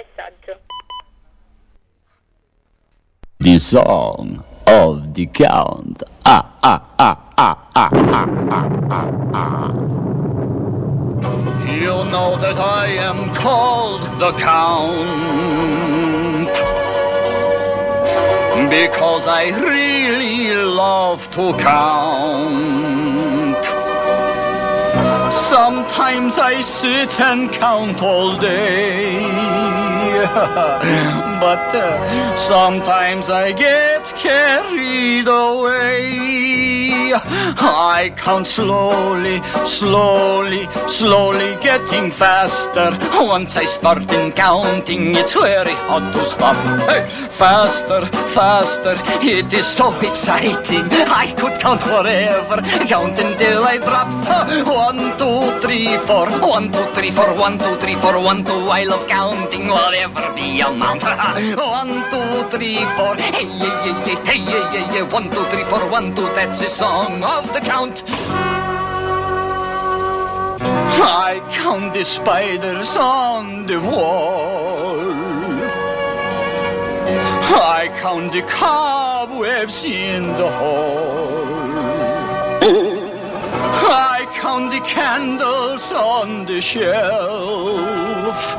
messaggio. The song of the count. You know that I am called the Count because I really love to count. Sometimes I sit and count all day, but sometimes I get carried away. I count slowly, slowly, slowly, getting faster. Once I start in counting, it's very hard to stop. Hey, faster, faster, it is so exciting. I could count forever, count until I drop. 1, 2, 3, 4, 1, 2, 3, 4, 1, 2, 3, 4, 1, 2. I love counting, whatever the amount. 1, 2, 3, 4, hey, hey, hey, hey, hey, hey, hey. 1, 2, 3, 4, 1, 2. That's the song of the count. I count the spiders on the wall. I count the cobwebs in the hall. I count the candles on the shelf.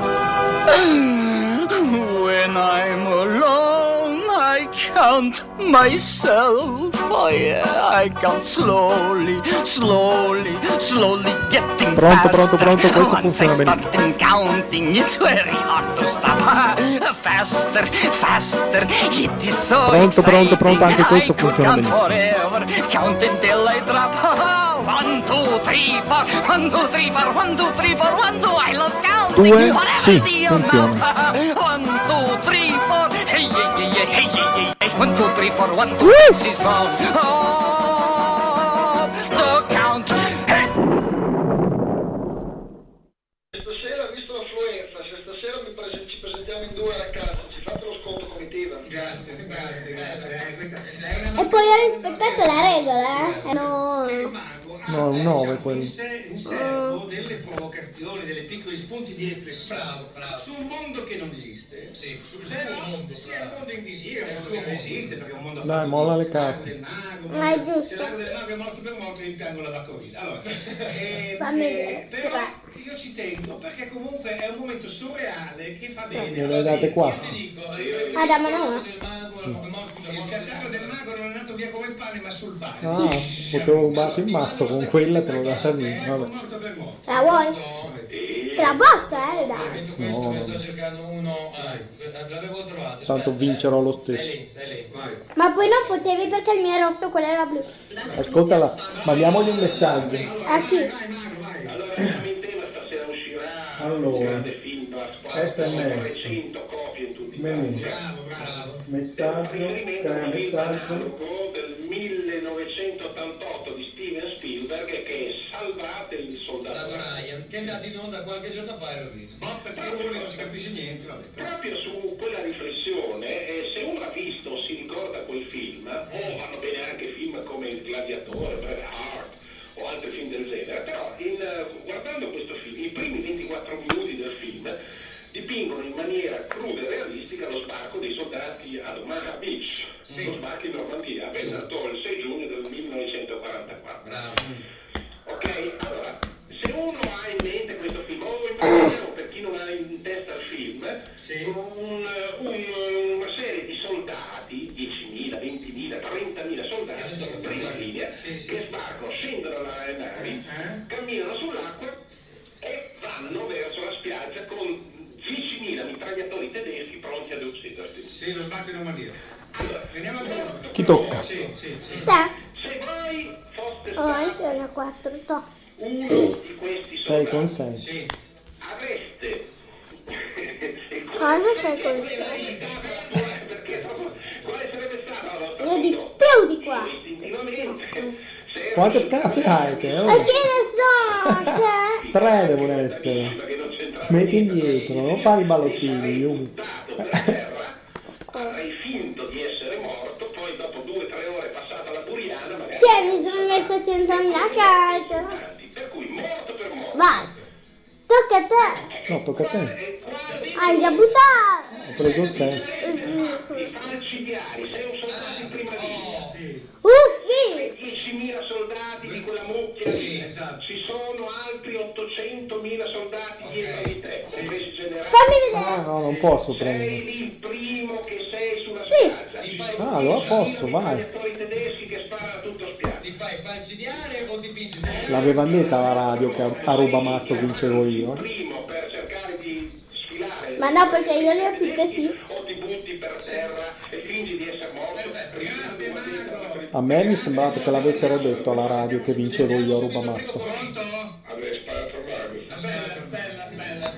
When I'm alone, I count myself. Oh yeah, I count slowly, slowly, slowly, getting faster. Pronto, questo funziona bene. Counting, it's very hard to stop. Faster, faster, it is so Pronto, anche questo funziona benissimo. Forever, count until I drop. 1, 2, 3, 4, 1, 2, 3, 4, 1, 2, 3, 4, 1, 2, I love counting. 2, sì, funziona. 1, 2, 3, 4, hey, hey, hey, hey, hey, hey, 1, 2, 3, 4, 1, 2, si song of the count. Hey. Stasera, visto l'affluenza, se stasera ci presentiamo in 2 a casa, ci fate lo sconto comitiva? Grazie. E poi ho rispettato la regola, No, un 9 quello. In serbo delle provocazioni, delle piccoli spunti di riflessione sul mondo che non esiste. Sì, sul mondo. Sì, è un mondo invisibile, un mondo che non esiste, perché è un mondo Dai, fatto molla le del mago, carte. del mago. Ma è giusto. Se l'ago del mago è morto per morto, rimpiango la vacca. Allora, Fammi vedere. però io ci tengo perché comunque è un momento surreale che fa bene. Me le date 4. Io ti dico, Adamo no. Il catarro del mago non è andato via come il pane, ma sul pane. Ah, potevo rubarti il matto con quella, te l'ho data lì. Vabbè. Morto per morto. La vuoi? Te la posso, dai. Questo ne sto cercando uno. L'avevo trovato. Tanto vincerò lo stesso. Stai lì. Ma poi non potevi perché il mio è rosso, quello era blu. Ascoltala, mandiamogli un messaggio. A chi? Allora, siamo in tema, stasera uscirà Allora, un grande film a squadra, SMS. 300 copie in tutti i Menu. Bravo. Messaggio, crea messaggio. del 1988 di Steven Spielberg che è Salvate il soldato Dato Ryan, che è andato in onda qualche giorno fa e l'ho visto. Ma perché uno non si capisce niente, vabbè. Proprio su quella riflessione, se uno ha visto, si ricorda quel film, o vanno bene anche film come Il Gladiatore, Braveheart o altri film del genere, però guardando questo film, i primi 24 minuti del film dipingono in maniera cruda e realistica lo sbarco dei soldati ad Omaha Beach, lo sbarco in Normandia, avvenuto il 6 giugno del 1944. Bravo. Ok, allora, se uno ha in mente questo film, o immaginiamo per chi non ha in testa il film, una serie di soldati, 10.000, 20.000, 30.000 soldati in prima linea, che sbarcano, scendono dalle navi, camminano sull'acqua e vanno verso la spiaggia con 10.000 mitragliatori tedeschi pronti ad ucciderti. Sì, lo sbarco in Normandia. Allora, Veniamo a dopo. Chi tocca? Sì. Te? se voi foste Oh, c'è una 4, to. uno di questi 6 con soldati, 6. Sì. avreste Cosa sei con te? perché quale sarebbe stata la vostra Io di più di qua. istintivamente Quante carte hai te? Ma che ne so, cioè. 3 devono essere. Metti indietro, non fare i ballottini, Yumi. avrei finto di essere morto, poi dopo 2 o 3 ore passata la buriana magari Cioè, mi sono messa 100.000 carte. per cui morto per morto. Vai. Tocca a te. No, tocca a te. E quale Hai già buttato. Ho preso il 6. I falci diari, sei un soldato in prima linea. Uffi. 10.000 soldati di quella mucchia, esatto. ci sono altri 800.000 soldati dietro di te, compresi generali. Fammi vedere. Ah no, non posso prendere. Sei il primo che sei sulla Sì. spiaggia. Ah, allora posso, vai. Gli attori tedeschi che sparano a tutto spiaggia. Ti fai falcidiare o ti vinci? L'aveva detta la radio che a ruba matto vincevo io. Primo per cercare di sfilare. Ma no, perché io le ho tutte sì. O ti butti per terra e fingi di essere morto. Grazie Marco. A me mi sembrava che l'avessero detto alla radio che vincevo io a ruba matto. Pronto? Avrei sparato male. Bella.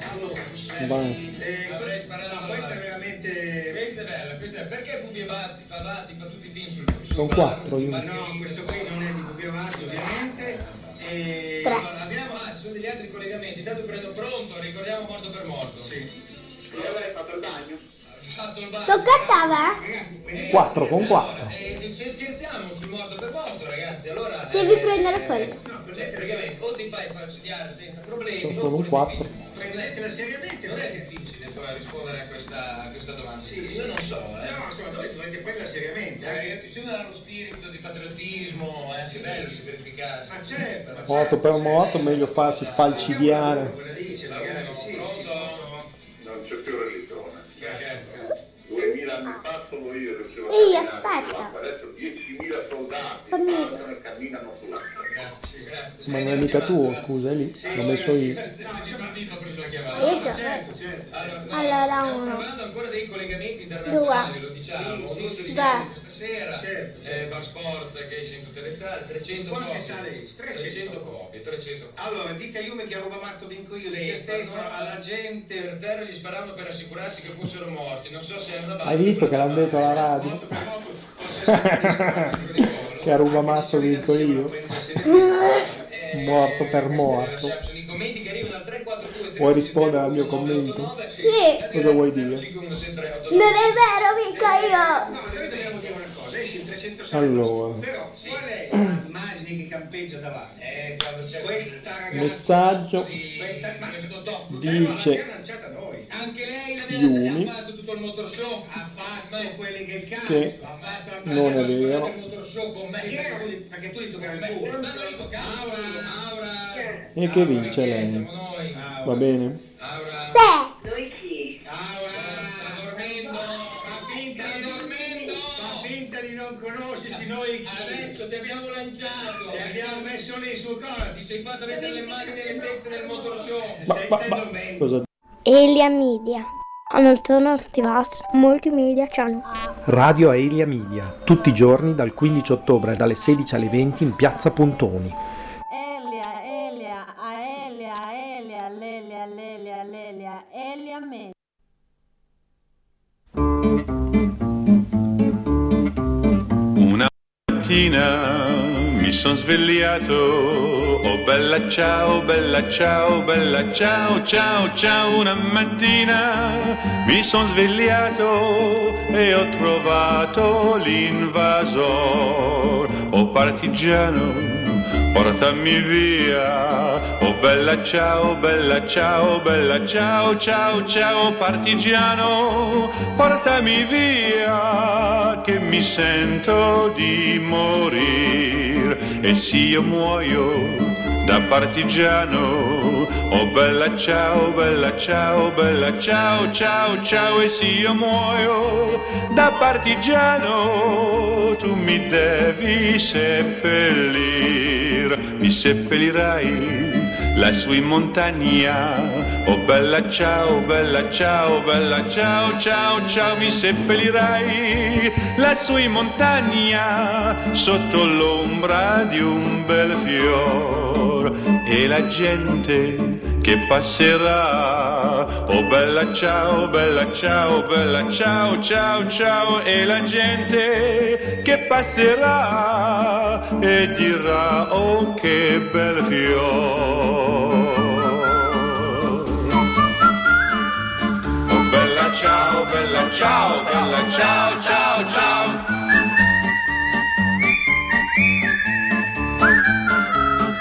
Vai. Avrei sparato No, questa è veramente... Questa è bella, questa è perché Pupi Avati fa tutti i film sul Sono bar, 4 io. No, questo qui non è di Pupi Avati ovviamente. E... Tre. Allora, abbiamo, ci sono degli altri collegamenti, intanto prendo pronto, ricordiamo morto per morto. Sì. Allora hai fatto il bagno? Fatto il bar. Tocca a te, va? Ragazzi, 4 con 4. E se scherziamo sul morto per morto, ragazzi, allora... Devi prendere quello. Praticamente o ti fai falcidiare senza problemi, C'ho solo un oppure 4. ti vinci. prendetela seriamente. Non è difficile rispondere a questa domanda. Sì, Io non so, No, insomma, voi dovete prenderla seriamente. Anche... Se uno ha lo spirito di patriottismo, è anche bello se verificasse. Ma certo, ma Morto per morto, meglio farsi falcidiare. Cosa dice, magari, sì, Pronto? Non c'è più religione. Perché? 2000 anni fa solo io riuscivo a Ehi, camminare aspetta. sull'acqua. Adesso 10.000 soldati Fammi passano e camminano sull'acqua. Grazie. Ma non è mica tuo, scusa, è lì. L'ho messo io. Se partito ho preso la chiamata. Io già. certo. Allora, stiamo uno. provando ancora dei collegamenti internazionali, lo diciamo. Sì, Visto sì, di Dai. questa sera, Certo. Bar Sport che esce in tutte le sale, 300 Quante copie. sale esce? 300 copie, 300 copie. Allora, dite a Yume che a ruba mazzo vinco io, dice Stefano, alla gente... Per terra gli sparavano per assicurarsi che fossero morti. Non so se è una base. Hai visto che l'hanno detto alla radio? Molto per molto posso essere Che a ruba mazzo vinco io? Morto per morto. Sono i commenti che arrivano al 342. Vuoi rispondere al mio commento? Sì. Cosa vuoi dire? Non è vero, vinco io. No, noi dobbiamo dire una cosa, esce il 306, Allora. però qual è l'immagine che campeggia davanti? Quando c'è Questa ragazza... Messaggio questo top. dice l'abbiamo lanciata noi. Anche lei Yumi ha fatto tutto il motor show. Ha fatto quelli che il cazzo, che ha fatto... non è vero. Il motor show con me. Perché tu gli toccavi il culo. Ma non li toccavo. Aura. e che vince lei. Siamo noi. Va bene? Aura. Se. Sta dormendo. Fa finta di non conoscersi noi. Adesso ti abbiamo lanciato. Ti abbiamo messo lì sul corpo. Ti sei fatto vedere le mani nelle tette del motor show. Cosa? Elia Media. Hanno il tono attivato. Molti media c'hanno. Radio Aelia Media, tutti i giorni dal 15 ottobre dalle 16 alle 20 in piazza Pontoni. Elia Media. Una mattina mi son svegliato, oh bella ciao, bella ciao, bella ciao, ciao, ciao. Una mattina mi son svegliato e ho trovato l'invasor, oh partigiano, portami via, oh bella ciao, bella ciao, bella ciao, ciao, ciao, partigiano, portami via, che mi sento di morir, e se io muoio da partigiano, oh bella ciao, bella ciao, bella ciao, ciao, ciao, e se io muoio da partigiano, tu mi devi seppellir, mi seppellirai lassù in montagna, oh bella ciao, bella ciao, bella ciao, ciao, ciao, mi seppellirai lassù in montagna, sotto l'ombra di un bel fior, e la gente che passerà, oh bella ciao, bella ciao, bella ciao, ciao, ciao, e la gente che passerà e dirà, oh che bel fior. Oh bella ciao, bella ciao, bella ciao, ciao, ciao.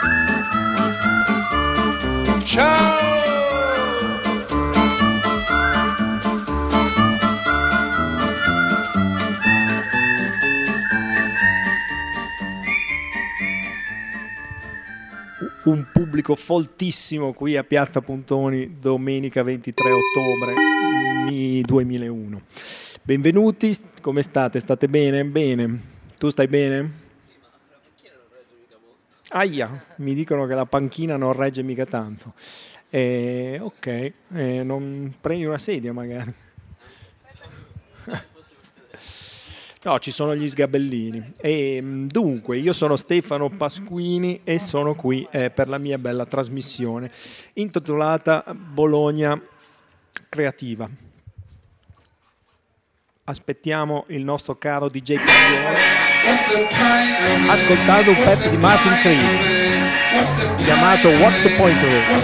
Ciao! un pubblico foltissimo qui a Piazza Puntoni domenica 23 ottobre 2001. Benvenuti, come state? State bene? Bene. Tu stai bene? Aia, mi dicono che la panchina non regge mica tanto. Ok, non prendi una sedia magari. No, ci sono gli sgabellini. Dunque, io sono Stefano Pasquini e sono qui per la mia bella trasmissione intitolata Bologna Creativa. Aspettiamo il nostro caro DJ Paglione ascoltando un pezzo di Martin Creed chiamato What's the Point of It?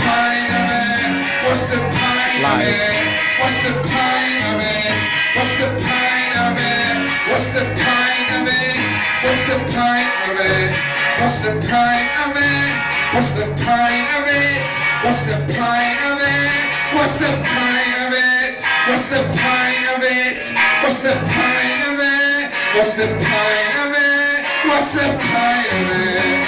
Live. What's the point of it? What's the point of it? What's the point of it? What's the point of it? What's the point of it? What's the point of it? What's the point of it? What's the point of it? What's the point of it? What's the point of it? What's the point of it? What's the point of it?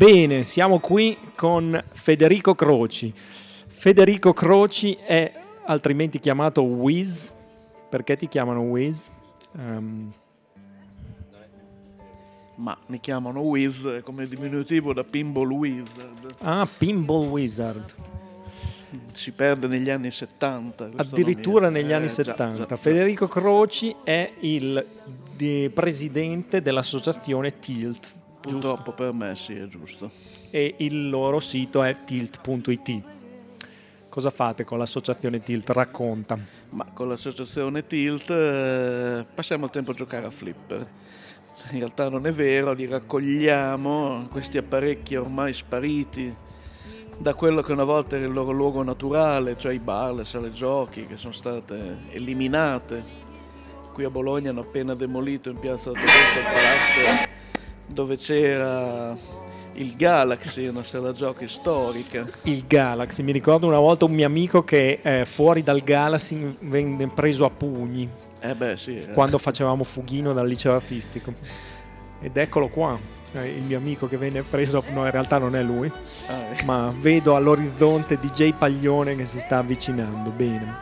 Bene, siamo qui con Federico Croci. Federico Croci è altrimenti chiamato Wiz. Perché ti chiamano Wiz? Ma mi chiamano Wiz come diminutivo da Pinball Wizard. Ah, Pinball Wizard. Si perde negli anni 70. Addirittura negli anni 70. Già. Federico Croci è il presidente dell'associazione Tilt. Purtroppo per me sì, è giusto. E il loro sito è tilt.it. Cosa fate con l'associazione Tilt? Racconta. Ma con l'associazione Tilt passiamo il tempo a giocare a flipper. In realtà non è vero, li raccogliamo, questi apparecchi ormai spariti da quello che una volta era il loro luogo naturale, cioè i bar, le sale giochi, che sono state eliminate. Qui a Bologna hanno appena demolito in piazza Roberto il palazzo dove c'era il Galaxy, una sala giochi storica. Il Galaxy, mi ricordo una volta un mio amico che fuori dal Galaxy venne preso a pugni. Sì. Quando facevamo fughino dal liceo artistico. Ed eccolo qua, il mio amico che venne preso, no, in realtà non è lui, ma vedo all'orizzonte DJ Paglione che si sta avvicinando. Bene.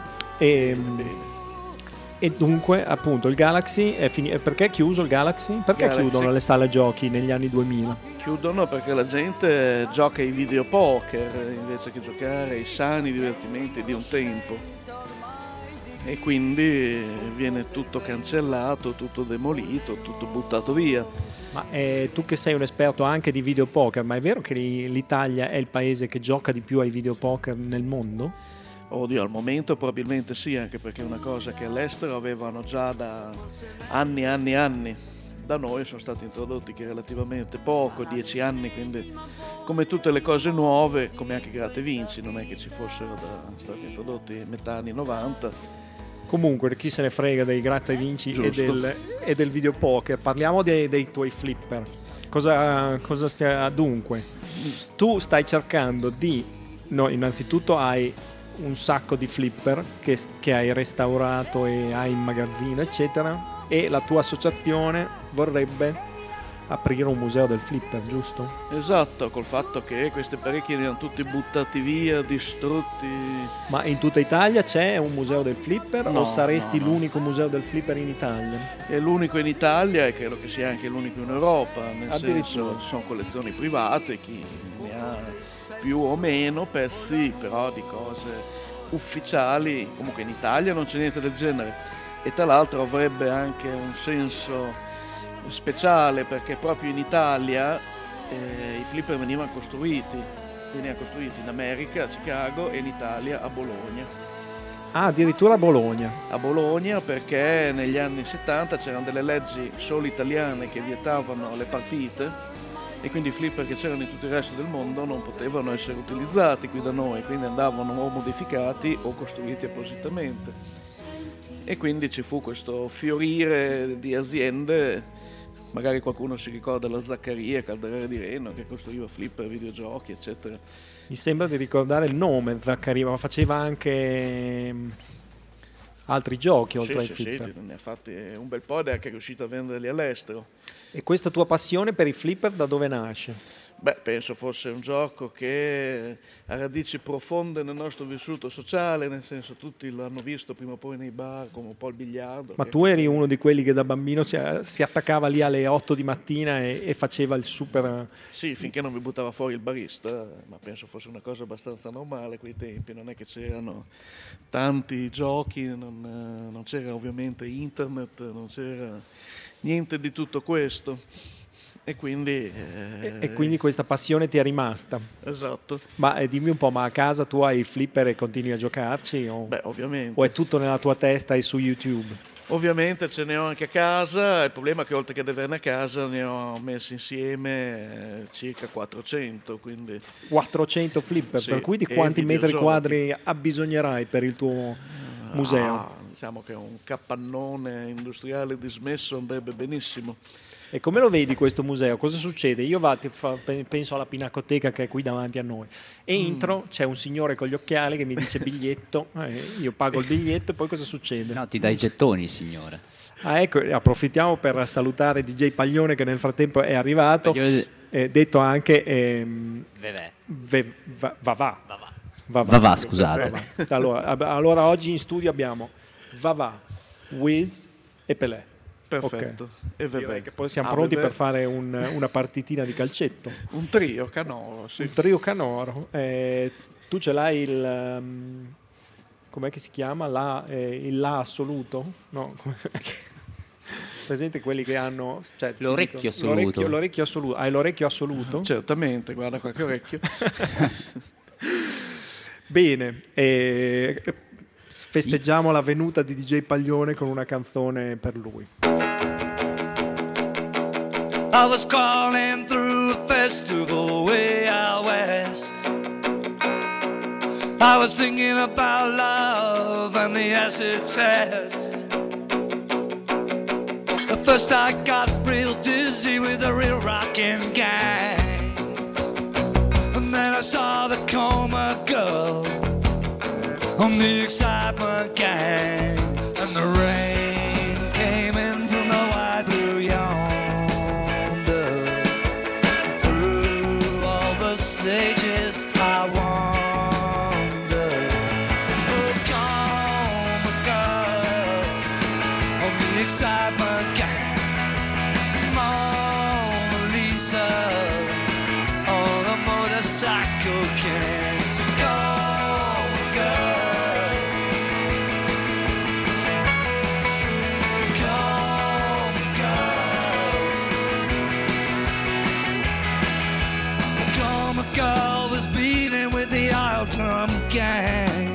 E dunque, appunto, il Galaxy è finito. Perché è chiuso il Galaxy? Perché chiudono le sale giochi negli anni 2000? Chiudono perché la gente gioca ai videopoker invece che giocare ai sani divertimenti di un tempo. E quindi viene tutto cancellato, tutto demolito, tutto buttato via. Ma tu che sei un esperto anche di videopoker, ma è vero che l'Italia è il paese che gioca di più ai videopoker nel mondo? Oddio, al momento probabilmente sì, anche perché è una cosa che all'estero avevano già da anni. Da noi sono stati introdotti che relativamente poco, 10 anni, quindi come tutte le cose nuove, come anche Gratta e Vinci, non è che ci fossero stati introdotti metà anni 90. Comunque, chi se ne frega dei Gratta e Vinci e del videopoker, parliamo dei tuoi flipper. Cosa stai dunque? Tu stai cercando innanzitutto hai un sacco di flipper che hai restaurato e hai in magazzino, eccetera, e la tua associazione vorrebbe aprire un museo del flipper, giusto? Esatto, col fatto che questi apparecchi erano tutti buttati via, distrutti. Ma in tutta Italia c'è un museo del flipper o saresti no. l'unico museo del flipper in Italia? È l'unico in Italia e credo che sia anche l'unico in Europa, nel senso ci sono collezioni private, chi ne ha più o meno pezzi, però di cose ufficiali, comunque in Italia non c'è niente del genere, e tra l'altro avrebbe anche un senso speciale perché proprio in Italia i flipper venivano costruiti in America, a Chicago, e in Italia a Bologna. Ah, addirittura a Bologna. A Bologna perché negli anni 70 c'erano delle leggi solo italiane che vietavano le partite e quindi i flipper che c'erano in tutto il resto del mondo non potevano essere utilizzati qui da noi, quindi andavano o modificati o costruiti appositamente. E quindi ci fu questo fiorire di aziende. Magari qualcuno si ricorda la Zaccaria, Calderere di Reno, che costruiva flipper, videogiochi, eccetera. Mi sembra di ricordare il nome, Zaccaria, ma faceva anche altri giochi oltre ai flipper. Sì, ne ha fatti un bel po' ed è anche riuscito a venderli all'estero. E questa tua passione per i flipper da dove nasce? Beh, penso fosse un gioco che ha radici profonde nel nostro vissuto sociale, nel senso tutti l'hanno visto prima o poi nei bar, come un po' il biliardo. Ma tu eri uno di quelli che da bambino si attaccava lì alle 8 di mattina e faceva il super... Sì, finché non mi buttava fuori il barista, ma penso fosse una cosa abbastanza normale a quei tempi, non è che c'erano tanti giochi, non c'era ovviamente internet, non c'era niente di tutto questo. E quindi questa passione ti è rimasta. Esatto. Ma dimmi un po', ma a casa tu hai il flipper e continui a giocarci? Beh, ovviamente. O è tutto nella tua testa e su YouTube? Ovviamente ce ne ho anche a casa, il problema è che oltre che di averne a casa ne ho messi insieme circa 400. Quindi... 400 flipper, sì, per cui di quanti metri quadri abbisognerai per il tuo museo? Diciamo che un capannone industriale dismesso andrebbe benissimo. E come lo vedi questo museo? Cosa succede? Io penso alla Pinacoteca che è qui davanti a noi. Entro, c'è un signore con gli occhiali che mi dice biglietto, io pago il biglietto e poi cosa succede? No, ti dai i gettoni, signore. Ah, ecco, approfittiamo per salutare DJ Paglione che nel frattempo è arrivato. detto anche Va, scusate. Allora oggi in studio abbiamo Vavà, Wiz e Pelé. Perfetto. Okay. E direi che poi siamo pronti per fare una partitina di calcetto. Un trio canoro, sì. Un trio canoro. Tu ce l'hai com'è che si chiama? Il La assoluto? No. Presente quelli che hanno l'orecchio assoluto. L'orecchio assoluto. Hai l'orecchio assoluto? Certamente, guarda qua che orecchio. Bene, festeggiamo la venuta di DJ Paglione con una canzone per lui. I was crawling through a festival way out west. I was thinking about love and the acid test. At first I got real dizzy with the real rockin' gang. And then I saw the Coma Girl on the Excitement Gang. And the rain came in from the wide blue yonder. Through all the stages I wander. Oh, Coma Girl on the Excitement Gang. Mona Lisa on a motorcycle gang. Coma Girl, Coma Girl. Coma Girl was beating with the Isle Drum Gang.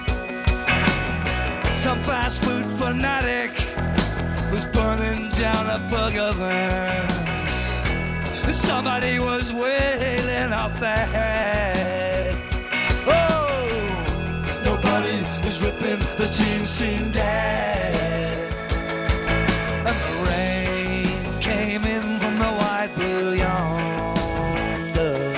Some fast food fanatic was burning down a burger van. Somebody was wailing off their head. Oh, nobody is ripping the teen scene dead. And the rain came in from the white blue yonder.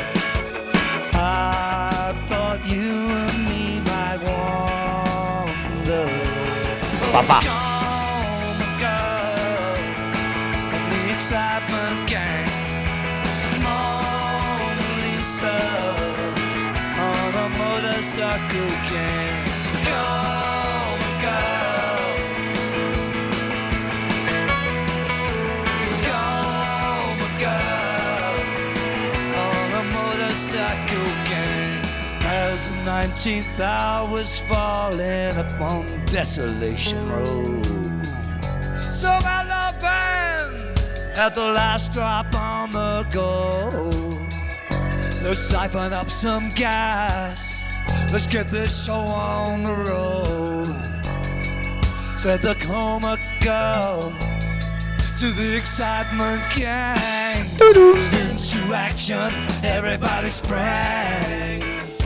I thought you and me might wander. Papà. Coma Girl and the Excitement Gang. Mona Lisa on a motorcycle gang. Coma Girl, Coma Girl on a motorcycle gang. As the 19th hour was falling upon Desolation Road, so my love band at the last drop on the go. Let's siphon up some gas. Let's get this show on the road. Said the Coma Girl to the Excitement Gang. Into action, everybody sprang.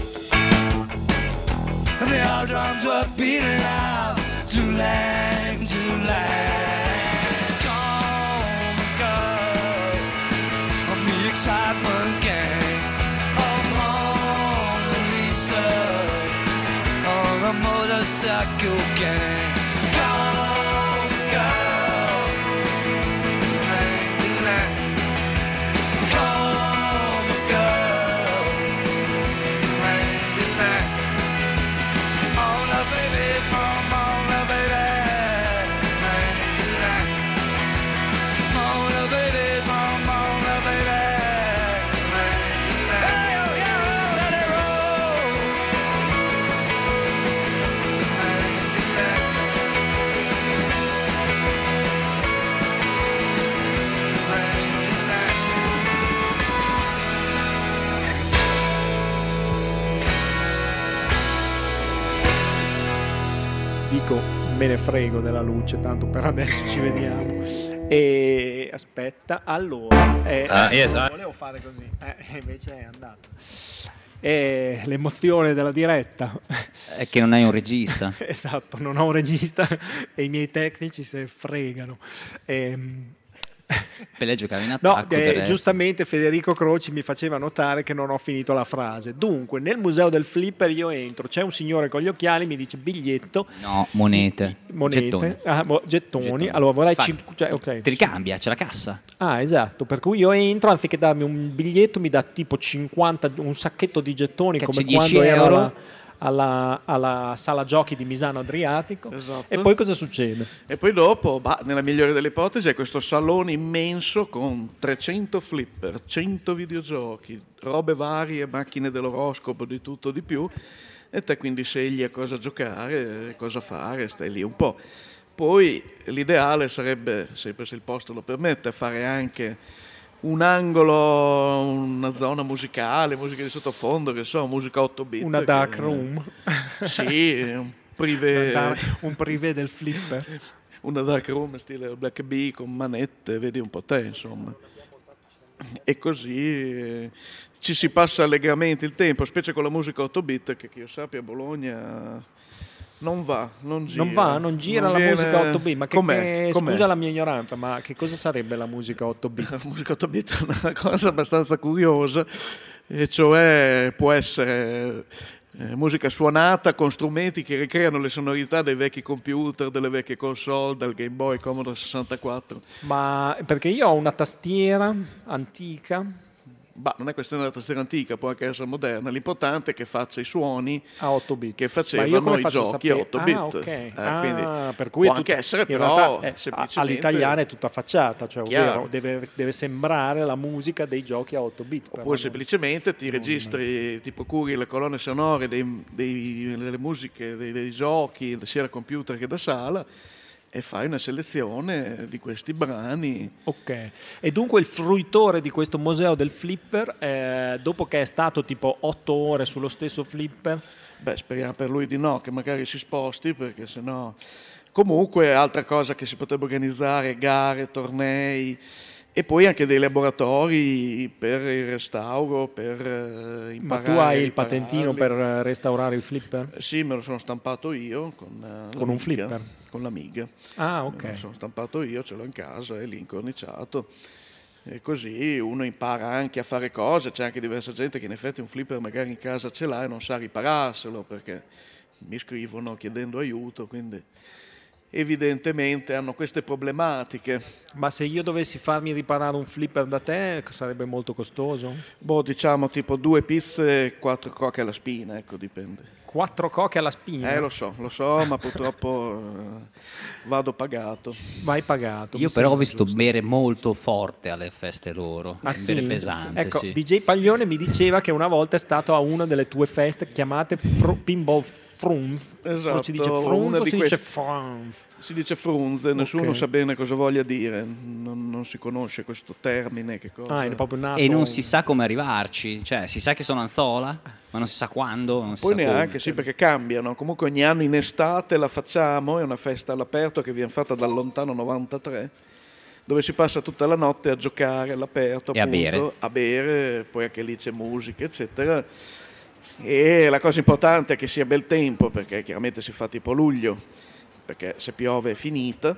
And the old drums were beating out Too-lang, Too-lang. Coma Girl on the Excitement Gang. Oh, Mona Lisa on a motorcycle gang. Coma Girl, Too-lang, Too-lang. Coma Girl, Too-lang, Too-lang. Mona baby, Mona baby. Mona baby, Mona baby. Hey, oh yeah, let it roll. Dico, me ne frego della luce, tanto per adesso ci vediamo. E aspetta, allora, volevo fare così, invece è andato. L'emozione della diretta. È che non hai un regista. Esatto, non ho un regista e i miei tecnici se ne fregano. Pelé giocava in No, attacco. del resto. giustamente Federico Croci mi faceva notare che non ho finito la frase. Dunque, nel museo del flipper io entro, c'è un signore con gli occhiali, mi dice biglietto. No, monete. Gettoni. Gettoni. Allora vorrei Infatti, ok. Te li cambia, c'è la cassa. Ah, esatto, per cui io entro, anziché darmi un biglietto mi dà tipo 50, un sacchetto di gettoni Cacci come quando 10 ero euro. alla sala giochi di Misano Adriatico. Esatto. E poi cosa succede? E poi dopo, nella migliore delle ipotesi, è questo salone immenso con 300 flipper, 100 videogiochi, robe varie, macchine dell'oroscopo, di tutto di più, e te quindi scegli a cosa giocare, cosa fare, stai lì un po'. Poi l'ideale sarebbe, sempre se il posto lo permette, fare anche un angolo, una zona musicale, musica di sottofondo, che so, musica 8 bit. Una dark room. Sì, un privé. Un privé del flipper. Una dark room stile Black Bee con manette, vedi un po' te, insomma. E così ci si passa allegramente il tempo, specie con la musica 8 bit, che io sappia a Bologna non gira. Non gira la viene... musica 8 bit, ma Com'è? scusa la mia ignoranza, ma che cosa sarebbe la musica 8 bit? La musica 8 bit è una cosa abbastanza curiosa, e cioè può essere musica suonata con strumenti che ricreano le sonorità dei vecchi computer, delle vecchie console, dal Game Boy, Commodore 64. Ma perché io ho una tastiera antica. Non è questione della tastiera antica, può anche essere moderna. L'importante è che faccia i suoni a 8 bit che ma io facevano come i faccio a giochi sapere? a 8 bit. Ok. Quindi per cui può anche essere, in però, realtà, semplicemente all'italiana è tutta facciata, cioè chiaro. ovvero deve sembrare la musica dei giochi a 8 bit. Oppure semplicemente ti registri, ti procuri le colonne sonore delle musiche, dei giochi, sia da computer che da sala, e fai una selezione di questi brani. Ok, e dunque il fruitore di questo museo del flipper, dopo che è stato tipo 8 ore sullo stesso flipper... Speriamo per lui di no, che magari si sposti, perché sennò... Comunque, altra cosa che si potrebbe organizzare, gare, tornei, e poi anche dei laboratori per il restauro, per imparare. Ma tu hai il patentino per restaurare il flipper? Sì, me lo sono stampato io con un flipper? Con l'Amiga. Ah, ok. Me lo sono stampato io, ce l'ho in casa, è lì incorniciato. E così uno impara anche a fare cose. C'è anche diversa gente che in effetti un flipper magari in casa ce l'ha e non sa ripararselo, perché mi scrivono chiedendo aiuto, quindi evidentemente hanno queste problematiche. Ma se io dovessi farmi riparare un flipper da te sarebbe molto costoso? Diciamo tipo 2 pizze e 4 coche alla spina, ecco, dipende. 4 coche alla spina? Lo so, ma purtroppo vado pagato. Vai pagato. Io però ho visto bere molto forte alle feste loro, bere pesante. Ecco, sì. DJ Paglione mi diceva che una volta è stato a una delle tue feste chiamate Pinball Frunz. Esatto, si dice Frunz o si dice Franz? Si dice Frunze, nessuno sa bene cosa voglia dire, non si conosce questo termine. Che cosa... è proprio nato... E non si sa come arrivarci, cioè si sa che sono Anzola, ma non si sa quando. Non si Poi sa neanche, come. sì, perché cambiano. Comunque ogni anno in estate la facciamo, è una festa all'aperto che viene fatta dal lontano 93, dove si passa tutta la notte a giocare all'aperto, E appunto, a bere, poi anche lì c'è musica, eccetera. E la cosa importante è che sia bel tempo, perché chiaramente si fa tipo luglio, perché se piove è finita.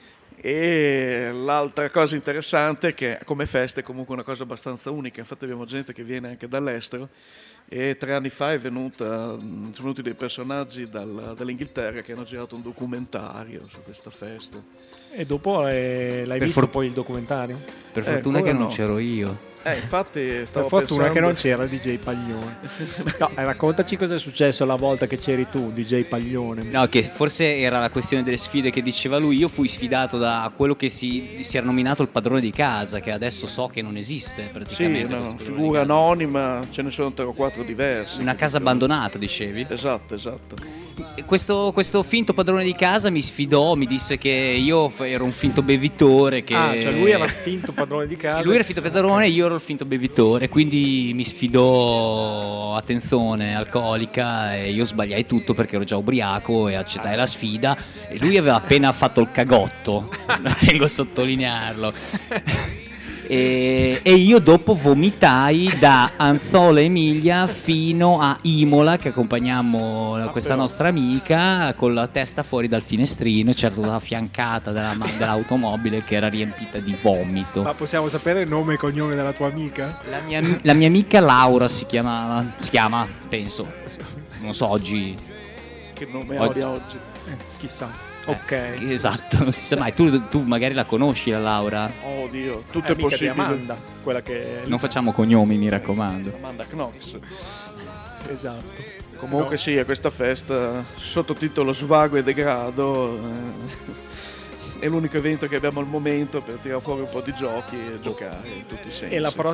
E l'altra cosa interessante è che come festa è comunque una cosa abbastanza unica. Infatti abbiamo gente che viene anche dall'estero, e 3 anni fa sono venuti dei personaggi dall'Inghilterra che hanno girato un documentario su questa festa. E dopo l'hai visto poi il documentario? Per fortuna che non c'ero io. Infatti per fortuna che non c'era DJ Paglione. No, raccontaci cosa è successo la volta che c'eri tu, DJ Paglione. No, che forse era la questione delle sfide che diceva lui. Io fui sfidato da quello che si era nominato il padrone di casa, che adesso so che non esiste praticamente. Sì, una figura anonima, ce ne sono 3 o 4 diversi. Una casa abbandonata, dicevi? Esatto. E questo finto padrone di casa mi sfidò, mi disse che io ero un finto bevitore. Cioè lui era il finto padrone di casa. Lui era il finto padrone e io ero il finto bevitore, quindi mi sfidò a tensione alcolica e io sbagliai tutto perché ero già ubriaco e accettai la sfida, e lui aveva appena fatto il cagotto, tengo a sottolinearlo. E io dopo vomitai da Anzola Emilia fino a Imola, che accompagniamo questa nostra amica con la testa fuori dal finestrino, certo la fiancata dell'automobile che era riempita di vomito. Ma possiamo sapere il nome e cognome della tua amica? La mia amica Laura si chiama, penso, non so oggi. Che nome abbia oggi? Chissà. Ok, esatto, non si sa mai. Tu magari la conosci la Laura? Oh Dio, tutto è possibile. Di Amanda, quella che non facciamo cognomi, mi raccomando. Amanda Knox. Esatto. Comunque sì, a questa festa, sottotitolo Svago e Degrado, è l'unico evento che abbiamo al momento per tirare fuori un po' di giochi e giocare in tutti i sensi. E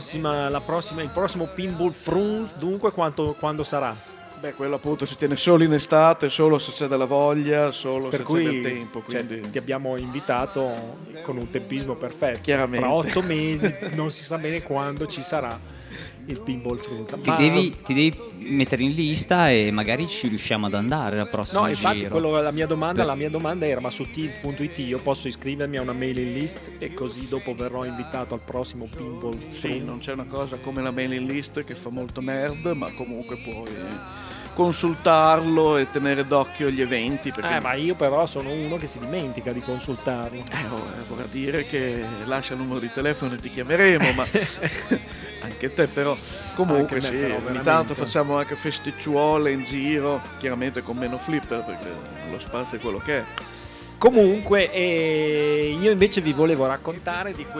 il prossimo Pinball Front, dunque quando sarà? Beh, quello appunto si tiene solo in estate, solo se c'è della voglia, solo se c'è del tempo. Quindi ti abbiamo invitato con un tempismo perfetto. Chiaramente. Fra 8 mesi, non si sa bene quando ci sarà il Pinball Front. Ti devi mettere in lista e magari ci riusciamo ad andare al prossimo No, infatti giro. la mia domanda era: ma su tilt.it io posso iscrivermi a una mailing list e così dopo verrò invitato al prossimo Pinball Front? Sì, non c'è una cosa come la mailing list che fa molto nerd, ma comunque puoi consultarlo e tenere d'occhio gli eventi. Perché Ma io però sono uno che si dimentica di consultarlo. Vorrà dire che lascia il numero di telefono e ti chiameremo, ma anche te però. Comunque Anche me, sì, però, ogni veramente. tanto facciamo anche festicciuole in giro, chiaramente con meno flipper perché lo spazio è quello che è. Comunque io invece vi volevo raccontare di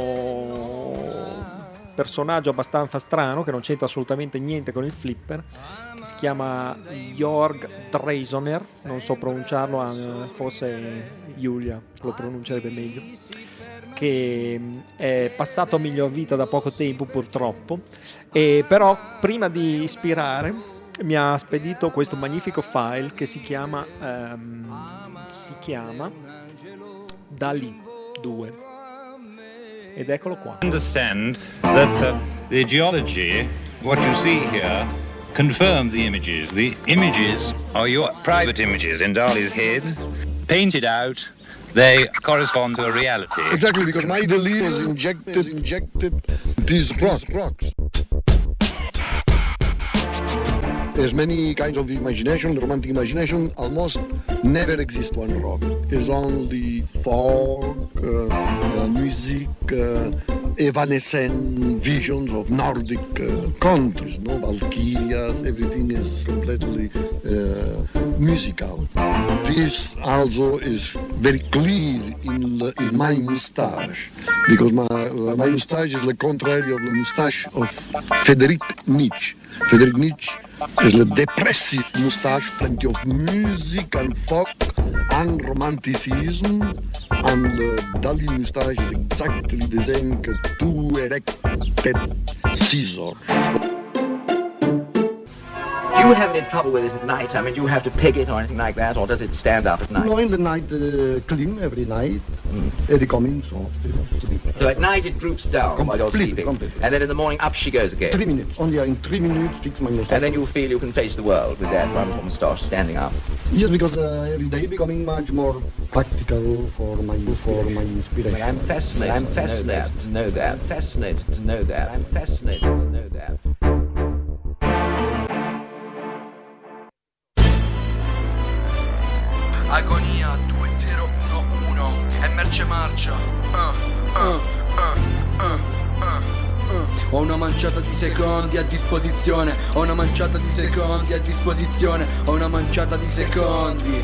questo personaggio abbastanza strano che non c'entra assolutamente niente con il flipper, che si chiama Jörg Dreisoner, non so pronunciarlo, forse Giulia lo pronuncerebbe meglio, che è passato a miglior vita da poco tempo purtroppo, e però prima di ispirare mi ha spedito questo magnifico file che si chiama Dalì 2 ed eccolo qua. Understand that the geology, what you see here, confirms the images. The images are your private images in Dali's head, painted out. They correspond to a reality. Exactly, because my Dali was injected these rocks. There's many kinds of imagination, romantic imagination, almost never exists one rock. It's only folk, music, evanescent visions of Nordic countries, no? Valkyrias, everything is completely musical. This also is very clear in my moustache, because my moustache is the contrary of the moustache of Friedrich Nietzsche. Friedrich Nietzsche is a depressive moustache, plenty of music and folk and romanticism, and Dali moustache is exactly the same que two erected scissors. Do you have any trouble with it at night? I mean, do you have to peg it or anything like that, or does it stand up at night? No, in the night, clean every night, they come in soft. So at night it droops down while you're sleeping, and then in the morning up she goes again. 3 minutes, only in 3 minutes, fix my moustache. And then you feel you can face the world with that wonderful moustache standing up. Yes, because every day becoming much more practical for my inspiration. I'm fascinated to know that. Fascinated to know that. I'm fascinated to know that. Agonia 2011 è merce marcia. Ho una manciata di secondi a disposizione. Ho una manciata di secondi a disposizione. Ho una manciata di secondi.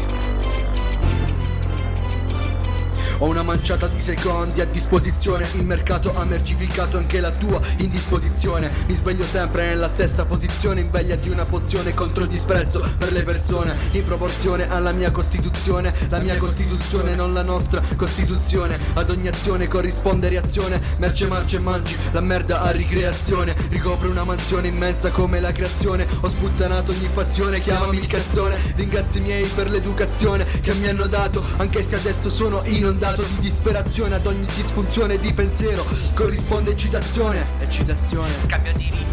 Ho una manciata di secondi a disposizione. Il mercato ha mercificato anche la tua indisposizione. Mi sveglio sempre nella stessa posizione, in veglia di una pozione contro il disprezzo per le persone, in proporzione alla mia costituzione. La mia costituzione, non la nostra costituzione. Ad ogni azione corrisponde reazione. Merce, marce e mangi la merda a ricreazione. Ricopro una mansione immensa come la creazione. Ho sputtanato ogni fazione, chiamami il cazzone. Ringrazio i miei per l'educazione che mi hanno dato, anche se adesso sono inondato di disperazione. Ad ogni disfunzione di pensiero corrisponde eccitazione. Scambio diritto di voto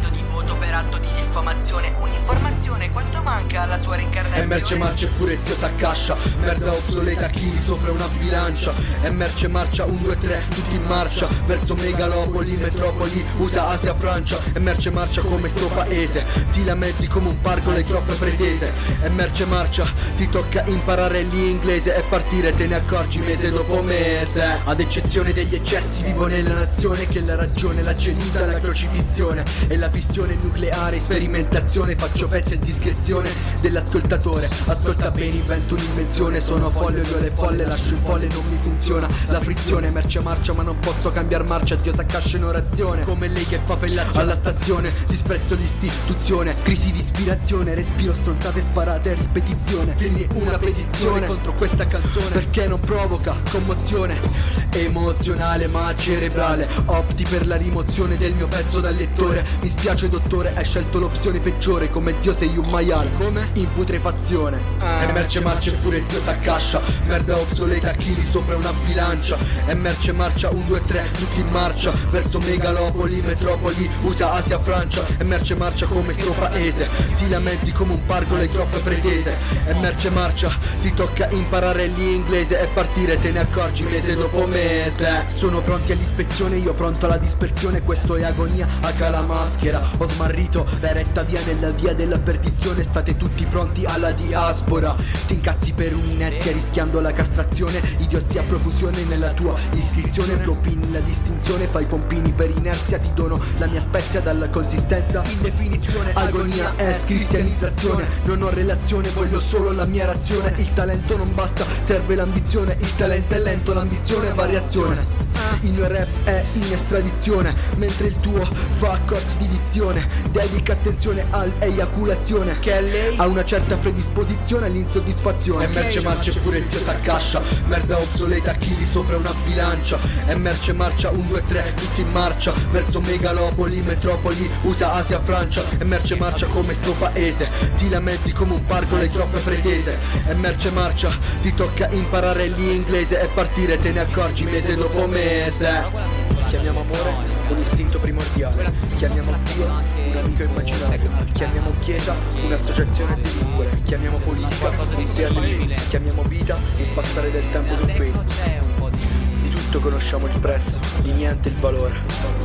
arrestato per atto di diffamazione. Un'informazione, quanto manca alla sua reincarnazione? È merce marcia e pure Dio s'accascia, merda obsoleta, chili sopra una bilancia. È merce marcia, 1, 2, 3, tutti in marcia verso megalopoli, metropoli, USA, Asia, Francia. È merce marcia come sto paese, ti lamenti come un parco, le troppe pretese. È merce marcia, ti tocca imparare l'inglese e partire te ne accorgi mese dopo mese. Ad eccezione degli eccessi vivo nella nazione che la ragione l'ha ceduta alla crocifissione e la fissione nucleare, sperimentazione, faccio pezzi a discrezione dell'ascoltatore. Ascolta bene, invento un'invenzione, sono folle, odio le folle, lascio il folle, non mi funziona la frizione. Merce marcia ma non posso cambiar marcia, Dio s'accascia in orazione come lei che fa pellaccio alla stazione. Disprezzo l'istituzione, crisi di ispirazione, respiro stronzate sparate a ripetizione. Figli una petizione contro questa canzone perché non provoca commozione emozionale ma cerebrale. Opti per la rimozione del mio pezzo dal lettore. Mi spiace dottore, hai scelto l'opzione peggiore, come Dio sei un maiale, come in putrefazione. È merce marcia e pure Dio s'accascia, merda obsoleta, chili sopra una bilancia. È merce marcia, 1, 2, 3, tutti in marcia verso megalopoli, metropoli, USA, Asia, Francia. È merce marcia come sto paese, ti lamenti come un parco, le troppe pretese. È merce marcia, ti tocca imparare l'inglese e partire te ne accorgi mese dopo mese. Sono pronti all'ispezione, io pronto alla dispersione, questo è agonia, H la maschera. Ho smarrito la retta via nella via della perdizione, state tutti pronti alla diaspora. Ti incazzi per un'inerzia rischiando la castrazione, idiozia a profusione nella tua iscrizione. Propini la distinzione, fai pompini per inerzia, ti dono la mia spezia dalla consistenza in definizione. Agonia è cristianizzazione, non ho relazione, voglio solo la mia razione. Il talento non basta, serve l'ambizione, il talento è lento, l'ambizione è variazione. Il mio rap è in estradizione, mentre il tuo fa corsi di dizione. Dedica attenzione all'eiaculazione, che a lei ha una certa predisposizione all'insoddisfazione. È merce marcia e pure Dio s'accascia, merda obsoleta, chili sopra una bilancia. È merce marcia, 1, 2, 3, tutti in marcia verso megalopoli, metropoli, USA, Asia, Francia. È merce marcia come sto paese, ti lamenti come un parco, le troppe pretese. È merce marcia, ti tocca imparare l'inglese e partire te ne accorgi mese dopo mese. Chiamiamo amore un istinto primordiale, chiamiamo Dio un amico immaginario, chiamiamo chiesa un'associazione di lingue, chiamiamo politica un teatrino, chiamiamo vita il passare del tempo sul Facebook. Di tutto conosciamo il prezzo, di niente il valore.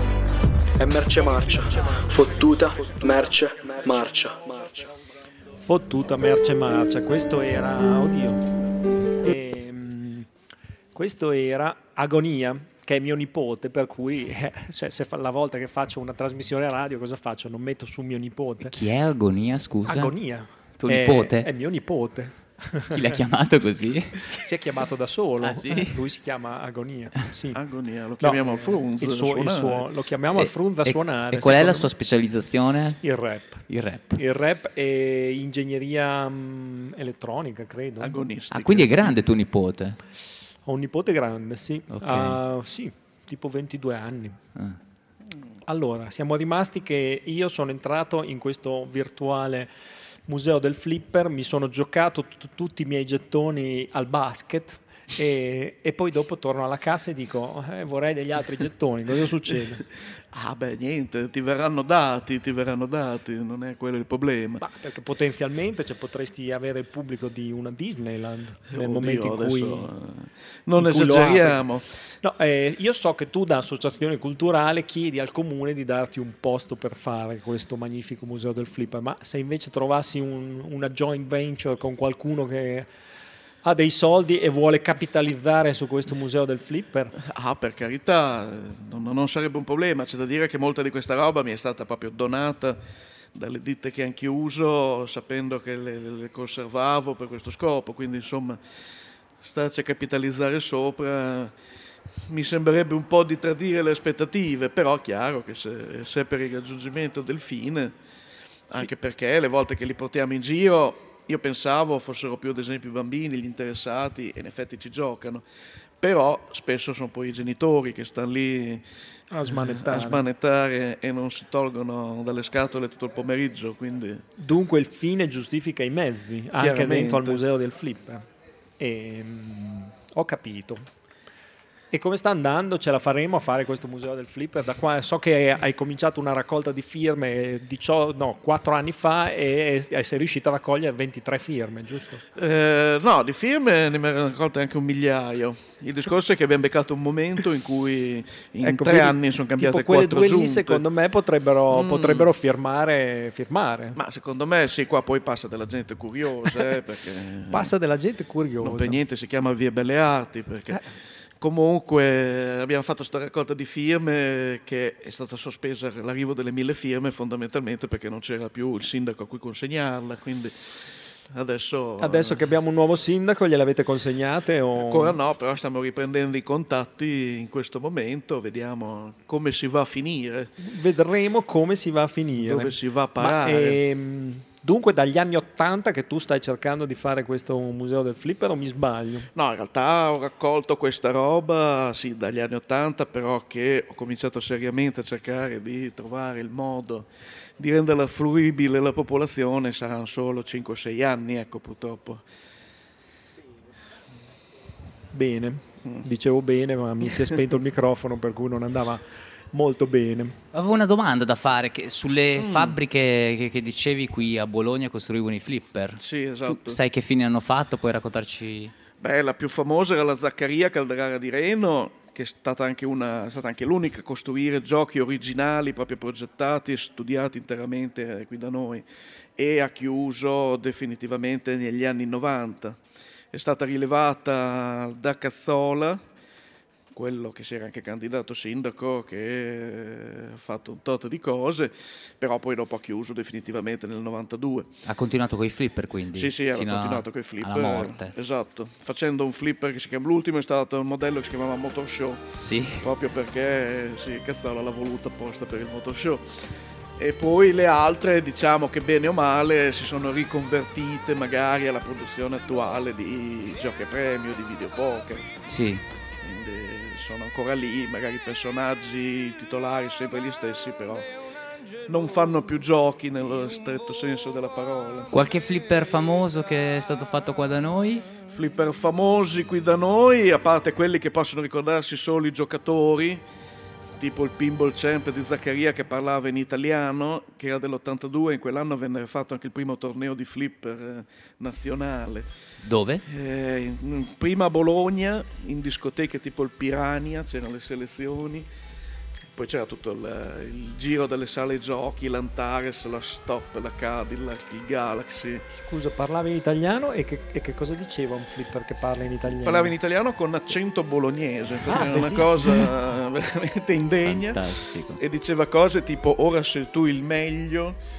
È merce marcia, fottuta merce marcia. Fottuta merce marcia. Questo era, questo era Agonia, che è mio nipote, per cui cioè, la volta che faccio una trasmissione radio cosa faccio? Non metto su mio nipote. Chi è Agonia, scusa? Agonia. Tuo nipote? È mio nipote. Chi l'ha chiamato così? Si è chiamato da solo. Ah, sì? Lui si chiama Agonia. Sì. Agonia, lo chiamiamo al Frunz lo chiamiamo al Frunz a suonare. E qual è la sua specializzazione? Il rap. Il rap e ingegneria elettronica, credo. Agonistica. Ah, quindi è grande tuo nipote? Ho un nipote grande, sì. Okay. Sì, tipo 22 anni. Allora, siamo rimasti che io sono entrato in questo virtuale museo del flipper, mi sono giocato tutti i miei gettoni al basket e poi dopo torno alla cassa e dico vorrei degli altri gettoni, cosa succede? Ah beh, niente, ti verranno dati, non è quello il problema. Ma perché potenzialmente potresti avere il pubblico di una Disneyland nel momento in cui non esageriamo. No, io so che tu da associazione culturale chiedi al comune di darti un posto per fare questo magnifico museo del flipper, ma se invece trovassi una joint venture con qualcuno che ha dei soldi e vuole capitalizzare su questo museo del flipper? Ah, per carità, non sarebbe un problema. C'è da dire che molta di questa roba mi è stata proprio donata dalle ditte che anch'io uso, sapendo che le conservavo per questo scopo, quindi insomma starci a capitalizzare sopra mi sembrerebbe un po' di tradire le aspettative, però chiaro che se è per il raggiungimento del fine, anche perché le volte che li portiamo in giro io pensavo fossero più ad esempio i bambini, gli interessati, e in effetti ci giocano, però spesso sono poi i genitori che stanno lì a smanettare e non si tolgono dalle scatole tutto il pomeriggio. Quindi dunque il fine giustifica i mezzi, anche dentro al museo del flipper. Ho capito. E come sta andando? Ce la faremo a fare questo museo del flipper? Da qua, so che hai cominciato una raccolta di firme 4 anni fa e sei riuscito a raccogliere 23 firme, giusto? No, di firme ne abbiamo raccolte anche 1 migliaio. Il discorso è che abbiamo beccato un momento in cui in 3 anni sono cambiate 4 quelle 2 giunte. lì secondo me potrebbero firmare. Ma secondo me sì, qua poi passa della gente curiosa, perché passa della gente curiosa. Non per niente si chiama Via Belle Arti, perché comunque abbiamo fatto questa raccolta di firme che è stata sospesa l'arrivo delle 1000 firme fondamentalmente perché non c'era più il sindaco a cui consegnarla, quindi adesso che abbiamo un nuovo sindaco gliele avete consegnate? Ancora no, però stiamo riprendendo i contatti in questo momento, vediamo come si va a finire. Vedremo come si va a finire. Dove si va a parare. Dunque dagli anni 80 che tu stai cercando di fare questo museo del flipper o mi sbaglio? No, in realtà ho raccolto questa roba, sì, dagli anni 80, però che ho cominciato seriamente a cercare di trovare il modo di renderla fruibile alla popolazione, saranno solo 5-6 anni, ecco, purtroppo. Bene, dicevo bene, ma mi si è spento il microfono per cui non andava molto bene. Avevo una domanda da fare sulle fabbriche che dicevi qui a Bologna costruivano i flipper. Sì, esatto. Tu sai che fine hanno fatto? Puoi raccontarci? Beh, la più famosa era la Zaccaria Calderara di Reno, che è stata anche l'unica a costruire giochi originali proprio progettati e studiati interamente qui da noi, e ha chiuso definitivamente negli anni 90. È stata rilevata da Cazzola, quello che si era anche candidato sindaco, che ha fatto un tot di cose, però poi dopo ha chiuso definitivamente nel 92. Ha continuato con i flipper quindi? Sì, ha continuato con i flipper. Alla morte. Esatto, facendo un flipper che si chiama, l'ultimo è stato un modello che si chiamava Motor Show. Sì. Proprio perché Cazzola l'ha voluto apposta per il Motor Show. E poi le altre, diciamo che bene o male si sono riconvertite magari alla produzione attuale di giochi a premio, di videopoker. Sì. Quindi sono ancora lì, magari i personaggi titolari sempre gli stessi, però non fanno più giochi nello stretto senso della parola. Qualche flipper famoso che è stato fatto qua da noi? Flipper famosi qui da noi, a parte quelli che possono ricordarsi solo i giocatori, tipo il Pinball Champ di Zaccaria che parlava in italiano, che era dell'82, in quell'anno venne fatto anche il primo torneo di flipper nazionale. Dove? Prima a Bologna, in discoteche tipo il Piranha, c'erano le selezioni, poi c'era tutto il giro delle sale giochi, l'Antares, la Stop, la Cadillac, il Galaxy. Scusa, parlavi in italiano e che cosa diceva un flipper che parla in italiano? Parlava in italiano con accento bolognese, era una cosa veramente indegna. Fantastico. E diceva cose tipo ora sei tu il meglio,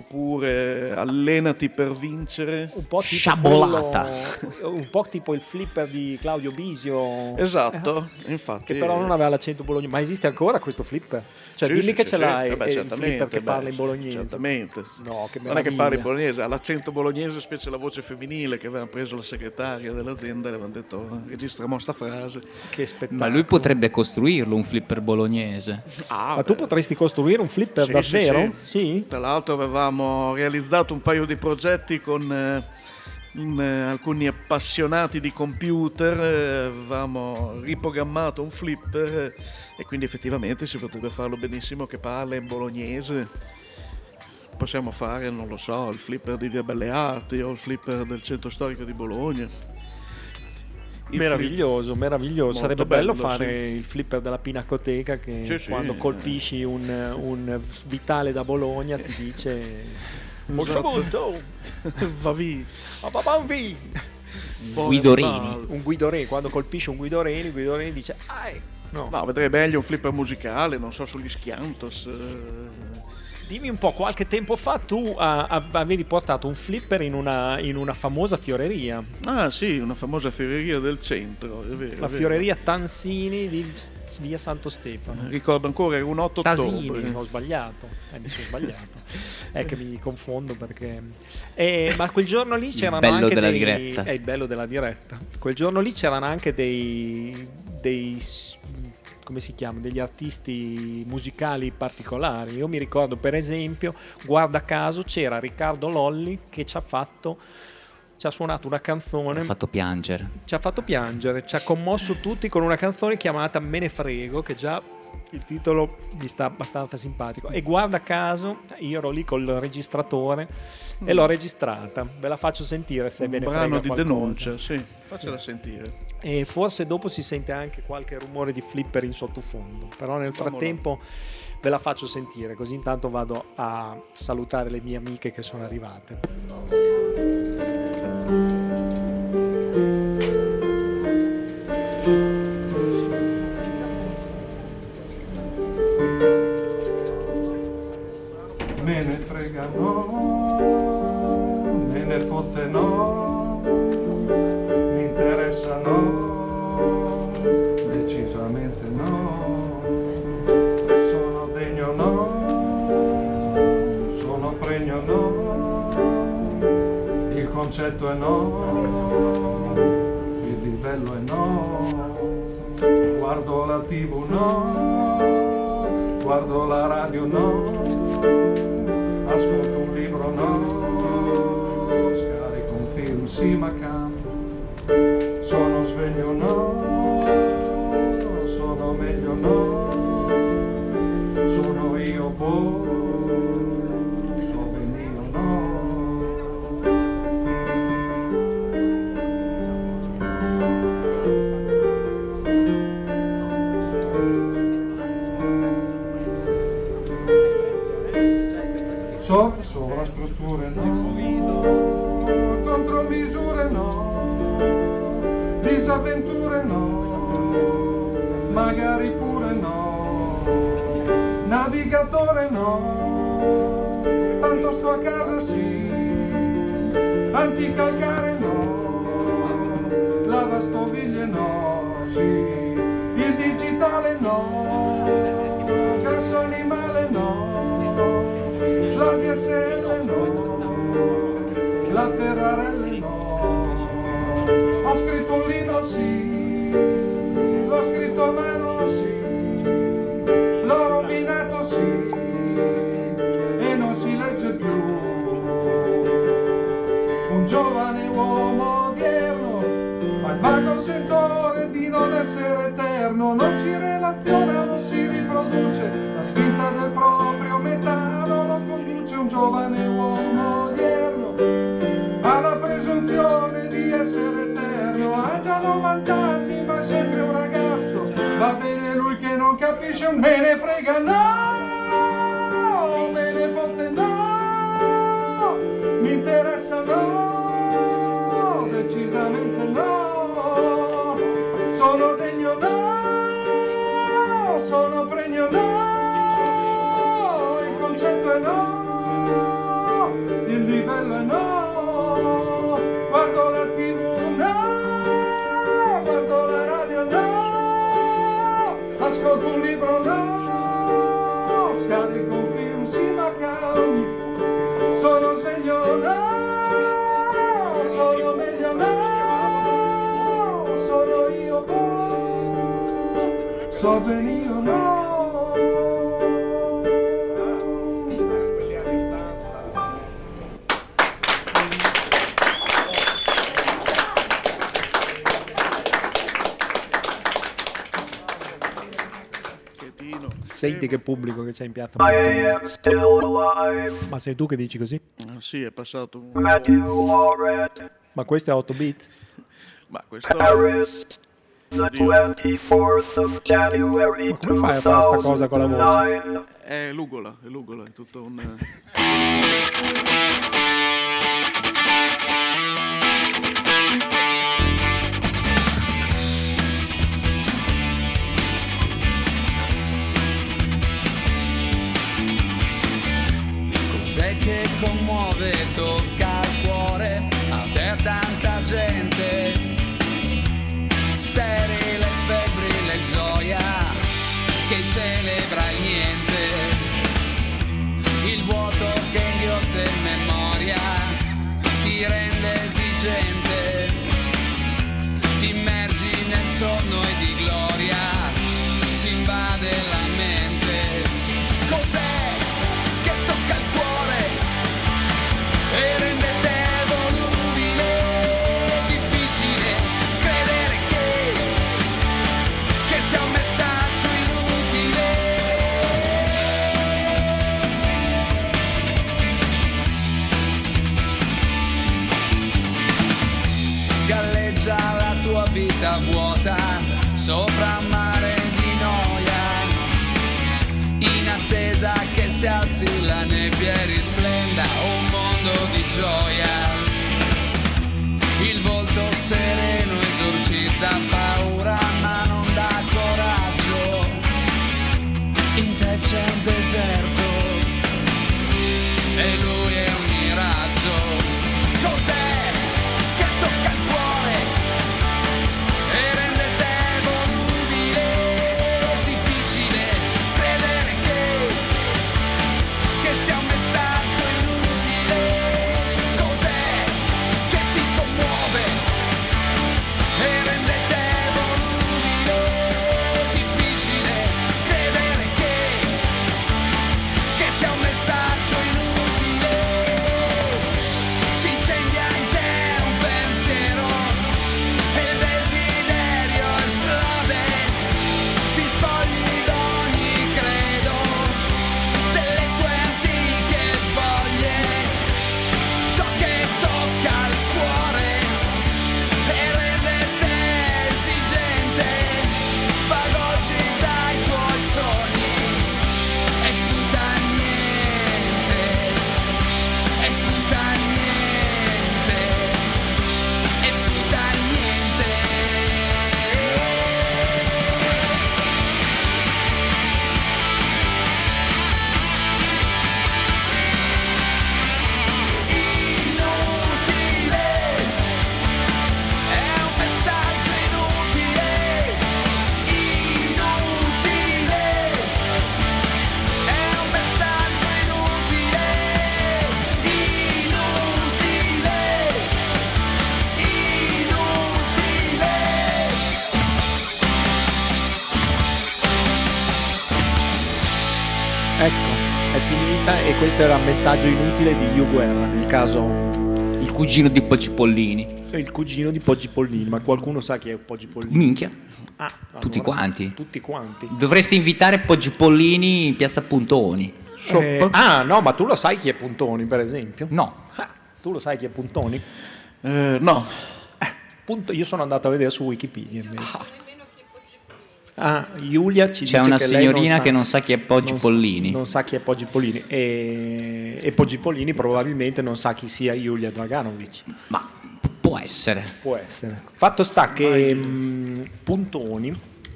oppure allenati per vincere. Un po' tipo sciabolata. Un po' tipo il flipper di Claudio Bisio. Esatto, infatti. Che però non aveva l'accento bolognese. Ma esiste ancora questo flipper? Cioè, dimmi che ce l'hai, il flipper che parla in bolognese. Certamente. No, che non è che parla in bolognese, ha l'accento bolognese, specie la voce femminile, che aveva preso la segretaria dell'azienda e le avevano detto registriamo sta frase. Che spettacolo. Ma lui potrebbe costruirlo un flipper bolognese. Ma tu potresti costruire un flipper davvero? Sì. Tra l'altro avevamo realizzato un paio di progetti con alcuni appassionati di computer, avevamo riprogrammato un flipper e quindi effettivamente si potrebbe farlo benissimo che parla in bolognese. Possiamo fare, non lo so, il flipper di Via Belle Arti o il flipper del centro storico di Bologna. Meraviglioso. Molto Sarebbe bello bello, fare il flipper della Pinacoteca che Sì, quando sì. colpisci un vitale da Bologna ti dice Esatto. molto Va via. Guidorini. Un Guidorini, quando colpisci un Guidorini, il Guidorini dice no. Vedrei meglio un flipper musicale, non so, sugli Schiantos. Dimmi un po', qualche tempo fa tu avevi portato un flipper in una famosa fioreria. Ah sì, una famosa fioreria del centro, è vero. La fioreria Tansini di via Santo Stefano. Ricordo ancora, era un 8 Tasini, ottobre. ho sbagliato. Mi sono sbagliato. È che mi confondo perché... ma quel giorno lì c'erano bello anche della dei... diretta. È il bello della diretta. Quel giorno lì c'erano anche dei come si chiama, degli artisti musicali particolari. Io mi ricordo per esempio, guarda caso, c'era Riccardo Lolli che ci ha fatto ci ha suonato una canzone. Ha fatto piangere. Ci ha fatto piangere, ci ha commosso tutti con una canzone chiamata Me ne frego, che già il titolo mi sta abbastanza simpatico. E guarda caso, io ero lì col registratore e l'ho registrata. Ve la faccio sentire se ve ne frega brano di qualcosa. denuncia, sì, faccela sentire. E forse dopo si sente anche qualche rumore di flipper in sottofondo, però nel frattempo ve la faccio sentire, così intanto vado a salutare le mie amiche che sono arrivate. Me ne frega no, me ne fotte no, mi interessa no, decisamente no, sono degno no, sono pregno no, il concetto è no, il livello è no, guardo la TV no, guardo la radio no, ascolto un libro no, scarico un film sì ma cambio, sono sveglio no, sono meglio no, sono io so ben io no. Sovrastrutture no, contromisure no, disavventure no, magari pure no, navigatore no, tanto sto a casa sì, anticalcare no, lavastoviglie no, sì, il digitale no, grasso animale no, la DSL no, la Ferrarelli no, ho scritto un libro sì, l'ho scritto a mano sì, l'ho rovinato sì, e non si legge più, un giovane uomo odierno ha il vago sentore di non essere eterno, non si relaziona, non si riproduce, la spinta del proprio metano lo conduce, un giovane uomo odierno ha la presunzione di essere eterno, ha già 90 anni ma è sempre un ragazzo, va bene lui che non capisce un me ne frega no, me ne fotte no, mi interessa no, decisamente no, sono degno no, sono pregno no, il concetto è no, il livello è no, guardo la TV no, guardo la radio no, ascolto un libro no, scarico un film sì ma cambio, sono sveglio no, sono meglio no, sono io so ben io no. Senti che pubblico che c'è in piazza. Ma sei tu che dici così? Sì, è passato un... Ma questo è 8 bit? Ma questo... Ma come fai a fare sta cosa con la voce? È l'ugola, è tutto un... Cos'è che commuove, tocca il cuore a te tanta gente, sterile, febbrile gioia che celebra il niente, il vuoto che inghiotte il strada vuota sopra un mare di noia, in attesa che si alzi la nebbia e risplenda un mondo di gioia. Il volto sereno esorcita paura ma non dà coraggio, in te c'è un deserto e lui è un miraggio. Cos'è che tocca il cuore e rende te volubile? Difficile credere che sia un messaggio inutile. Cos'è che ti commuove e rende te volubile? Difficile credere che sia un messaggio inutile. Si incendia in te un pensiero e il desiderio esplode, ti spogli d'ogni credo, delle tue antiche voglie. Ciò che tocca il cuore e rende te esigente, vagoggi dai tuoi sogni e spunta niente, e spunta niente, e spunta niente. Inutile, è un messaggio inutile. Inutile, è un messaggio inutile. Ecco, è finita e questo era il messaggio inutile di Hugh Guerra, nel caso il cugino di Poggi Pollini. il cugino di Poggi Pollini, ma qualcuno sa chi è Poggi Pollini? Minchia. Ah, Tutti allora, quanti. Tutti quanti. Dovresti invitare Poggi Pollini in Piazza Puntoni. No, ma tu lo sai chi è Puntoni, per esempio? No. Tu lo sai chi è Puntoni? No. Io sono andato a vedere su Wikipedia invece. Giulia ci C'è dice una che lei signorina che non sa chi è Poggi Pollini. Non sa chi è Poggi Pollini e Poggi Pollini probabilmente non sa chi sia Julia Draganovic. Ma può essere. Può essere. Fatto sta che Puntoni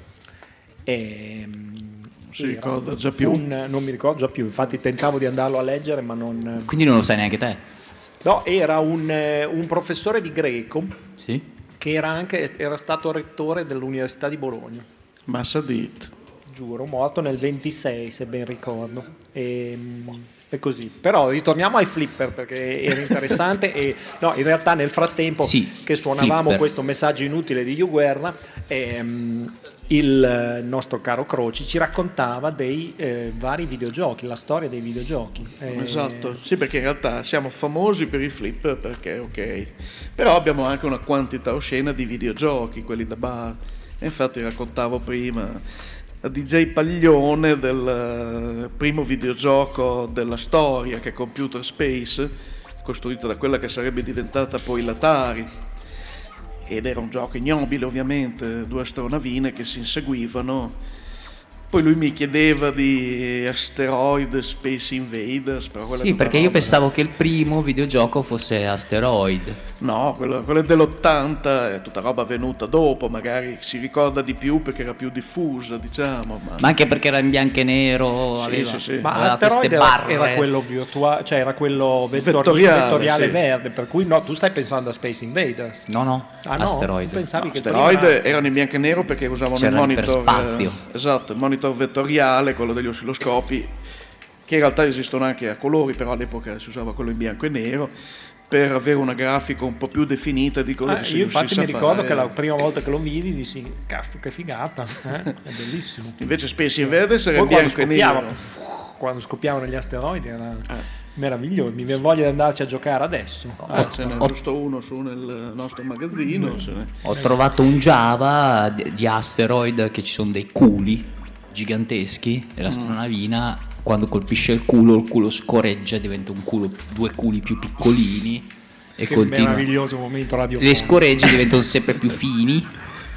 si ricorda già più. Non mi ricordo già più, infatti tentavo di andarlo a leggere ma non... Quindi non lo sai neanche te? No, era un professore di greco, sì, che era stato rettore dell'Università di Bologna. Massa dit. Giuro, morto nel 26 se ben ricordo. E così. Però ritorniamo ai flipper perché era interessante e no, in realtà nel frattempo che suonavamo flipper. Questo messaggio inutile di Hugh Guerra, il nostro caro Croci ci raccontava dei vari videogiochi, la storia dei videogiochi. Esatto, sì, perché in realtà siamo famosi per i flipper perché ok, però abbiamo anche una quantità oscena di videogiochi, quelli da bar. E infatti raccontavo prima a DJ Paglione del primo videogioco della storia, che è Computer Space, costruito da quella che sarebbe diventata poi l'Atari. Ed era un gioco ignobile, ovviamente, 2 astronavine che si inseguivano. Poi lui mi chiedeva di Asteroid, Space Invaders. Però sì, perché io pensavo che il primo videogioco fosse Asteroid. No, quello è dell'80, è tutta roba venuta dopo, magari si ricorda di più perché era più diffusa, diciamo. Ma anche perché era in bianco e nero, Sì, aveva, sì. Ma aveva Asteroid queste barre. era quello virtuale, cioè era quello Vettoriale, sì. verde, per cui no, tu stai pensando a Space Invaders. No, Asteroid. Tu pensavi che Asteroid prima... erano in bianco e nero perché usavano il C'era monitor iperspazio. Esatto, il monitor vettoriale, quello degli oscilloscopi, che in realtà esistono anche a colori, però all'epoca si usava quello in bianco e nero per avere una grafica un po' più definita di quello che si io infatti riuscisse mi a ricordo fare. che la prima volta che lo vidi dissi cazzo che figata, è bellissimo. Invece Space Invaders era in Poi bianco e nero. quando scoppiavano gli asteroidi era meraviglioso, mi viene voglia di andarci a giocare adesso. Ce n'è giusto uno su nel nostro magazzino. Ho trovato un Java di Asteroid che ci sono dei culi giganteschi e l'astronavina quando colpisce il culo scoreggia, diventa un culo, 2 culi più piccolini e che continua. meraviglioso momento radiofonico. Le scoregge diventano sempre più fini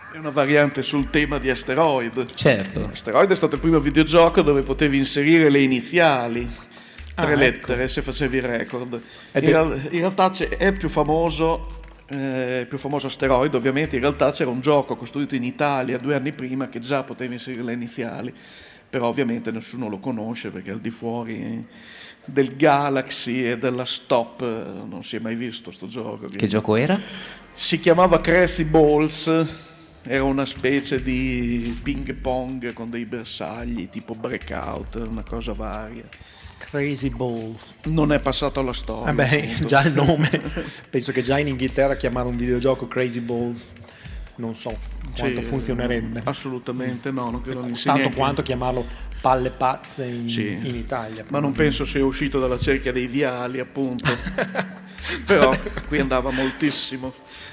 È una variante sul tema di Asteroid. Certo. Asteroid è stato il primo videogioco dove potevi inserire le iniziali, 3 ecco. lettere, se facevi il record. In realtà è il più famoso Asteroid, ovviamente. In realtà c'era un gioco costruito in Italia 2 anni prima che già poteva inserire le iniziali, però ovviamente nessuno lo conosce perché al di fuori del Galaxy e della Stop non si è mai visto sto gioco. Che gioco era? Si chiamava Crazy Balls, era una specie di ping pong con dei bersagli tipo Breakout, una cosa varia. Crazy Balls. Non è passato alla storia. Già il nome. Penso che già in Inghilterra chiamare un videogioco Crazy Balls non so quanto funzionerebbe. Assolutamente no, non credo tanto quanto chiamarlo palle pazze in Italia. Ma non penso sia uscito dalla cerchia dei viali, appunto. Però qui andava moltissimo.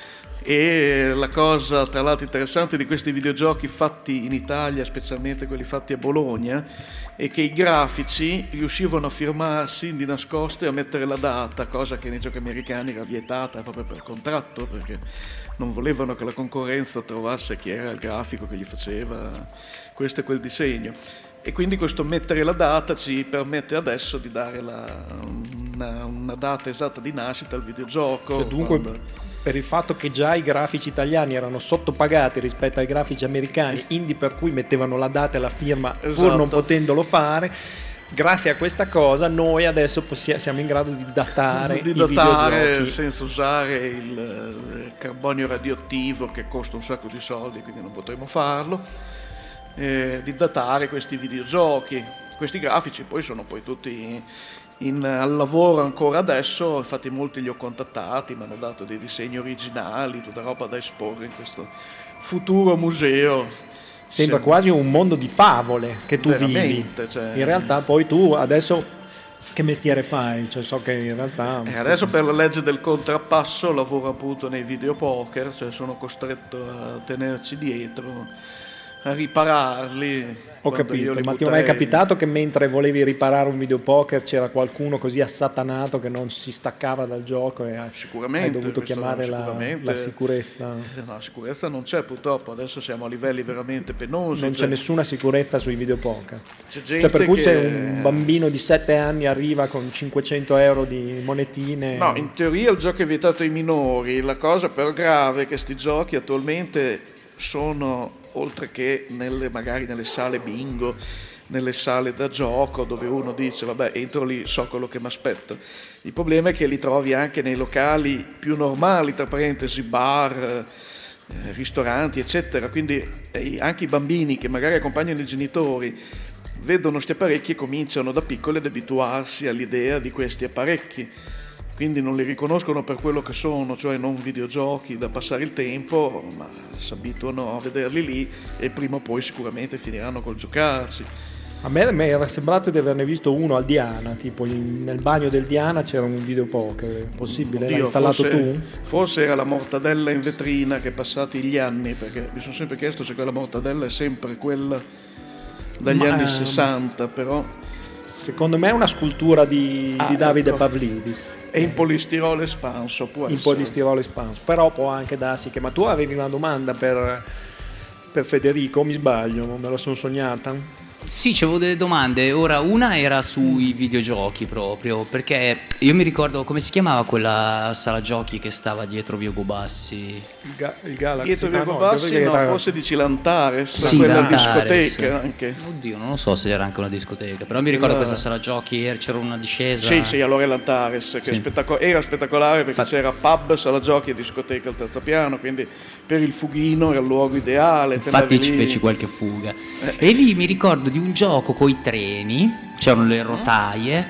E la cosa tra l'altro interessante di questi videogiochi fatti in Italia, specialmente quelli fatti a Bologna, è che i grafici riuscivano a firmarsi di nascosto e a mettere la data, cosa che nei giochi americani era vietata proprio per contratto, perché non volevano che la concorrenza trovasse chi era il grafico che gli faceva questo e quel disegno. E quindi questo mettere la data ci permette adesso di dare una data esatta di nascita al videogioco. Cioè, dunque, per il fatto che già i grafici italiani erano sottopagati rispetto ai grafici americani, indie per cui mettevano la data e la firma pur non potendolo fare, grazie a questa cosa noi adesso siamo in grado di datare i videogiochi senza usare il carbonio radioattivo che costa un sacco di soldi, quindi non potremo farlo, di datare questi videogiochi. Questi grafici poi sono poi tutti al lavoro ancora adesso, infatti molti li ho contattati, mi hanno dato dei disegni originali, tutta roba da esporre in questo futuro museo. Sembra quasi un mondo di favole che tu vivi. Cioè, in realtà poi tu adesso che mestiere fai? Cioè, so che in realtà adesso per la legge del contrappasso lavoro appunto nei videopoker, cioè sono costretto a tenerci dietro, a ripararli. Ho capito, ma ti è mai capitato che mentre volevi riparare un videopoker c'era qualcuno così assatanato che non si staccava dal gioco e hai dovuto chiamare la sicurezza? No, la sicurezza non c'è purtroppo, adesso siamo a livelli veramente penosi. Non c'è nessuna sicurezza sui videopoker. C'è gente per cui se un bambino di 7 anni arriva con 500 euro di monetine... No, in teoria il gioco è vietato ai minori, la cosa però grave è che sti giochi attualmente sono... oltre che magari nelle sale bingo, nelle sale da gioco dove uno dice vabbè entro lì, so quello che mi aspetta. Il problema è che li trovi anche nei locali più normali, tra parentesi bar, ristoranti eccetera, quindi anche i bambini che magari accompagnano i genitori vedono questi apparecchi e cominciano da piccoli ad abituarsi all'idea di questi apparecchi. Quindi non li riconoscono per quello che sono, cioè non videogiochi da passare il tempo, ma si abituano a vederli lì e prima o poi sicuramente finiranno col giocarci. A me era sembrato di averne visto uno al Diana, tipo nel bagno del Diana c'era un videopoker, è possibile? L'hai installato tu? Forse era la mortadella in vetrina che passati gli anni, perché mi sono sempre chiesto se quella mortadella è sempre quella dagli anni 60, però... Secondo me è una scultura di Davide Pavlidis. È in polistirolo espanso, può essere. In polistirolo espanso, però può anche darsi che... Ma tu avevi una domanda per Federico, mi sbaglio? Me la sono sognata? Sì, c'avevo delle domande. Ora, una era sui videogiochi proprio, perché io mi ricordo come si chiamava quella sala giochi che stava dietro Via Gobassi. Il Galaxy. Dietro Via Gobassi, no, forse dici l'Antares, sì, quella l'Antares. Discoteca anche. Oddio, non lo so se era anche una discoteca, però mi ricordo questa sala giochi, c'era una discesa. Sì, allora è l'Antares, che era spettacolare perché c'era pub, sala giochi e discoteca al terzo piano, quindi per il fughino era il luogo ideale. Infatti ci feci qualche fuga. E lì mi ricordo di un gioco coi treni, c'erano le rotaie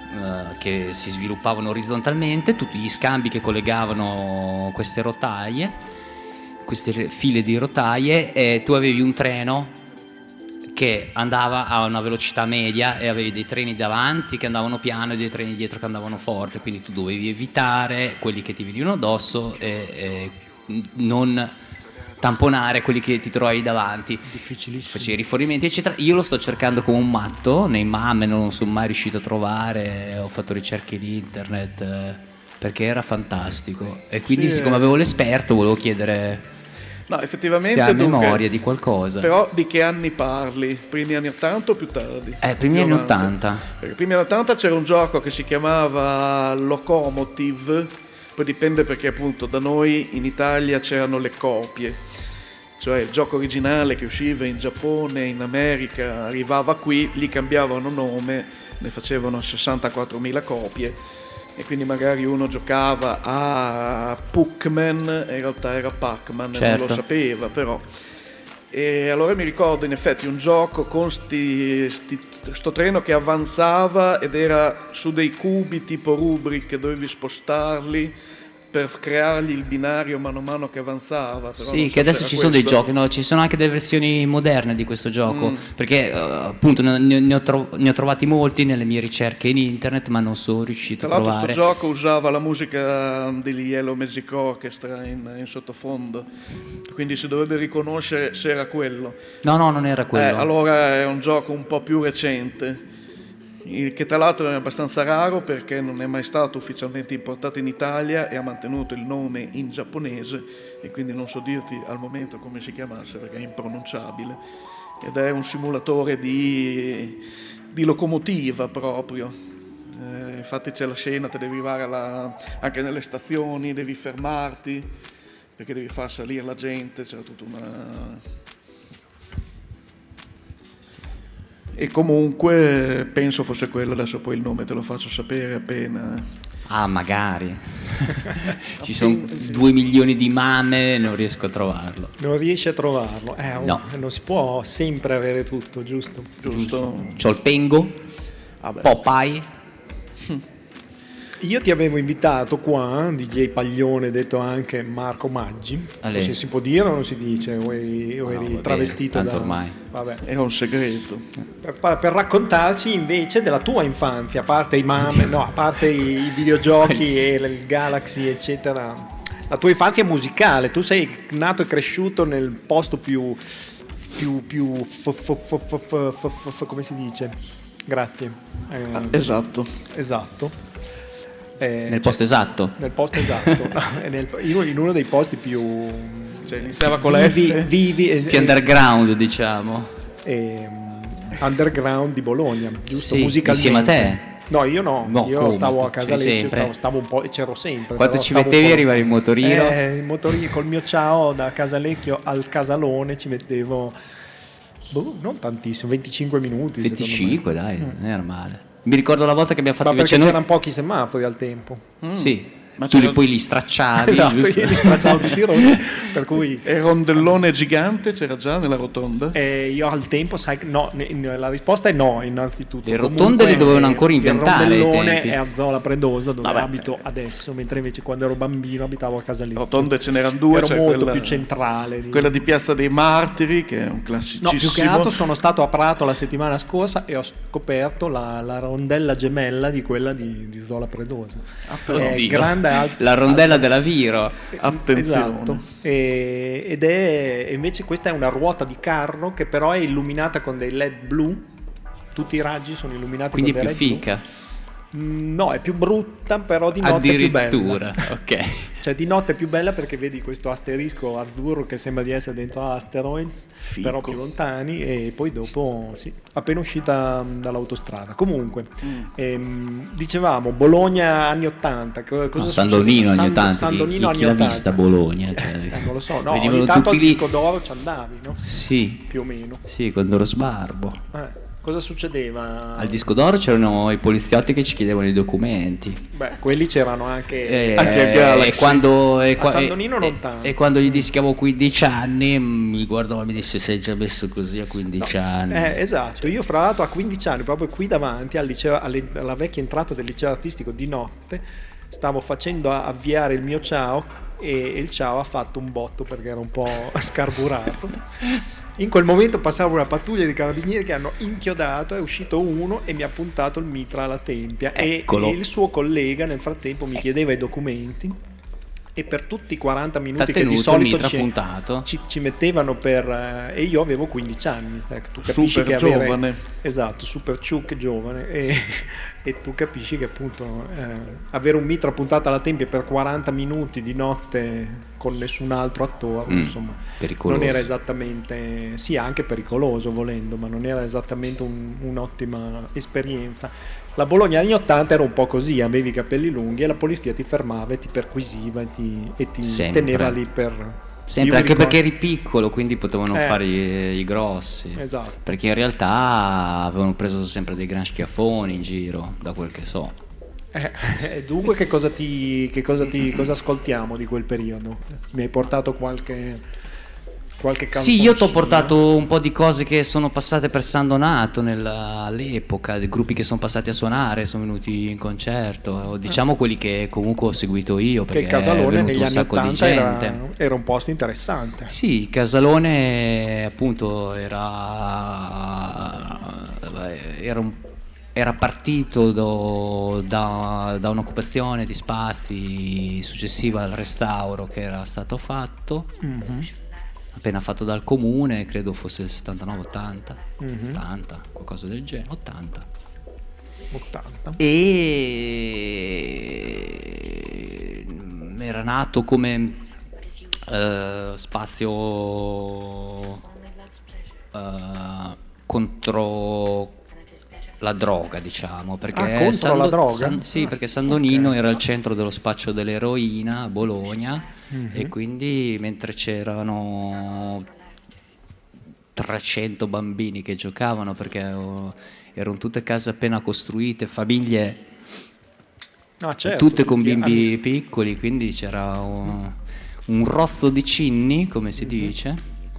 che si sviluppavano orizzontalmente, tutti gli scambi che collegavano queste rotaie, queste file di rotaie, e tu avevi un treno che andava a una velocità media e avevi dei treni davanti che andavano piano e dei treni dietro che andavano forte, quindi tu dovevi evitare quelli che ti venivano addosso e non tamponare quelli che ti trovavi davanti. Difficilissimo. Facevi rifornimenti eccetera. Io lo sto cercando come un matto nei MAME, non sono mai riuscito a trovare, ho fatto ricerche in internet perché era fantastico e quindi siccome avevo l'esperto volevo chiedere. No, effettivamente. Se hai dunque, memoria di qualcosa. Però di che anni parli? Primi anni 80 o più tardi? Primi anni 80. Perché primi anni 80 c'era un gioco che si chiamava Locomotive, poi dipende perché appunto da noi in Italia c'erano le copie, cioè il gioco originale che usciva in Giappone, in America, arrivava qui, gli cambiavano nome, ne facevano 64.000 copie. E quindi magari uno giocava a Puckman e in realtà era Pac-Man, certo. Non lo sapeva però. E allora mi ricordo in effetti un gioco con sto treno che avanzava ed era su dei cubi tipo Rubrik, dovevi spostarli per creargli il binario mano a mano che avanzava. Però sì, che adesso ci sono dei giochi, no? Ci sono anche delle versioni moderne di questo gioco, perché appunto ne ho trovati molti nelle mie ricerche in internet, ma non sono riuscito a trovare. Tra l'altro questo gioco usava la musica degli Yellow Magic Orchestra in sottofondo, quindi si dovrebbe riconoscere se era quello. No, non era quello. Allora è un gioco un po' più recente, che tra l'altro è abbastanza raro perché non è mai stato ufficialmente importato in Italia e ha mantenuto il nome in giapponese e quindi non so dirti al momento come si chiamasse perché è impronunciabile, ed è un simulatore di locomotiva proprio. Infatti c'è la scena, te devi arrivare anche nelle stazioni, devi fermarti perché devi far salire la gente, c'era tutta una... E comunque penso fosse quello, adesso poi il nome te lo faccio sapere appena. Ah, magari. Ci sono 2 milioni di mame, non riesco a trovarlo. Non riesci a trovarlo? No. Non si può sempre avere tutto, giusto? C'ho il Pengo, Popeye. Io ti avevo invitato qua, DJ Paglione, detto anche Marco Maggi. Se si può dire o non si dice? O eri travestito tanto da... ormai. Vabbè. Era un segreto. Per raccontarci invece della tua infanzia, a parte i mame, a parte i videogiochi e il Galaxy, eccetera. La tua infanzia musicale. Tu sei nato e cresciuto nel posto più come si dice? Grazie. Esatto. Nel posto esatto. Nel posto esatto. In uno dei posti più... Cioè iniziava con la F. Vivi. Più underground, diciamo. Underground di Bologna, giusto? Sì, musicalmente. insieme a te? No, io no. Io stavo a Casalecchio, stavo un po', c'ero sempre. Quanto ci mettevi arrivare in motorino? Il motorino col mio ciao da Casalecchio al Casalone ci mettevo non tantissimo, 25 minuti. 25, dai, non era male. Mi ricordo la volta che abbiamo fatto invece c'erano pochi semafori al tempo. Sì. Ma tu poi li stracciavi. Esatto, io li stracciavo tutti rossi, per cui... E rondellone gigante c'era già nella rotonda? Io al tempo, sai, no, la risposta è no, innanzitutto. Le rotonde le dovevano ancora inventare. Il rondellone è a Zola Predosa, dove abito adesso, mentre invece quando ero bambino abitavo a Casalecchio. Rotonde ce n'erano due. Ero molto più centrale. Quella di Piazza dei Martiri, che è un classicissimo. No, più che altro sono stato a Prato la settimana scorsa e ho scoperto la rondella gemella di quella di Zola Predosa. Grande, la rondella della Viro, attenzione. Esatto. Ed è invece questa è una ruota di carro che però è illuminata con dei LED blu, tutti i raggi sono illuminati quindi con dei LED blu. Quindi è più fica. No, è più brutta, però di notte addirittura, è più bella. Ok. Cioè di notte è più bella perché vedi questo asterisco azzurro che sembra di essere dentro Asteroids, però più lontani, e poi dopo appena uscita dall'autostrada. Comunque dicevamo Bologna anni 80, Sandonino anni 80, Sandonino chi l'ha vista Bologna? Non lo so, no, ogni tanto al disco d'oro ci andavi, no? Sì, più o meno. Sì, quando ero sbarbo. Cosa succedeva? Al disco d'oro c'erano i poliziotti che ci chiedevano i documenti. Beh, quelli c'erano anche a Galaxy. A Sandonino non tanto. E quando gli dissi che avevo 15 anni mi guardava e mi disse: sei già messo così a 15 anni. Esatto, io fra l'altro a 15 anni, proprio qui davanti al liceo, alla vecchia entrata del liceo artistico di notte, stavo facendo avviare il mio ciao e il ciao ha fatto un botto perché era un po' scarburato. In quel momento passava una pattuglia di carabinieri che hanno inchiodato, è uscito uno e mi ha puntato il mitra alla tempia. E il suo collega nel frattempo mi chiedeva i documenti e per tutti i 40 minuti T'ha che di tenuto solito il mitra puntato. ci mettevano per e io avevo 15 anni, tu capisci Super che giovane. esatto, super ciuc giovane e tu capisci che appunto avere un mitra puntato alla tempia per 40 minuti di notte con nessun altro attorno, insomma, pericoloso. non era esattamente, sì, anche pericoloso volendo, ma non era esattamente un'ottima esperienza. La Bologna anni 80 era un po' così, avevi i capelli lunghi e la polizia ti fermava e ti perquisiva e ti Sempre. teneva lì per... Sempre, Io anche ricordo- perché eri piccolo, quindi potevano fare i grossi. Esatto. Perché in realtà avevano preso sempre dei gran schiaffoni in giro, da quel che so. Dunque cosa ascoltiamo di quel periodo? Mi hai portato qualche Sì, io ti ho canzoncina? portato un po' di cose che sono passate per San Donato all'epoca, dei gruppi che sono passati a suonare, sono venuti in concerto, diciamo quelli che comunque ho seguito io, Che perché il Casalone è venuto negli un anni sacco di 80 gente. era un posto interessante. Sì, Casalone appunto era partito da un'occupazione di spazi successiva al restauro che era stato fatto, appena fatto dal comune, credo fosse il 79-80, 80, qualcosa del genere, 80. E era nato come spazio contro la droga, diciamo, perché contro la droga? sì, perché San Donino era il centro dello spaccio dell'eroina a Bologna, e quindi mentre c'erano 300 bambini che giocavano, perché erano tutte case appena costruite, famiglie Certo, tutte con bimbi piccoli, quindi c'era un rozzo di cinni, come si dice,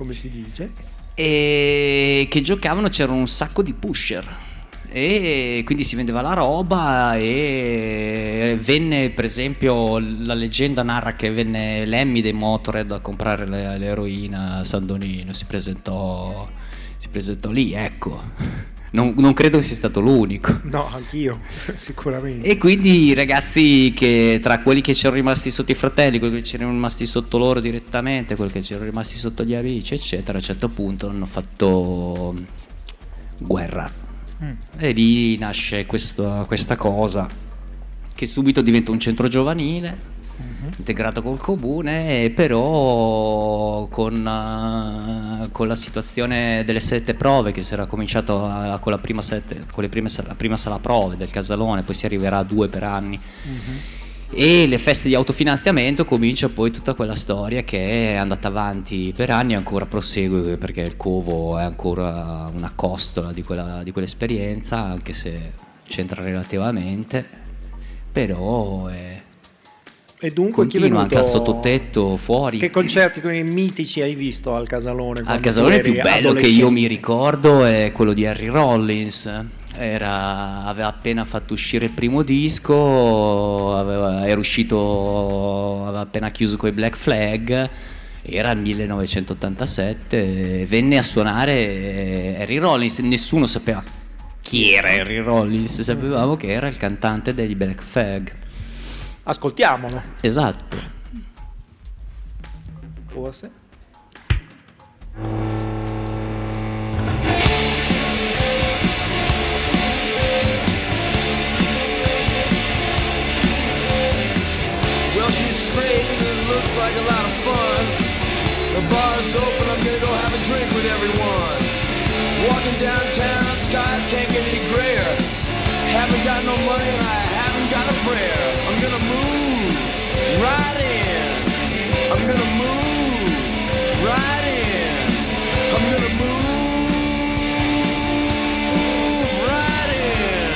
e che giocavano, c'erano un sacco di pusher e quindi si vendeva la roba, e venne, per esempio, la leggenda narra che venne Lemmy dei Motorhead a comprare l'eroina a San Donino, si presentò lì, ecco. Non credo sia stato l'unico. No, anch'io, sicuramente. E quindi i ragazzi, che tra quelli che c'erano rimasti sotto i fratelli, quelli che c'erano rimasti sotto loro direttamente, quelli che c'erano rimasti sotto gli amici, eccetera, a un certo punto hanno fatto guerra. E lì nasce questa cosa che subito diventa un centro giovanile integrato col comune, però con la situazione delle 7 prove, che si era cominciato con la prima sala prove del Casalone, poi si arriverà a 2 per anni, e le feste di autofinanziamento, comincia poi tutta quella storia che è andata avanti per anni e ancora prosegue, perché il Covo è ancora una costola di quell'esperienza, anche se c'entra relativamente, però E dunque chi è continua venuto anche a sottotetto, fuori. Che concerti mitici hai visto al Casalone? Al quando Casalone tu il eri più bello che io adolescente? mi ricordo è quello di Harry Rollins. Aveva appena fatto uscire il primo disco, aveva appena chiuso coi Black Flag, era il 1987, venne a suonare Harry Rollins, nessuno sapeva chi era Harry Rollins, sapevamo che era il cantante degli Black Flag. Ascoltiamolo. Esatto. Forse. Well, she's straight and it looks like a lot of fun. The bar's open, I'm gonna go have a drink with everyone. Walking downtown, skies can't get any grayer. Haven't got no money and I haven't got a prayer. I'm gonna move right in. I'm gonna move right in. I'm gonna move right in.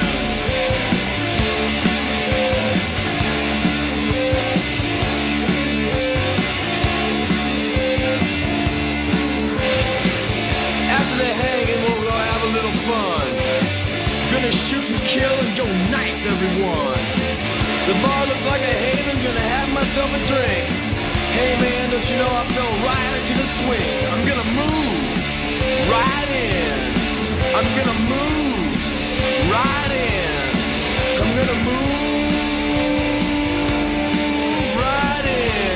After the hanging, we'll go have a little fun. Gonna shoot and kill and go knife everyone. The bar looks like a haven, gonna have myself a drink. Hey man, don't you know I fell right into the swing? I'm gonna move right in. I'm gonna move right in. I'm gonna move right in.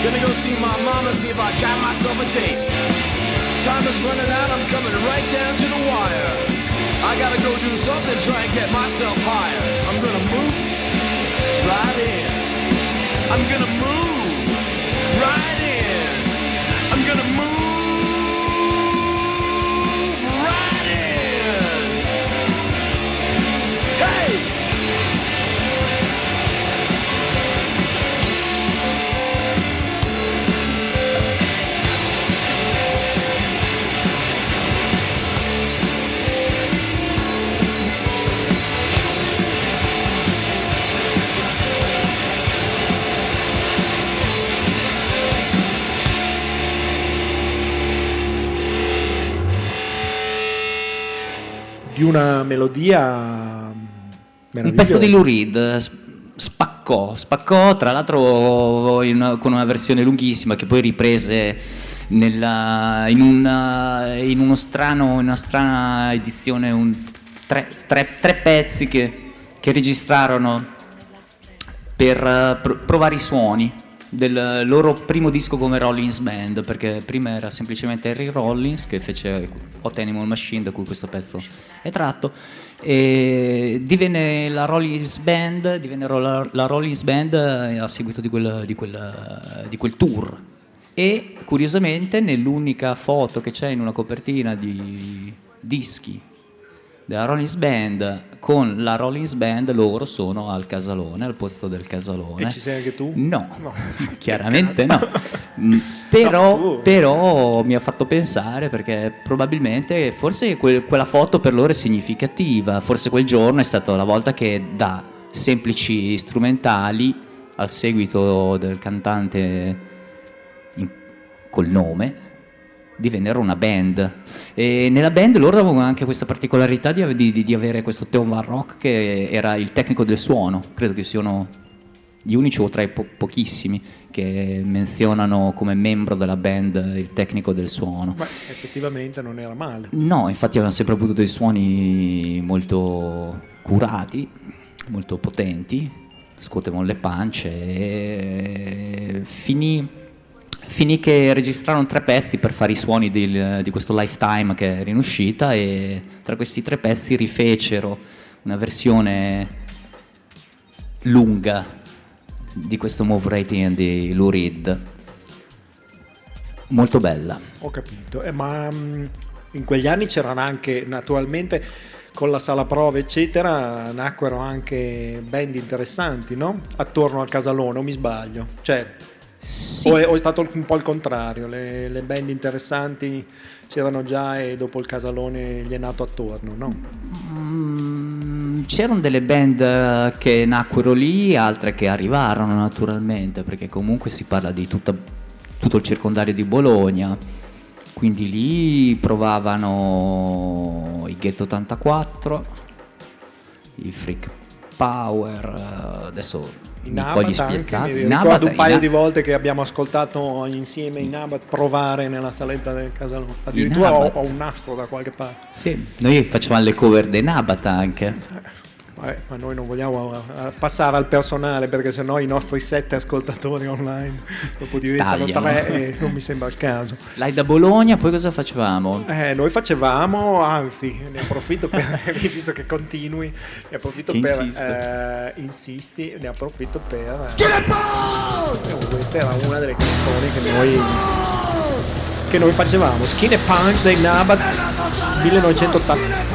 Gonna go see my mama, see if I got myself a date. Time is running out, I'm coming right down to the wire. I gotta go do something, try and get myself higher. I'm gonna move right in. I'm gonna move right in. I'm gonna move right in. Hey! Di una melodia meravigliosa. Un pezzo di Lou Reed spaccò tra l'altro con una versione lunghissima che poi riprese in una strana edizione, tre pezzi che registrarono per provare i suoni del loro primo disco come Rollins Band, perché prima era semplicemente Harry Rollins che fece Hot Animal Machine, da cui questo pezzo è tratto, e divenne la Rollins Band a seguito di quel tour. E curiosamente nell'unica foto che c'è in una copertina di dischi della Rollins Band con la Rollins Band, loro sono al Casalone, al posto del Casalone. E ci sei anche tu? No. Chiaramente no. Però mi ha fatto pensare, perché probabilmente forse quella foto per loro è significativa, forse quel giorno è stata la volta che da semplici strumentali, al seguito del cantante col nome, divennero una band. E nella band loro avevano anche questa particolarità di avere questo Theo Van Rock, che era il tecnico del suono. Credo che siano gli unici o tra i pochissimi che menzionano come membro della band il tecnico del suono. Ma effettivamente non era male. No, infatti avevano sempre avuto dei suoni molto curati, molto potenti, scuotevano le pance e finì che registrarono 3 pezzi per fare i suoni di questo Lifetime che era in uscita, e tra questi 3 pezzi rifecero una versione lunga di questo Move Right In di Lou Reed, molto bella. Ho capito, ma in quegli anni c'erano anche, naturalmente, con la sala prove eccetera, nacquero anche band interessanti, no? Attorno al Casalone, o mi sbaglio? Cioè, sì. O è stato un po' il contrario, le band interessanti c'erano già e dopo il Casalone gli è nato attorno, no? C'erano delle band che nacquero lì, altre che arrivarono naturalmente, perché comunque si parla di tutto il circondario di Bologna, quindi lì provavano i Ghetto 84, i Freak Power, adesso in Nabat anche, mi ricordo un paio di volte che abbiamo ascoltato insieme in Nabat provare nella saletta del Casalone, addirittura ho un nastro da qualche parte. Sì, noi facevamo le cover dei Nabat anche. Ma noi non vogliamo passare al personale, perché sennò i nostri 7 ascoltatori online dopo diventano 3 e non mi sembra il caso. L'hai da Bologna, poi cosa facevamo? Noi facevamo, anzi, ne approfitto per, visto che continui, ne approfitto per insisti, ne approfitto per questa era una delle canzoni che noi facevamo, Skin e Punk dei Nabat 1980.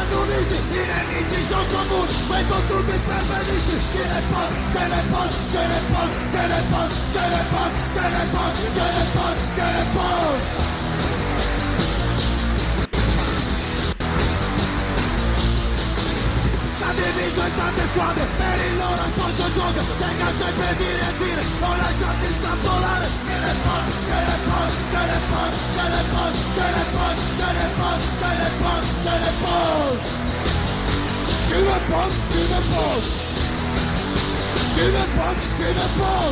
Avevi tante squadre per il loro sport gioco, tenga sempre dire e dire, non lasciarti intrappolare. Che le pon, che le pon, che le pon, che le pon, che le pon, che le pon, che le pon, che le pon. Give a pon, give a pon. Give a pon, give a pon.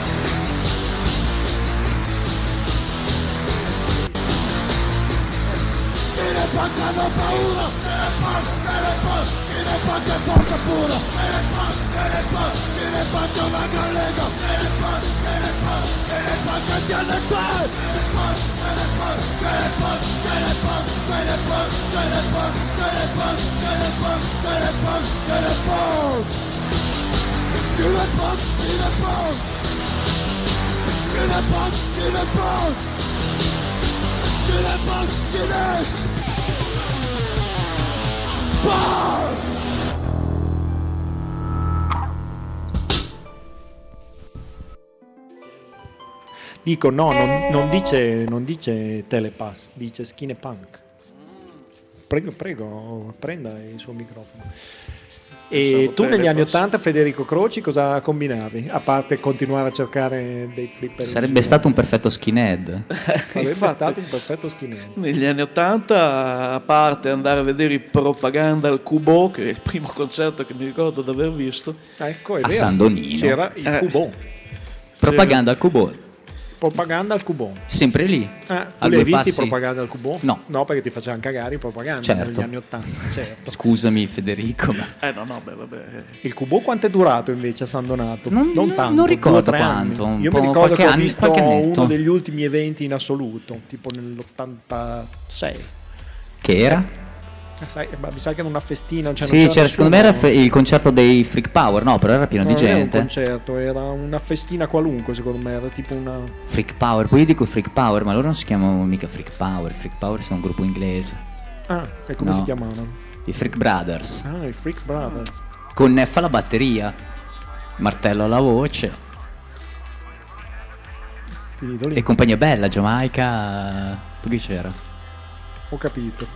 Che le pon hanno paura, che le pon, che le pon. Che le pon che porta puro, che le pon, che le pon, che le pon che va con l'ego, che le pon, che le pon, che le Dico no, non dice telepass, dice skinepunk. Prego, prenda il suo microfono. E tu negli anni '80, Federico Croci, cosa combinavi? A parte continuare a cercare dei flipper. Sarebbe stato un perfetto skinhead. Sarebbe stato un perfetto skinhead. Negli anni '80, a parte andare a vedere i Propaganda al Cubo, che è il primo concerto che mi ricordo di aver visto. Ecco, è A vero. San Donino. C'era il Cubo. Propaganda al Cubo. Propaganda al Cubo. Sempre lì. Tu a l'hai due visti passi. Propaganda al Cubo? No. No, perché ti facevano cagare i Propaganda Certo. negli anni '80. Certo. Scusami Federico, ma vabbè. Il Cubo quanto è durato invece a San Donato? Non tanto, non ricordo 2 o 3 anni. quanto, un Io po' mi ricordo qualche che ho anno- visto qualche annetto. uno degli ultimi eventi in assoluto, tipo nell'86. che era? Mi sa che era una festina. Cioè Sì, non c'era secondo me era nessuno. il concerto dei Freak Power, no, però era pieno di Non era un gente. concerto, era una festina qualunque, secondo me, era tipo una... Freak Power, poi io dico Freak Power, ma loro non si chiamano mica Freak Power sono un gruppo inglese. Ah, e come No. si chiamavano? I Freak Brothers. Ah, i Freak Brothers. Con Neff alla batteria, martello alla voce. Finito lì. E compagnia bella, Giamaica. Poi chi c'era? Ho capito.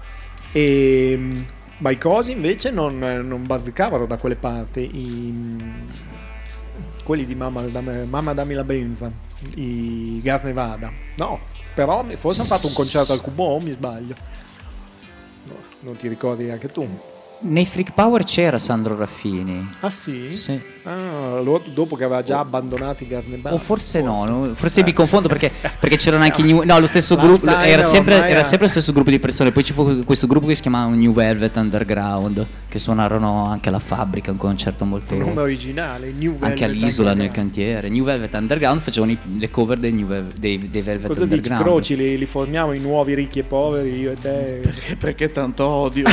Ma i cosi invece non bazzicavano da quelle parti. Quelli di Mamma dammi la benza, i Gas Nevada. No, però forse hanno fatto un concerto al Cubo, mi sbaglio. No, non ti ricordi neanche tu. Nei Freak Power c'era Sandro Raffini. Ah sì? Sì. Ah, allora dopo che aveva già abbandonato i Gas Nevada. O forse no, forse mi confondo perché c'erano anche lo stesso Ma gruppo, sai, era sempre ormai lo stesso gruppo di persone. Poi ci fu questo gruppo che si chiamava New Velvet Underground, che suonarono anche alla Fabbrica, un concerto molto Un nome originale, New Velvet anche all'Isola nel Underground. cantiere. New Velvet Underground facevano le cover dei Velvet Cosa dici, Underground. Croci, li formiamo i nuovi ricchi e poveri, io e te. Perché tanto odio?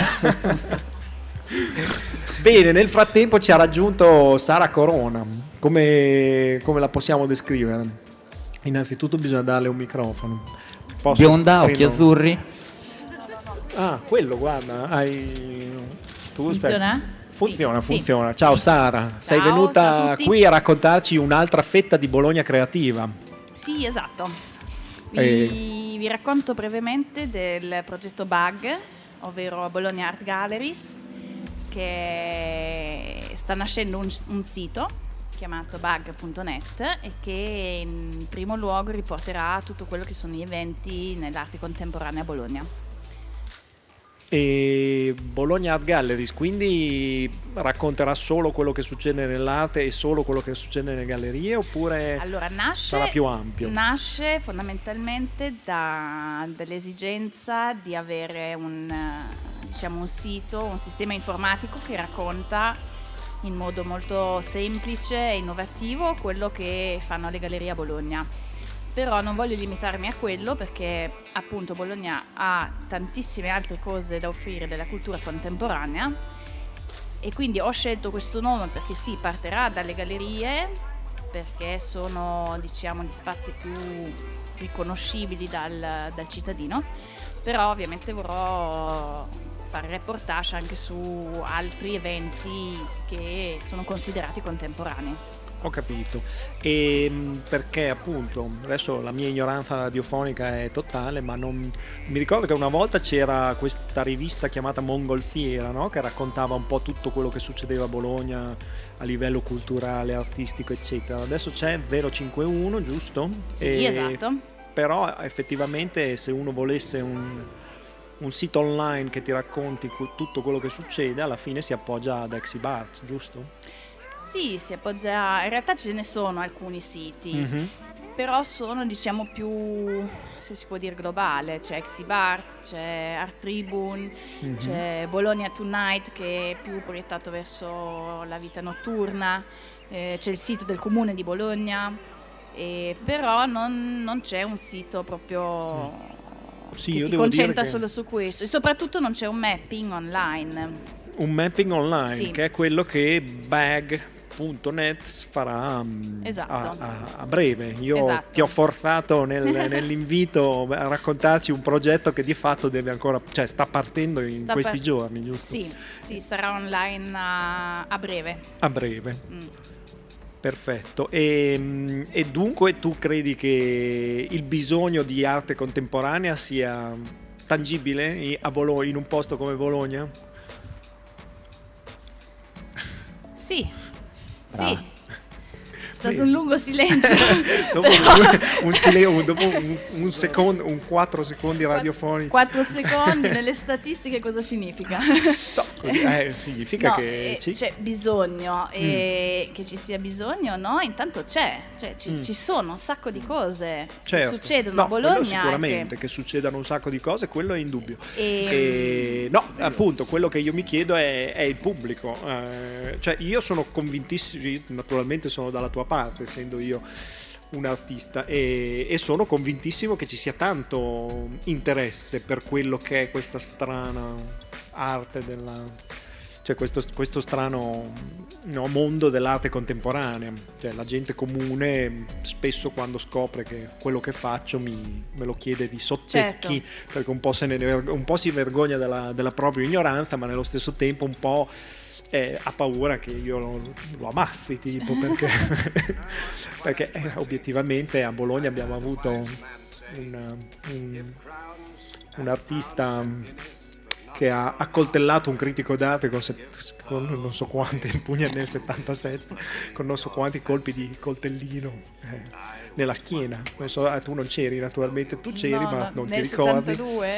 Bene, nel frattempo ci ha raggiunto Sara Corona. Come la possiamo descrivere? Innanzitutto bisogna darle un microfono. Bionda, occhi azzurri. Ah, quello, guarda. Tu Funziona? aspetta. Funziona, Sì. funziona. Ciao Sara, sei ciao venuta a tutti. qui a raccontarci un'altra fetta di Bologna creativa. Sì, esatto. E- Vi racconto brevemente del progetto BUG, ovvero Bologna Art Galleries, che sta nascendo un sito chiamato bug.net e che in primo luogo riporterà tutto quello che sono gli eventi nell'arte contemporanea a Bologna. E Bologna Art Galleries quindi racconterà solo quello che succede nell'arte e solo quello che succede nelle gallerie, oppure Allora, sarà più ampio? Nasce fondamentalmente dall'esigenza di avere un sito, un sistema informatico che racconta in modo molto semplice e innovativo quello che fanno le gallerie a Bologna. Però non voglio limitarmi a quello, perché appunto Bologna ha tantissime altre cose da offrire della cultura contemporanea, e quindi ho scelto questo nome perché sì, partirà dalle gallerie, perché sono, diciamo, gli spazi più riconoscibili dal cittadino, però ovviamente vorrò fare reportage anche su altri eventi che sono considerati contemporanei. Ho capito. E perché appunto adesso la mia ignoranza radiofonica è totale, ma non mi ricordo che una volta c'era questa rivista chiamata Mongolfiera, no? Che raccontava un po' tutto quello che succedeva a Bologna a livello culturale, artistico, eccetera. Adesso c'è 051, giusto? Sì, esatto. Però effettivamente se uno volesse un sito online che ti racconti tutto quello che succede, alla fine si appoggia ad Exibart, giusto? Sì, si appoggia, in realtà ce ne sono alcuni siti, però sono, diciamo, più, se si può dire, globale. C'è Exibart, c'è Art Tribune, c'è Bologna Tonight, che è più proiettato verso la vita notturna, c'è il sito del comune di Bologna, però non c'è un sito proprio Sì, che io si devo concentra dire che- solo su questo, e soprattutto non c'è un mapping online. Un mapping online, Sì. che è quello che bag.net farà Esatto. a breve. Io Esatto. ti ho forzato nell'invito a raccontarci un progetto che di fatto deve ancora, cioè sta partendo in Sta questi par- giorni, giusto? Sì, sarà online a breve. A breve. Perfetto. E dunque tu credi che il bisogno di arte contemporanea sia tangibile in un posto come Bologna? Sì. Brava. Sì. È stato un lungo silenzio. Dopo Però- un secondo, un 4 secondi radiofonici. 4 secondi nelle statistiche cosa significa? Così, significa No, che c'è bisogno, e che ci sia bisogno, no? Intanto c'è, cioè ci sono un sacco di cose Certo. che succedono a quello Bologna. sicuramente, che succedano un sacco di cose, quello è indubbio. No, appunto, quello che io mi chiedo è il pubblico. Cioè, io sono convintissimo, naturalmente sono dalla tua parte, essendo io un artista, e sono convintissimo che ci sia tanto interesse per quello che è questa strana arte cioè questo strano mondo dell'arte contemporanea. Cioè, la gente comune spesso, quando scopre che quello che faccio, me lo chiede di sottecchi, Certo. perché un po' si vergogna della propria ignoranza, ma nello stesso tempo un po' ha paura che io lo ammazzi, tipo, perché obiettivamente a Bologna abbiamo avuto un artista che ha accoltellato un critico d'arte con non so quante impugna nel 77, con non so quanti colpi di coltellino nella schiena. Non so, tu non c'eri, naturalmente, tu c'eri, ma non ti nel ricordi. 72?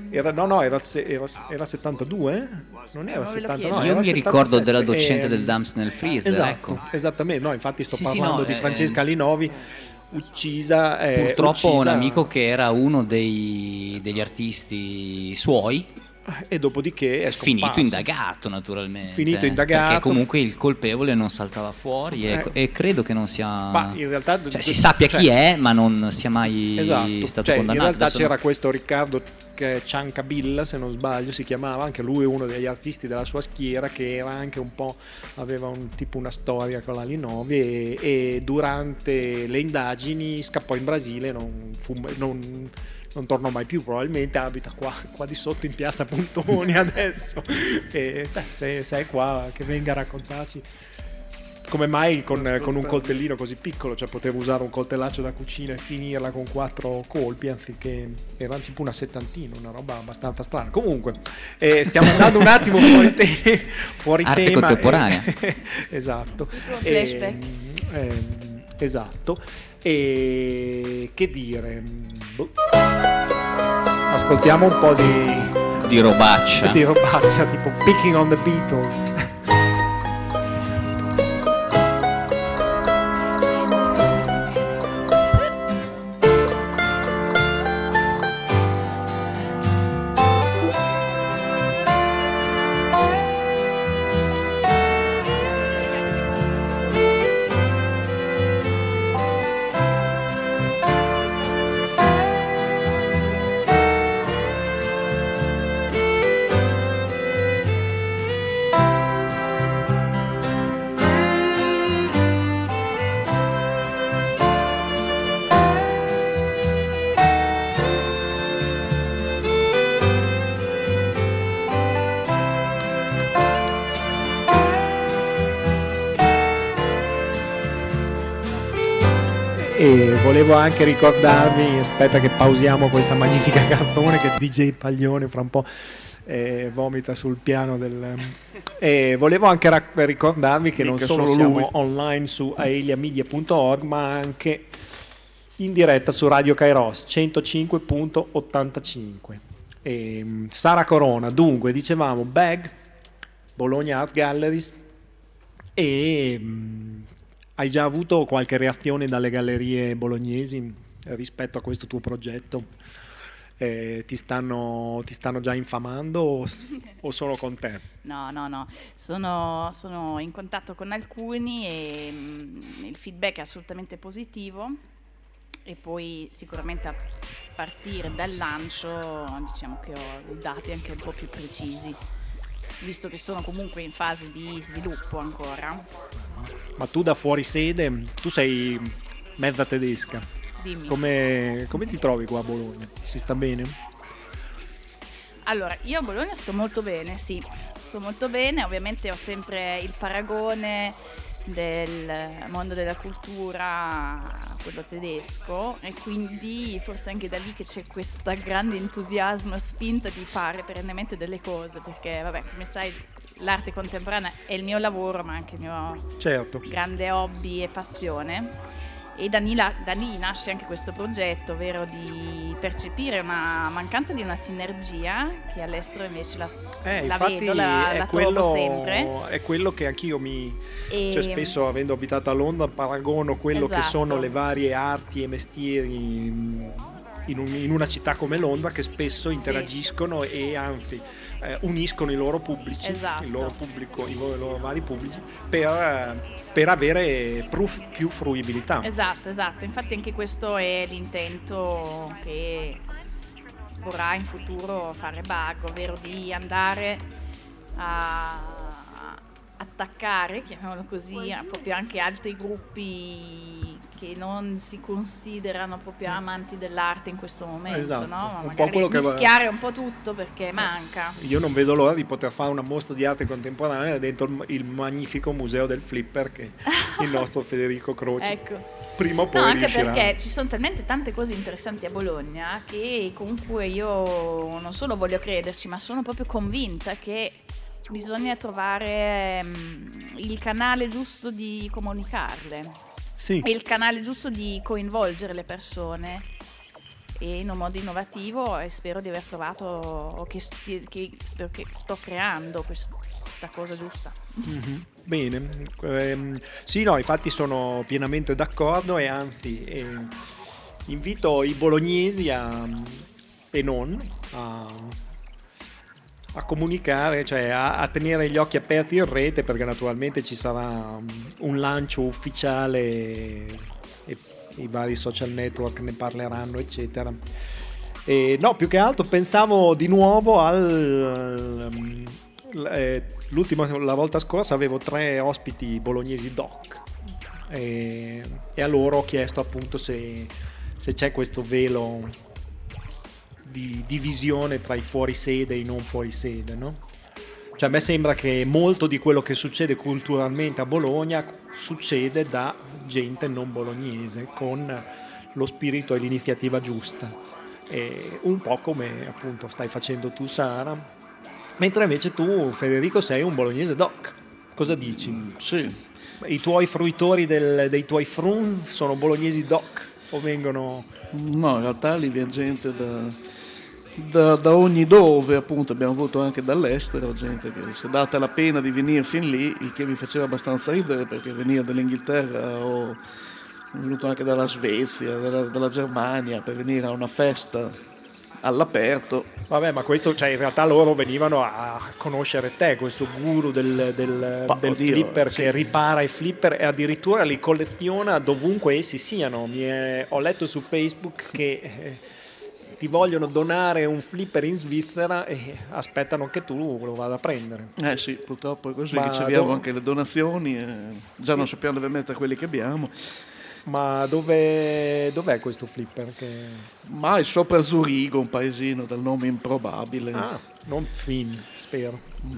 Era 72? Non era Non ve lo 70, chiedo. no, Io era mi ricordo 77. della docente del Dumps nel freezer, Esatto, ecco. esattamente. No, infatti sto Sì, parlando no, di Francesca Linovi, uccisa. Purtroppo uccisa- un amico che era uno degli artisti suoi, e dopodiché è finito scomparso. indagato, naturalmente. Finito indagato. Perché comunque il colpevole non saltava fuori e credo che non sia... Ma in realtà, cioè, si sappia chi è, ma non sia mai Esatto. stato Cioè, in condannato. realtà Adesso c'era questo Riccardo Ciancabilla, se non sbaglio si chiamava, anche lui uno degli artisti della sua schiera, che era anche un po', aveva una storia con la Linovi, e durante le indagini scappò in Brasile, non tornò mai più, probabilmente abita qua di sotto in piazza Pontoni adesso, e se è qua, che venga a raccontarci come mai con un coltellino così piccolo, cioè potevo usare un coltellaccio da cucina e finirla con 4 colpi, anziché era tipo una settantina, una roba abbastanza strana. Comunque stiamo andando un attimo fuori Arte tema. contemporanea. Esatto. Flashback. Esatto. E che dire? Ascoltiamo un po' di robaccia. Di robaccia, tipo Picking on the Beatles. E volevo anche ricordarvi, aspetta che pausiamo questa magnifica canzone che DJ Paglione fra un po' vomita sul piano del... volevo anche ricordarvi che non solo siamo online su aeliamedia.org, ma anche in diretta su Radio Kairos 105.85. Sara Corona, dunque, dicevamo Bag, Bologna Art Galleries, e hai già avuto qualche reazione dalle gallerie bolognesi rispetto a questo tuo progetto? Ti stanno già infamando o sono con te? No, sono in contatto con alcuni e il feedback è assolutamente positivo. e poi sicuramente a partire dal lancio diciamo che ho dei dati anche un po' più precisi, visto che sono comunque in fase di sviluppo ancora. Ma tu da fuori sede, tu sei mezza tedesca. Dimmi. Come ti trovi qua a Bologna? Si sta bene? Allora, io a Bologna sto molto bene, sì, sto molto bene, ovviamente ho sempre il paragone del mondo della cultura, quello tedesco, e quindi forse anche da lì che c'è questa grande entusiasmo, spinta di fare perennemente delle cose, perché vabbè, come sai, l'arte contemporanea è il mio lavoro, ma anche il mio grande hobby e passione. E da lì nasce anche questo progetto, ovvero di percepire una mancanza di una sinergia che all'estero invece la vedo, la trovo sempre. È quello che anch'io cioè spesso, avendo abitato a Londra, paragono quello che sono le varie arti e mestieri in una città come Londra, che spesso interagiscono e anzi uniscono i loro pubblici, il loro pubblico, i loro vari pubblici per avere più fruibilità. Esatto, infatti anche questo è l'intento che vorrà in futuro fare Bug, ovvero di andare a attaccare, chiamiamolo così, proprio anche altri gruppi che non si considerano proprio amanti dell'arte in questo momento, no? Ma magari mischiare un po' tutto, perché manca. Io non vedo l'ora di poter fare una mostra di arte contemporanea dentro il magnifico museo del flipper che il nostro Federico Croce prima o poi anche riuscirà. perché ci sono talmente tante cose interessanti a Bologna che comunque io non solo voglio crederci, ma sono proprio convinta che bisogna trovare il canale giusto di comunicarle, il canale giusto di coinvolgere le persone, e in un modo innovativo, e spero di aver trovato spero che sto creando questa cosa giusta. Mm-hmm. Bene, sì, no, infatti sono pienamente d'accordo, e anzi invito i bolognesi e non a comunicare, cioè a tenere gli occhi aperti in rete, perché naturalmente ci sarà un lancio ufficiale e i vari social network ne parleranno, eccetera. E no, più che altro pensavo di nuovo la volta scorsa avevo 3 ospiti bolognesi doc e a loro ho chiesto appunto se c'è questo velo di divisione tra i fuorisede e i non fuorisede, no? Cioè a me sembra che molto di quello che succede culturalmente a Bologna succede da gente non bolognese, con lo spirito e l'iniziativa giusta, e un po' come appunto stai facendo tu, Sara, mentre invece tu, Federico, sei un bolognese doc. Cosa dici? Sì. I tuoi fruitori dei tuoi frun sono bolognesi doc o vengono... No, in realtà lì viene gente da ogni dove, appunto. Abbiamo avuto anche dall'estero gente che si è data la pena di venire fin lì, il che mi faceva abbastanza ridere, perché venire dall'Inghilterra o venuto anche dalla Svezia, dalla Germania, per venire a una festa all'aperto. Vabbè, ma questo, cioè in realtà loro venivano a conoscere te, questo guru del flipper, che ripara i flipper e addirittura li colleziona dovunque essi siano. Ho letto su Facebook che ti vogliono donare un flipper in Svizzera e aspettano che tu lo vada a prendere. Sì, purtroppo è così, riceviamo anche le donazioni, già non sappiamo dove mettere quelli che abbiamo. Ma dov'è questo flipper? Ma è sopra Zurigo, un paesino dal nome improbabile. Non Finn, spero.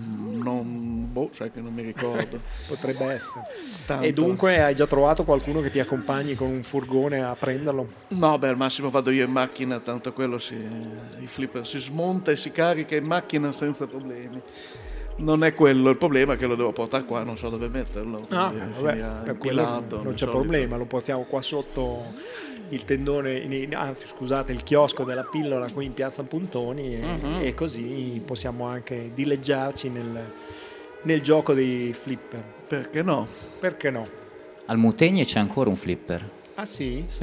Sai che non mi ricordo. Potrebbe essere. Tanto. E dunque hai già trovato qualcuno che ti accompagni con un furgone a prenderlo? No, al massimo vado io in macchina, tanto quello il flipper si smonta e si carica in macchina senza problemi. Non è quello il problema, che lo devo portare qua, non so dove metterlo. Per quello non c'è problema, lo portiamo qua sotto il tendone, il chiosco della pillola qui in piazza Puntoni, e così possiamo anche dileggiarci nel gioco dei flipper. Perché no? Al Mutegni c'è ancora un flipper. Ah sì? Sì.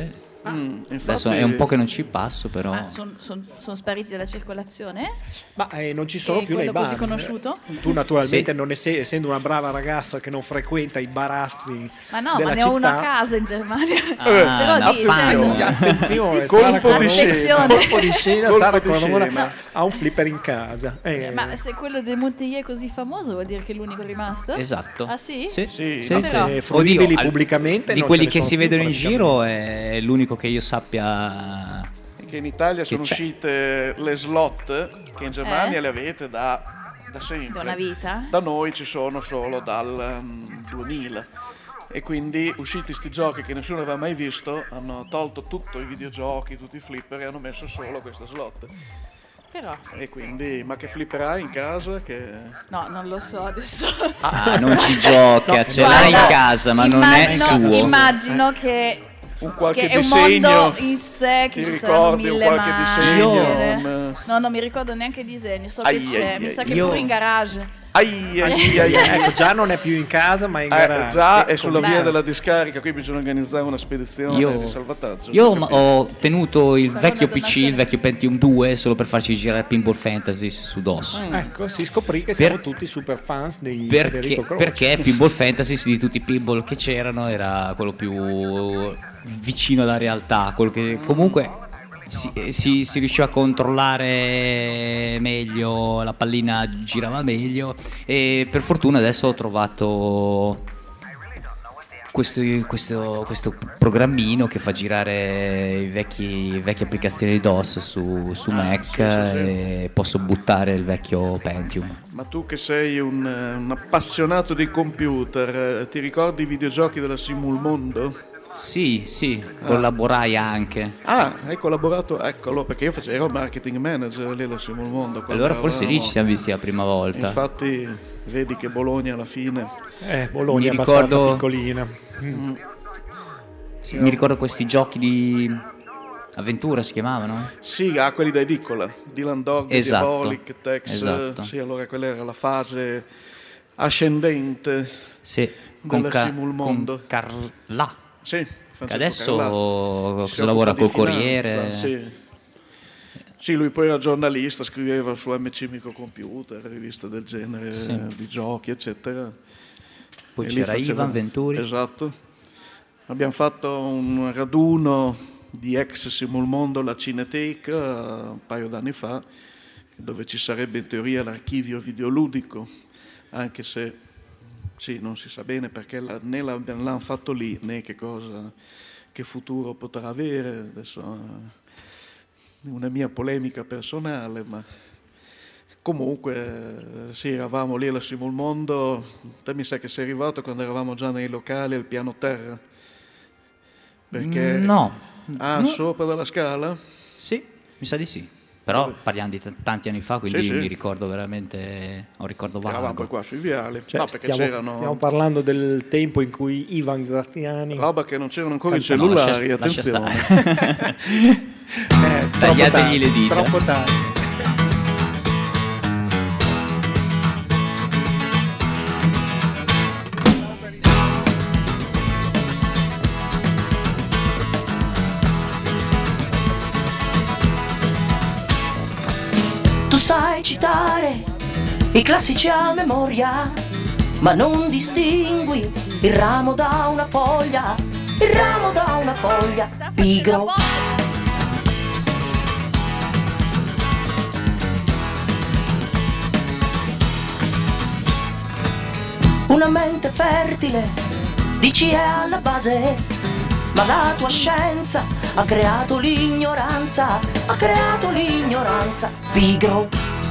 Adesso è un po' che non ci passo, però. Ma sono spariti dalla circolazione? Ma non ci sono più nei quello bar. così conosciuto? Tu naturalmente non essendo una brava ragazza che non frequenta i barazzi Ma no, della ma ne città, ho uno a casa in Germania. Però attenzione, colpo di scena, Sara Coromona ha un flipper in casa. Ma se quello del Monteglier è così famoso, vuol dire che è l'unico rimasto? Esatto. Ah sì? Sì. fruibili pubblicamente di non quelli ce ne che sono si più, vedono in giro è l'unico che io sappia. Che in Italia sono c'è. uscite le slot, che in Germania le avete da sempre. Da una vita? Da noi ci sono solo dal 2000. E quindi usciti sti giochi che nessuno aveva mai visto, hanno tolto tutti i videogiochi, tutti i flipper e hanno messo solo questa slot. Però. E quindi, ma che flipperai in casa? No, non lo so adesso. Non ci gioca, ce l'ha in casa, ma non è suo. Immagino che qualche è un disegno, mondo in sé che ti ci saranno ricordi un 1000 qualche disegno? macchine. No, non mi ricordo neanche i disegni, so che c'è, mi sa che è pure in garage. Ecco, già non è più in casa, ma è in garage. Già è sulla via della discarica, qui bisogna organizzare una spedizione di salvataggio. Io ho tenuto il vecchio PC, il vecchio Pentium 2, solo per farci girare Pinball Fantasy su DOS. Ecco, si scoprì che siamo tutti super fans di Federico Croce. Perché Pinball Fantasy, di tutti i pinball che c'erano, era quello più vicino alla realtà, quello che comunque si riusciva a controllare meglio, la pallina girava meglio, e per fortuna adesso ho trovato questo programmino che fa girare i vecchie applicazioni di DOS su Mac, e posso buttare il vecchio Pentium. Ma tu che sei un appassionato di computer, ti ricordi i videogiochi della Simulmondo? Sì, collaborai anche. Hai collaborato? Eccolo, perché io ero marketing manager lì alla Simulmondo. Allora forse lì ci siamo visti la prima volta. Infatti vedi che Bologna alla fine. Bologna è abbastanza piccolina. Mi ricordo questi giochi di avventura, si chiamavano? Sì, quelli da edicola, Dylan Dog, Diabolic, Tex. Esatto. Sì, allora quella era la fase ascendente della Simulmondo. Con Carlà. Sì, che adesso lavora col Corriere. Sì, lui poi era giornalista, scriveva su MC Microcomputer, riviste del genere, di giochi, eccetera. Poi c'era Ivan Venturi. Esatto. Abbiamo fatto un raduno di ex Simulmondo, la Cineteca, un paio d'anni fa, dove ci sarebbe in teoria l'archivio videoludico, anche se non si sa bene perché né l'hanno fatto lì, né che futuro potrà avere. Adesso è una mia polemica personale, ma comunque eravamo lì alla Simulmondo. Te mi sa che sei arrivato quando eravamo già nei locali al piano terra? Perché no. Sopra dalla scala? Sì, mi sa di sì. Però parliamo di tanti anni fa, quindi mi ricordo veramente, ho ricordo vago. Eravamo poi qua sui viali, perché stiamo parlando del tempo in cui Ivan Graffiani, roba che non c'erano ancora i cellulari, attenzione. Tagliategli le dita. Troppo tardi. Tu sai citare i classici a memoria, ma non distingui il ramo da una foglia, pigro. Una mente fertile, dici è alla base, ma la tua scienza ha creato l'ignoranza, pigro.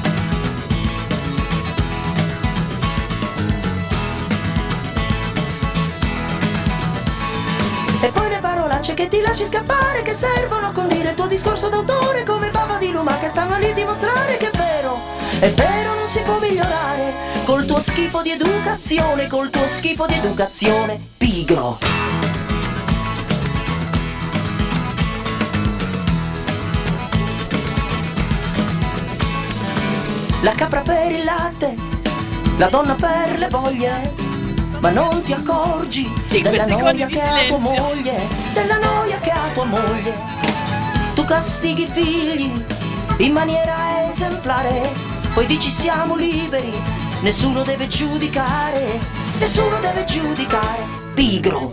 E poi le parolacce che ti lasci scappare, che servono a condire il tuo discorso d'autore, come bava di luma che stanno lì a dimostrare che è vero, non si può migliorare col tuo schifo di educazione, pigro. La capra per il latte, la donna per le voglie, ma non ti accorgi 5 della secondi noia di che ha tua silenzio. moglie, della noia che ha tua moglie. Tu castighi i figli in maniera esemplare, poi dici siamo liberi, nessuno deve giudicare, nessuno deve giudicare. Pigro.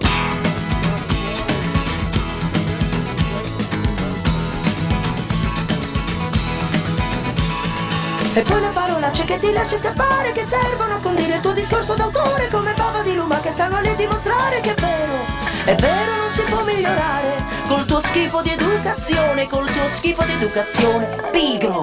E poi le parolacce che ti lasci scappare, che servono a condire il tuo discorso d'autore, come bava di luma che stanno lì a dimostrare che è vero, non si può migliorare col tuo schifo di educazione, col tuo schifo di educazione. Pigro.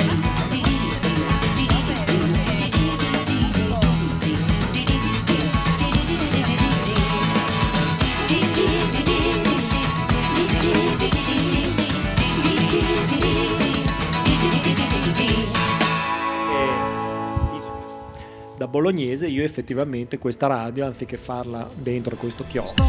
Da bolognese io effettivamente questa radio, anziché farla dentro questo chiosco,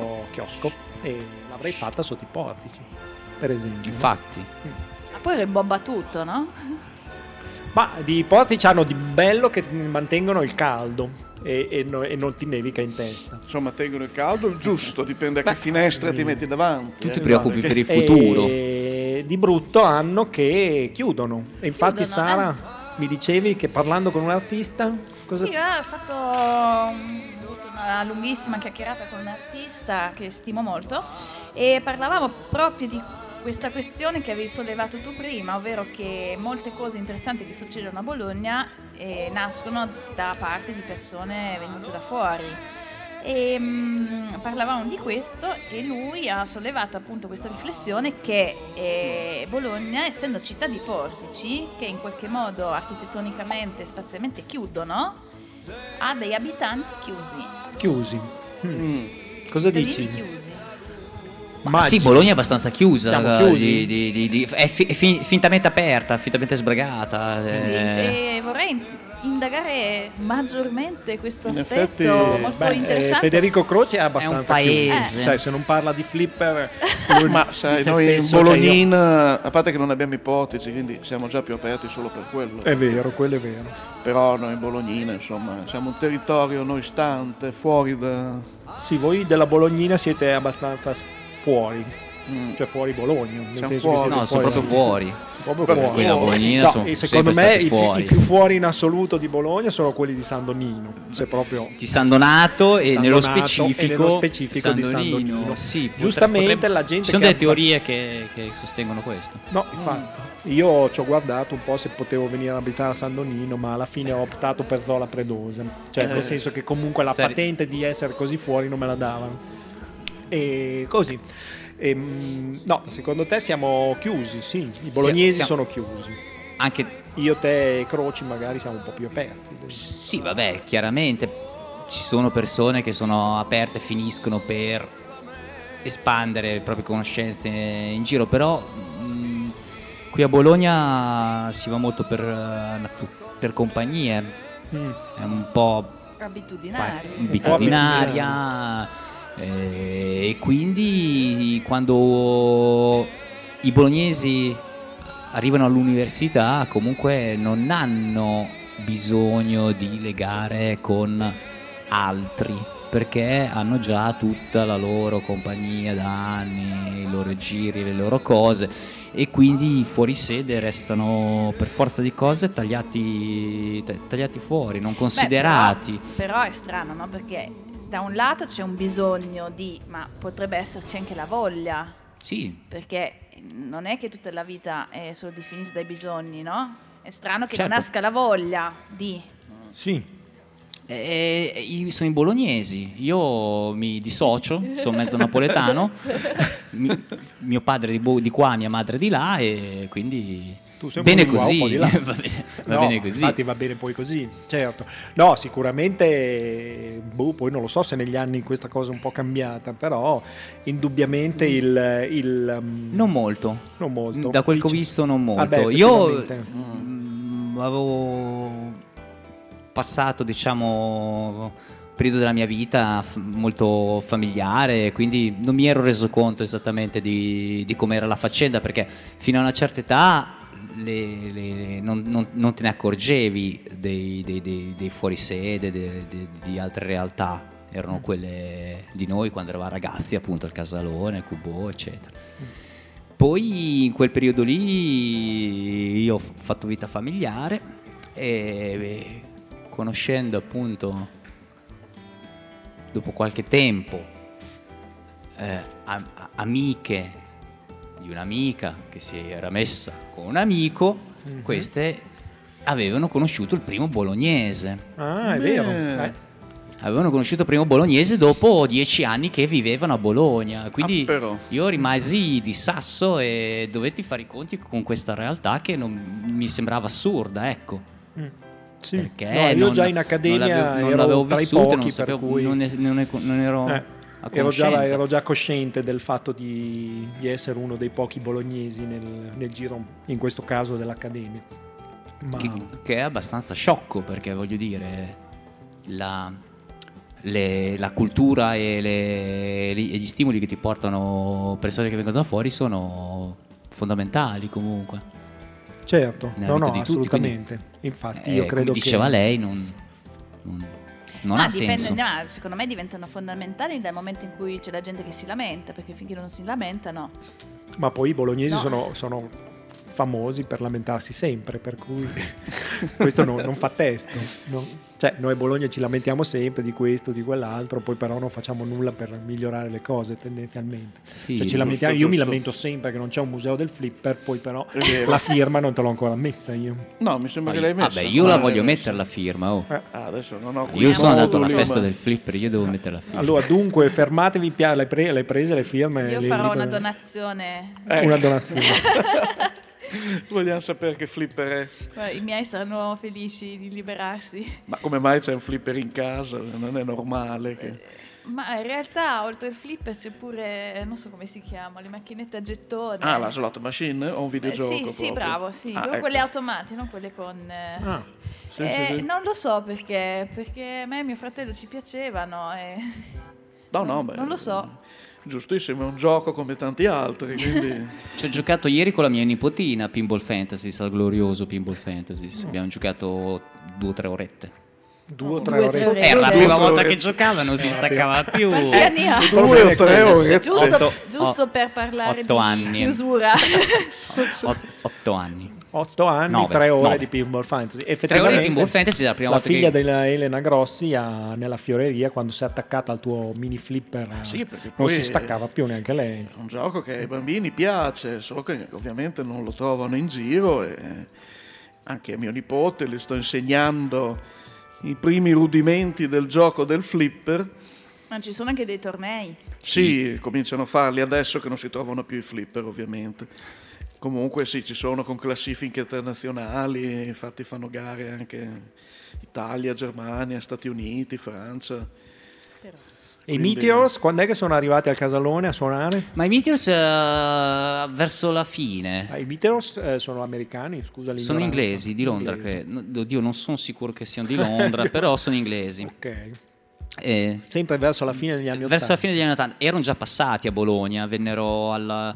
l'avrei fatta sotto i portici, per esempio. Infatti. Ma poi rimbomba tutto, no? Ma i portici hanno di bello che mantengono il caldo e non ti nevica in testa. Insomma, tengono il caldo il giusto, dipende a che finestra ti metti davanti. Tu ti preoccupi per il futuro. E di brutto hanno che chiudono. E infatti Sara, mi dicevi che parlando con un artista... Sì, io ho fatto una lunghissima chiacchierata con un artista che stimo molto e parlavamo proprio di questa questione che avevi sollevato tu prima, ovvero che molte cose interessanti che succedono a Bologna nascono da parte di persone venute da fuori. E parlavamo di questo e lui ha sollevato appunto questa riflessione che Bologna, essendo città di portici che in qualche modo architettonicamente, spazialmente chiudono, ha dei abitanti chiusi. Cosa Cittadini dici? chiusi. Ma sì, Bologna è abbastanza chiusa, Siamo chiusi. è fintamente aperta, fintamente sbregata. E vorrei indagare maggiormente questo In aspetto effetti, molto interessante. Federico Croce è abbastanza È un paese. chiuso. Cioè, se non parla di flipper, Ma sai, se noi in stesso, Bolognina, a parte che non abbiamo ipotesi, quindi siamo già più aperti solo per quello. è vero, quello è vero. Però noi in Bolognina, insomma, siamo un territorio noi stante, fuori da... Sì, voi della Bolognina siete abbastanza fuori, cioè fuori Bologna. Nel Siamo senso che fuori. siete No, sono proprio fuori. Proprio fuori. Qui da Bolognina No, sono e secondo sempre me stati fuori. i più fuori in assoluto di Bologna sono quelli di San Donino. Se proprio Di San Donato e San nello Donato specifico, e nello specifico di San Donino. Sì, Giustamente la gente ci sono che delle teorie che sostengono questo. No, infatti, io ci ho guardato un po' se potevo venire ad abitare a San Donino, ma alla fine ho optato per Zola Predosa. Cioè, nel senso che comunque la patente di essere così fuori non me la davano. E così. No, secondo te siamo chiusi? Sì, i bolognesi sono chiusi. Anche io, te e Croci magari siamo un po' più aperti. Sì, vabbè, chiaramente ci sono persone che sono aperte, finiscono per espandere le proprie conoscenze in giro, però qui a Bologna si va molto per compagnie, è un po' abitudinaria. E quindi quando i bolognesi arrivano all'università comunque non hanno bisogno di legare con altri, perché hanno già tutta la loro compagnia da anni, i loro giri, le loro cose, e quindi fuori sede restano per forza di cose tagliati fuori, non considerati. Però è strano, no? Perché da un lato c'è un bisogno ma potrebbe esserci anche la voglia. Sì. Perché non è che tutta la vita è solo definita dai bisogni, no? È strano che Certo. non nasca la voglia di... Sì. Sono i bolognesi, io mi dissocio, sono mezzo napoletano, mio padre di qua, mia madre di là, e quindi tu sei bene un po' così, di là. va bene così. Infatti va bene poi così, certo. No, sicuramente, poi non lo so se negli anni questa cosa è un po' cambiata, però indubbiamente il non molto. Da quel che ho visto non molto. Vabbè, io avevo passato, diciamo, periodo della mia vita molto familiare, quindi non mi ero reso conto esattamente di com'era la faccenda, perché fino a una certa età non te ne accorgevi dei fuorisede, di altre realtà. Erano quelle di noi quando eravamo ragazzi, appunto il Casalone, il Cubò, eccetera. Poi in quel periodo lì io ho fatto vita familiare e conoscendo appunto dopo qualche tempo amiche di un'amica che si era messa con un amico, queste avevano conosciuto il primo bolognese. Ah, è vero. Avevano conosciuto il primo bolognese dopo 10 anni che vivevano a Bologna, quindi io rimasi di sasso e dovetti fare i conti con questa realtà che non mi sembrava assurda, ecco. Sì. Perché io già in accademia non l'avevo tra i vissuto, pochi, non sapevo, per cui non ero a conoscenza. ero già cosciente del fatto di essere uno dei pochi bolognesi nel giro, in questo caso dell'accademia. Che è abbastanza sciocco, perché voglio dire la cultura e gli stimoli che ti portano persone che vengono da fuori sono fondamentali comunque. Certo, nella vita di tutti, assolutamente. quindi, infatti io credo come diceva lei non ha senso. Secondo me diventano fondamentali dal momento in cui c'è la gente che si lamenta, perché finché non si lamentano. Ma poi i bolognesi sono famosi per lamentarsi sempre, per cui questo non fa testo, no? Cioè noi a Bologna ci lamentiamo sempre di questo, di quell'altro, poi però non facciamo nulla per migliorare le cose tendenzialmente. Sì, cioè, ci lamentiamo, io mi lamento sempre che non c'è un museo del flipper, poi però la firma non te l'ho ancora messa io. No, mi sembra che l'hai messa. Vabbè, io la voglio mettere la firma. Adesso non ho io sono andato alla festa del flipper, io devo mettere la firma. Allora dunque fermatevi, l'hai prese le firme? Io farò una donazione. Una donazione. Vogliamo sapere che flipper è. I miei saranno felici di liberarsi. Ma come mai c'è un flipper in casa? Non è normale che... Ma in realtà oltre al flipper c'è pure, non so come si chiama, le macchinette a gettoni. Ah, la slot machine o un videogioco? Sì, bravo, sì. Ecco. Quelle automatiche, non quelle con... sì. Non lo so perché a me e mio fratello ci piacevano e... No, non lo so. Giustissimo, è un gioco come tanti altri, quindi... Ci ho giocato ieri con la mia nipotina a Pinball Fantasy, al glorioso Pinball Fantasy. Abbiamo giocato 2 o 3 orette. 2 o 3 ore? Era la prima volta che giocava, non si staccava più. 2 o 3 ore? Giusto per parlare 8 anni. Di chiusura. 8 anni. 8 anni, 9, 3 ore 9. Di Pinball Fantasy. 3 ore di Pinball Fantasy la prima volta figlia che... della Elena Grossi nella fioreria, quando si è attaccata al tuo mini flipper, perché non poi si staccava più neanche lei. È un gioco che ai bambini piace, solo che ovviamente non lo trovano in giro e anche a mio nipote le sto insegnando i primi rudimenti del gioco del flipper. Ma ci sono anche dei tornei. Sì, cominciano a farli adesso che non si trovano più i flipper ovviamente. Comunque sì, ci sono con classifiche internazionali, infatti fanno gare anche Italia, Germania, Stati Uniti, Francia. E i Meteors, quando è che sono arrivati al Casalone a suonare? Ma i Meteors verso la fine. I Meteors sono americani, scusa l'ignoranza. Sono inglesi, di Londra, credo. Oddio, non sono sicuro che siano di Londra, però sono inglesi. Ok. Sempre verso la fine degli anni 80. Verso la fine degli anni 80. Erano già passati a Bologna, vennero alla...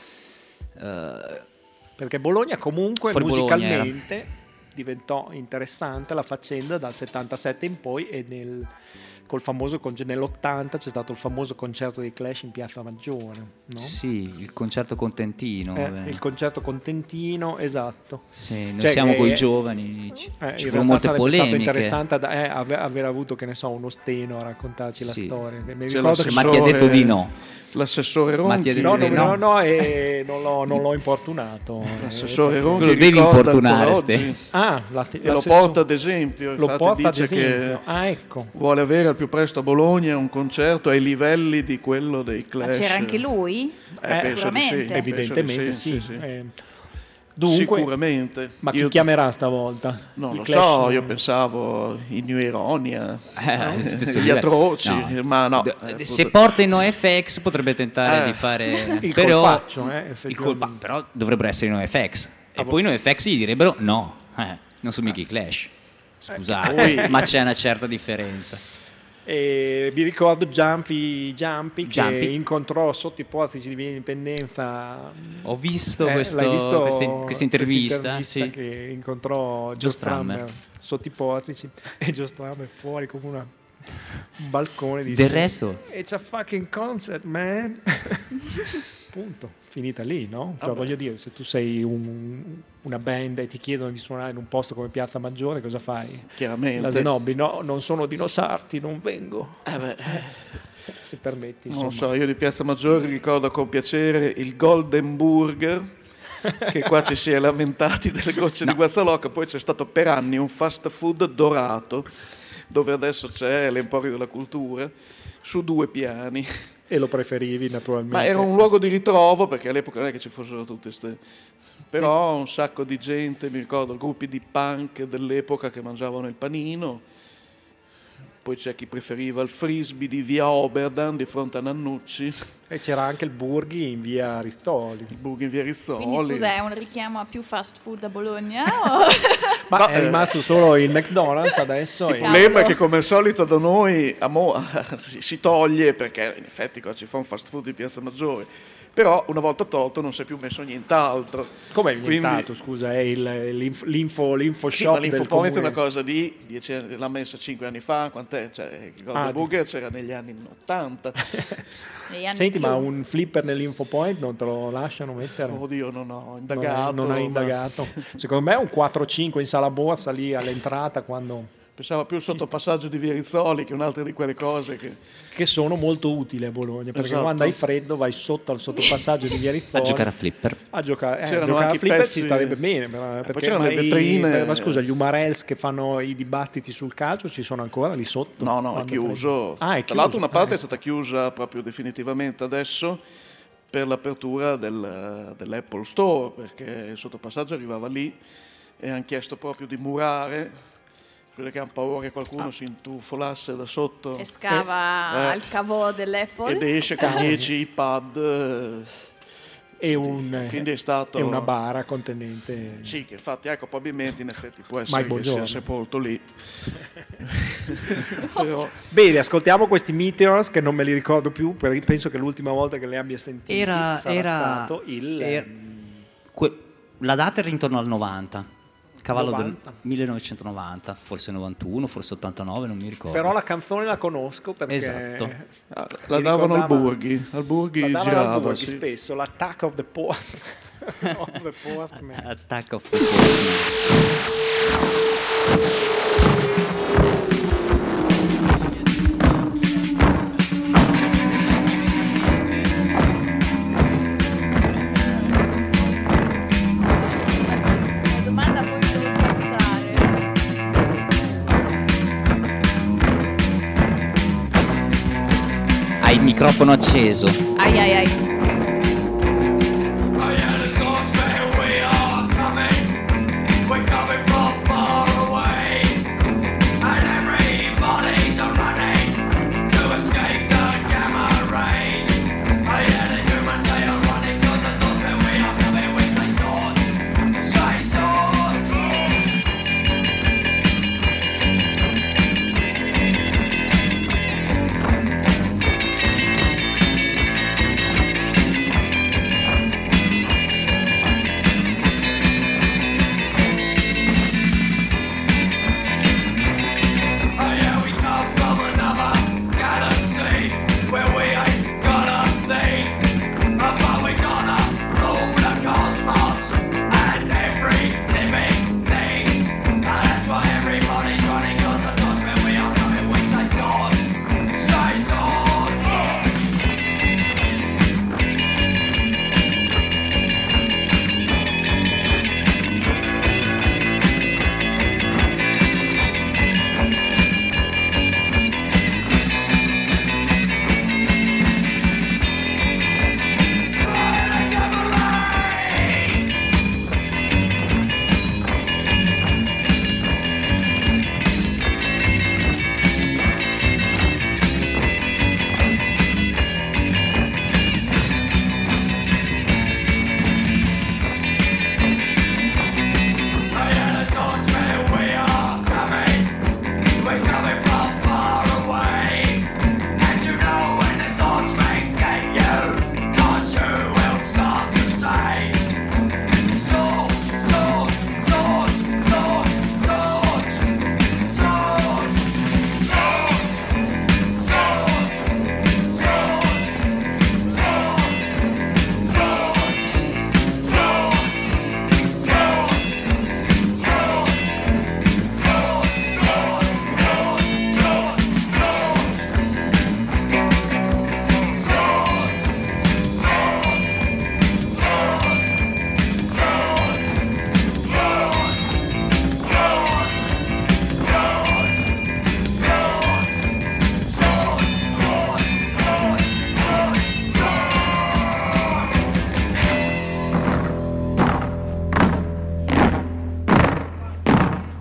perché Bologna comunque Fuori musicalmente diventò interessante la faccenda dal 77 in poi e col famoso nell'80 c'è stato il famoso concerto dei Clash in Piazza Maggiore, no? Sì, il concerto contentino. Il concerto contentino, esatto. Sì, noi siamo coi giovani, ci furono molte polemiche. È stato interessante aver avuto, che ne so, uno Steno a raccontarci la storia. Mi ricordo ma ti ha detto di no. L'assessore Ronchi. No, non l'ho importunato. L'assessore Ronchi tu lo devi importunare, e lo porta ad esempio. Infatti dice che ecco. vuole avere al più presto a Bologna un concerto ai livelli di quello dei Clash. Ma c'era anche lui? Sicuramente. Sì, evidentemente sì. Dunque, sicuramente. Ma chi chiamerà stavolta? Non lo so, io pensavo i New Ironia, gli Atroci, ma no. Se porta in NoFX potrebbe tentare di fare il colpaccio, effettivamente. però dovrebbero essere in NoFX e poi NoFX gli direbbero no, non sono mica i Clash. Scusate, ma c'è una certa differenza. E vi ricordo Jumpy che incontrò sotto i portici di Via Indipendenza. Ho visto questa intervista sì. Che incontrò Joe Strummer sotto i portici e Joe Strummer fuori come un balcone di del resto it's a fucking concert, man. Punto, finita lì, no? Cioè, voglio dire, se tu sei una band e ti chiedono di suonare in un posto come Piazza Maggiore, cosa fai? Chiaramente. La Zenobbi, no, non sono dinosauri, non vengo. Se permetti. Non lo so, io di Piazza Maggiore ricordo con piacere il Golden Burger, che qua ci si è lamentati delle gocce di Guazzaloca, poi c'è stato per anni un fast food dorato, dove adesso c'è l'Emporio della Cultura, su 2 piani. E lo preferivi naturalmente? Ma era un luogo di ritrovo, perché all'epoca non è che ci fossero tutte queste... Però un sacco di gente, mi ricordo gruppi di punk dell'epoca che mangiavano il panino, poi c'è chi preferiva il frisbee di via Oberdan di fronte a Nannucci. E c'era anche il Burghi in via Rizzoli. Il Burghi in via Rizzoli. Quindi scusa, è un richiamo a più fast food a Bologna? Ma è rimasto solo il McDonald's adesso. Il problema è che come al solito da noi si toglie, perché in effetti qua ci fa un fast food di Piazza Maggiore, però una volta tolto non si è più messo nient'altro. Come nient'altro, scusa, è l'info sì, shop ma del l'infopoint è comune. una cosa di 10 anni, l'ha messa 5 anni fa, quant'è? Cioè, il Golden Burger c'era negli anni 80. Senti, ma un flipper nell'infopoint non te lo lasciano mettere? Oddio, non ho indagato. Non hai indagato. Secondo me è un 4-5 in sala borsa lì all'entrata quando... Pensavo più il sottopassaggio di Via Rizzoli che un'altra di quelle cose che sono molto utili a Bologna, perché esatto. quando hai freddo vai sotto al sottopassaggio di Via Rizzoli a giocare a flipper. A giocare c'erano a anche flipper pezzi... ci starebbe bene, perché c'erano le vetrine. Ma scusa, gli Umarels che fanno i dibattiti sul calcio ci sono ancora lì sotto? No, è chiuso. È Tra l'altro una parte è stata chiusa proprio definitivamente adesso per l'apertura dell'Apple Store, perché il sottopassaggio arrivava lì e hanno chiesto proprio di murare, perché hanno paura che qualcuno si intufolasse da sotto e scava il cavo dell'Apple ed esce con 10 iPad quindi è stato... e una bara contenente sì, che infatti probabilmente in effetti può essere che sia sepolto lì. Però... Bene, ascoltiamo questi Meteors che non me li ricordo più, penso che l'ultima volta che li abbia sentiti sarà stato la data era intorno al 90, cavallo 90. del 1990, forse 91, forse 89, non mi ricordo. Però la canzone la conosco perché esatto. La davano al Burghi girava spesso, l'Attack of the Fourth Man. Attack of the Fourth Hai il microfono acceso. Ai.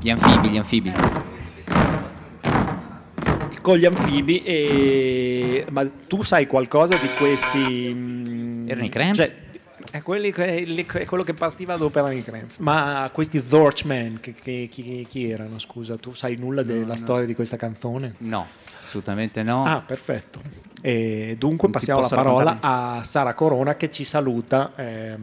Gli anfibi. Con gli anfibi, ma tu sai qualcosa di questi? Erano i Cramps? Cioè, è quello che partiva dopo erano i Cramps. Ma questi Torchmen, chi erano? Scusa, tu sai nulla della storia di questa canzone? No, assolutamente no. Ah, perfetto. E dunque Non ti passiamo la posso parola raccontare. a Sara Corona che ci saluta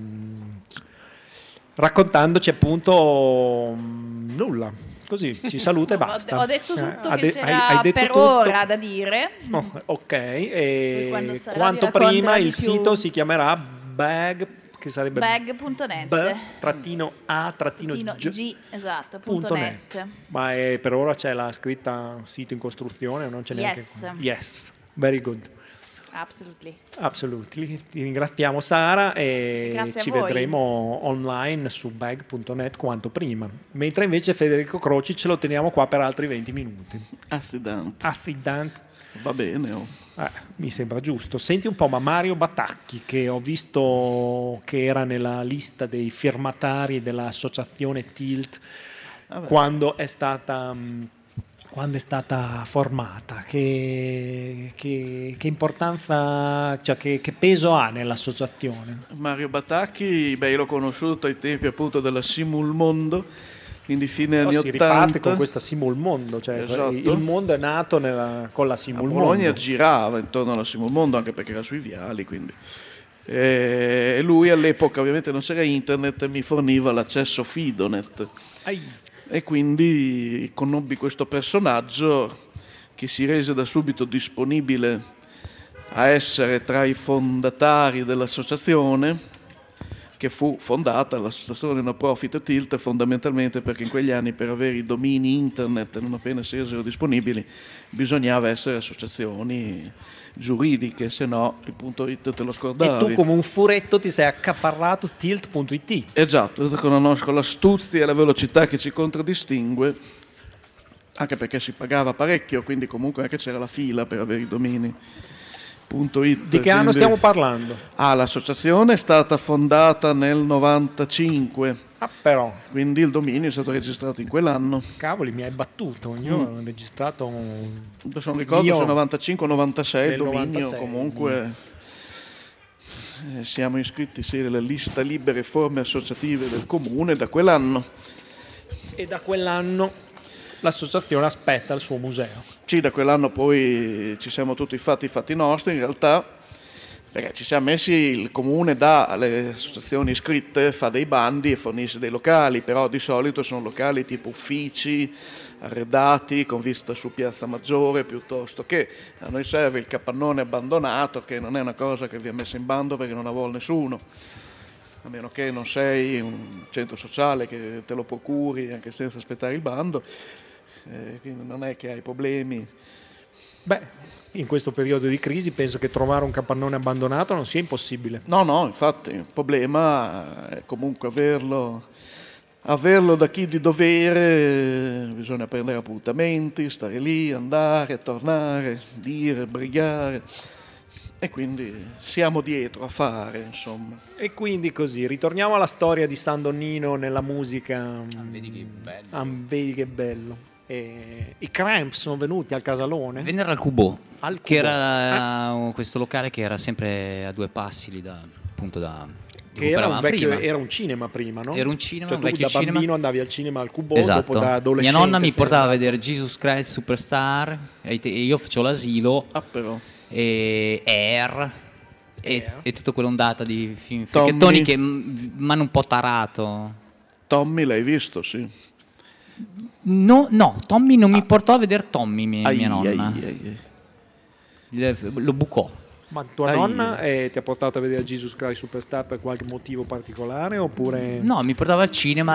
raccontandoci appunto nulla. Così ci saluta e basta. Ho detto tutto hai che c'era hai detto per tutto. ora da dire. Oh, ok, Poi quando e sarà quanto vi racconterà prima di il più. sito si chiamerà Bag, che sarebbe Bag.net. B-A-G. Esatto, .net. Ma per ora c'è la scritta sito in costruzione o non c'è neanche? Yes. Yes, very good. Absolutely. Ti ringraziamo Sara e Grazie a ci voi. vedremo online su bag.net quanto prima. Mentre invece Federico Croci ce lo teniamo qua per altri 20 minuti. Affidante. Va bene. Mi sembra giusto. Senti un po', ma Mario Batacchi, che ho visto che era nella lista dei firmatari dell'associazione Tilt quando è stata formata, che importanza, cioè che peso ha nell'associazione? Mario Batacchi, io l'ho conosciuto ai tempi appunto della Simul Mondo, quindi fine anni Si 80. riparte con questa Simul Mondo, cioè Esatto. il mondo è nato con la Simul Mondo. Bologna girava intorno alla Simul Mondo anche perché era sui viali, quindi. E lui all'epoca ovviamente non c'era internet, mi forniva l'accesso Fidonet. E quindi conobbi questo personaggio che si rese da subito disponibile a essere tra i fondatari dell'associazione, che fu fondata, l'associazione no profit Tilt, fondamentalmente perché in quegli anni per avere i domini internet non appena si resero disponibili bisognava essere associazioni giuridiche, se no il .it te lo scordavi. E tu come un furetto ti sei accaparrato tilt.it. Esatto, con l'astuzia e la velocità che ci contraddistingue, anche perché si pagava parecchio, quindi comunque anche c'era la fila per avere i domini. .it, Di che anno stiamo parlando? L'associazione è stata fondata nel 95. Però. Quindi il dominio è stato registrato in quell'anno. Cavoli, mi hai battuto. Io ho registrato Adesso non ricordo se 95 o 96 il dominio, 96. comunque siamo iscritti nella lista libere forme associative del comune da quell'anno. E da quell'anno l'associazione aspetta il suo museo. Sì, da quell'anno poi ci siamo tutti fatti i fatti nostri, in realtà, perché ci siamo messi, il comune dà alle associazioni iscritte, fa dei bandi e fornisce dei locali, però di solito sono locali tipo uffici, arredati, con vista su Piazza Maggiore, piuttosto che a noi serve il capannone abbandonato, che non è una cosa che vi ha messo in bando perché non la vuole nessuno. A meno che non sei un centro sociale che te lo procuri anche senza aspettare il bando, quindi non è che hai problemi. Beh, in questo periodo di crisi penso che trovare un capannone abbandonato non sia impossibile. No, infatti il problema è comunque averlo da chi di dovere, bisogna prendere appuntamenti, stare lì, andare, tornare, dire, brigare. E quindi siamo dietro a fare, insomma. E quindi così, ritorniamo alla storia di San Donnino nella musica. Vedi che bello. E i Cramps sono venuti al Casalone. Vennero al Cubo, che Cubo. era questo locale che era sempre a 2 passi lì da che era un cinema prima, no? Era un cinema, cioè, un tu vecchio da cinema. bambino andavi al cinema al Cubo, Esatto. dopo da adolescente. Mia nonna mi portava a vedere Jesus Christ Superstar e io facevo l'asilo. Però. E Air e tutta quell'ondata di film Tommy. fricchettoni che mi hanno un po' tarato. Tommy l'hai visto, sì? No, Tommy non mi portò a vedere Tommy, mia nonna. Lo bucò. Ma tua nonna ti ha portato a vedere Jesus Christ Superstar per qualche motivo particolare oppure? No, mi portava al cinema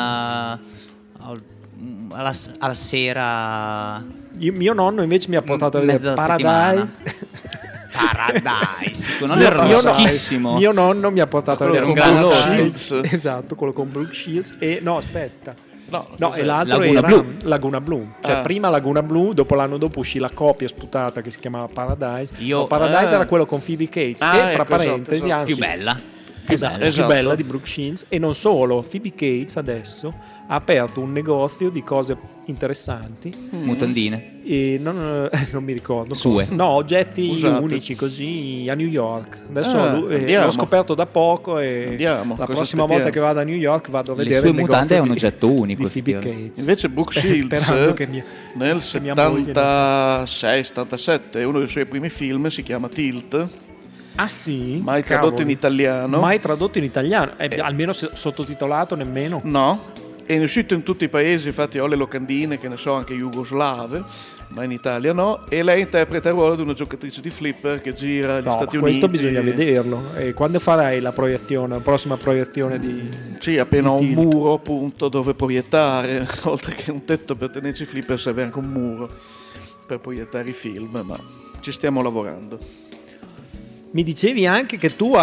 alla sera. Mio nonno invece mi ha portato a vedere Paradise. Paradise, non era roschissimo. Mio nonno mi ha portato a vedere un gran Paradise. Esatto, quello con Brooke Shields. E no, aspetta. No, e l'altro Laguna era Blu. Laguna Blu. Cioè, prima Laguna Blu, dopo l'anno dopo uscì la copia sputata che si chiamava Paradise. Paradise era quello con Phoebe Cates, che fra parentesi anche più bella. esatto, più bella di Brooke Shields. E non solo, Phoebe Cates adesso ha aperto un negozio di cose interessanti, mutandine, e non mi ricordo sue, no, oggetti Usate. unici così a New York. Adesso l'ho scoperto da poco e la Cosa prossima volta che vado a New York vado a vedere le sue il mutande. È un negozio oggetto unico di Phoebe Cates. Invece Brooke Shields Sperando che nel mia moglie 76-77 uno dei suoi primi film si chiama Tilt. Ah sì? Mai tradotto in italiano. Mai tradotto in italiano, almeno sottotitolato nemmeno. No, è uscito in tutti i paesi, infatti ho le locandine, che ne so, anche jugoslave, ma in Italia no. E lei interpreta il ruolo di una giocatrice di flipper che gira agli Stati Uniti. Questo bisogna vederlo. E quando farai la prossima proiezione di... Sì, appena di un Tilt? muro appunto dove proiettare, oltre che un tetto per tenerci i flipper serve anche un muro per proiettare i film, ma ci stiamo lavorando. Mi dicevi anche che tu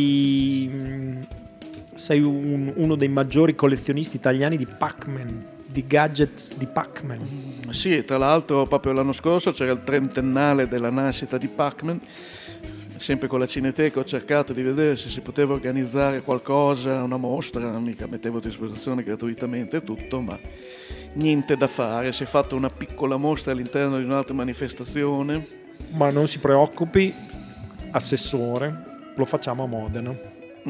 sei uno dei maggiori collezionisti italiani di Pac-Man, di gadgets di Pac-Man. Sì, tra l'altro proprio l'anno scorso c'era il trentennale della nascita di Pac-Man. Sempre con la Cineteca ho cercato di vedere se si poteva organizzare qualcosa, una mostra, mica mettevo a disposizione gratuitamente tutto, ma niente da fare. Si è fatta una piccola mostra all'interno di un'altra manifestazione. Ma non si preoccupi, assessore, lo facciamo a Modena.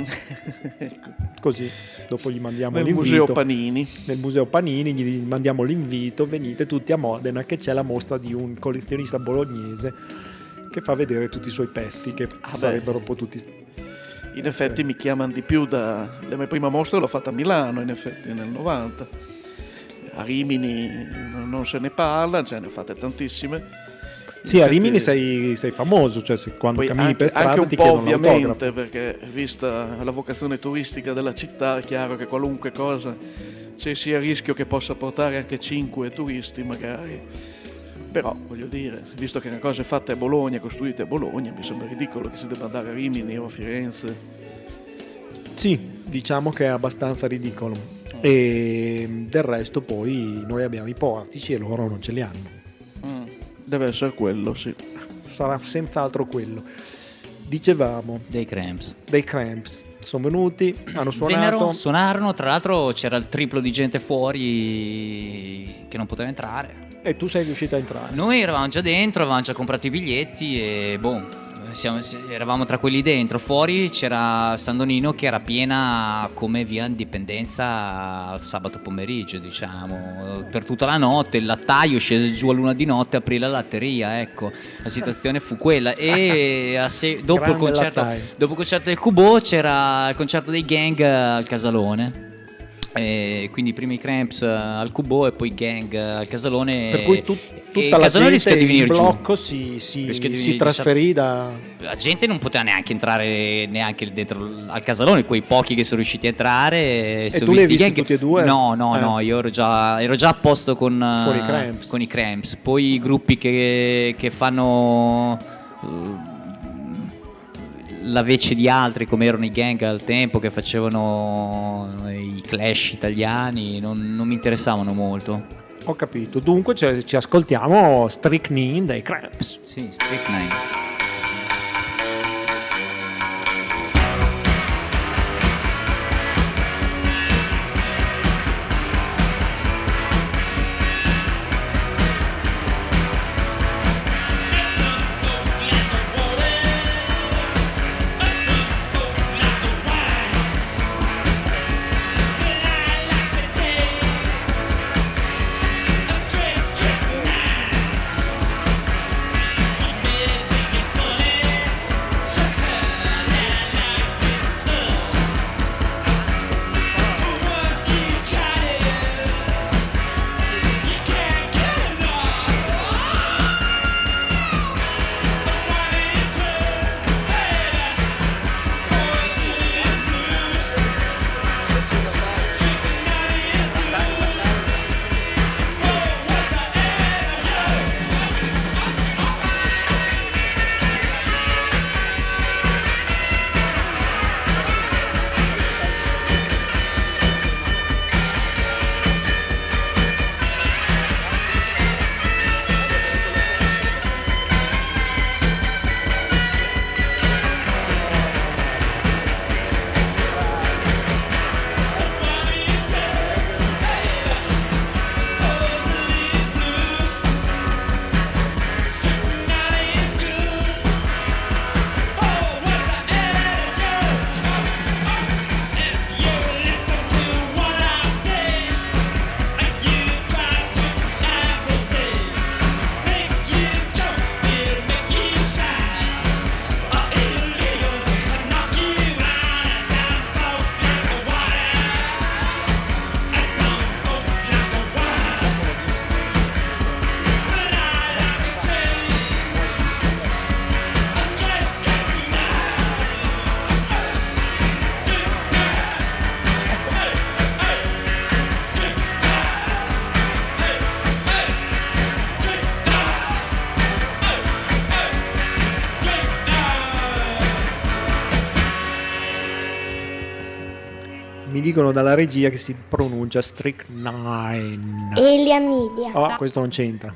Così dopo gli mandiamo nel l'invito. Museo Panini. Nel Museo Panini gli mandiamo l'invito, venite tutti a Modena che c'è la mostra di un collezionista bolognese che fa vedere tutti i suoi pezzi che sarebbero potuti. In effetti mi chiamano di più la mia prima mostra l'ho fatta a Milano, in effetti nel 90. A Rimini non se ne parla, ce ne ho fatte tantissime. Sì, a Rimini sei famoso, cioè quando cammini per strada anche ti un po' chiedono ovviamente, l'autografo. perché vista la vocazione turistica della città è chiaro che qualunque cosa c'è sia il rischio che possa portare anche 5 turisti magari. Però voglio dire, visto che una cosa è fatta a Bologna, costruita a Bologna, mi sembra ridicolo che si debba andare a Rimini o a Firenze. Sì, diciamo che è abbastanza ridicolo. E del resto poi noi abbiamo i portici e loro non ce li hanno. Deve essere quello, sì. Sarà senz'altro quello. Dicevamo dei Cramps. Sono venuti, hanno suonato. Suonarono, tra l'altro c'era il triplo di gente fuori che non poteva entrare. E tu sei riuscito a entrare? Noi eravamo già dentro, avevamo già comprato i biglietti e eravamo tra quelli dentro. Fuori c'era San Donino che era piena come via Indipendenza al sabato pomeriggio, diciamo, per tutta la notte. Il lattaio scese giù a luna di notte, aprì la latteria, ecco, la situazione fu quella. E dopo il concerto del Kubo c'era il concerto dei Gang al Casalone. E quindi prima i Cramps al Kubo e poi Gang al Casalone. Per cui tutta la gente in blocco si trasferì da... La gente non poteva neanche entrare neanche dentro al Casalone, quei pochi che sono riusciti a entrare. E tu li hai visti tutti e due? No, io ero già a posto con i Cramps. Poi i gruppi che fanno la vece di altri, come erano i Gang al tempo, che facevano i Clash italiani, non mi interessavano molto. Ho capito, dunque ci ascoltiamo Strychnine dai Cramps. Sì, Strychnine. Thank you. dicono dalla regia che si pronuncia Strychnine. Elia Media. Oh, questo non c'entra.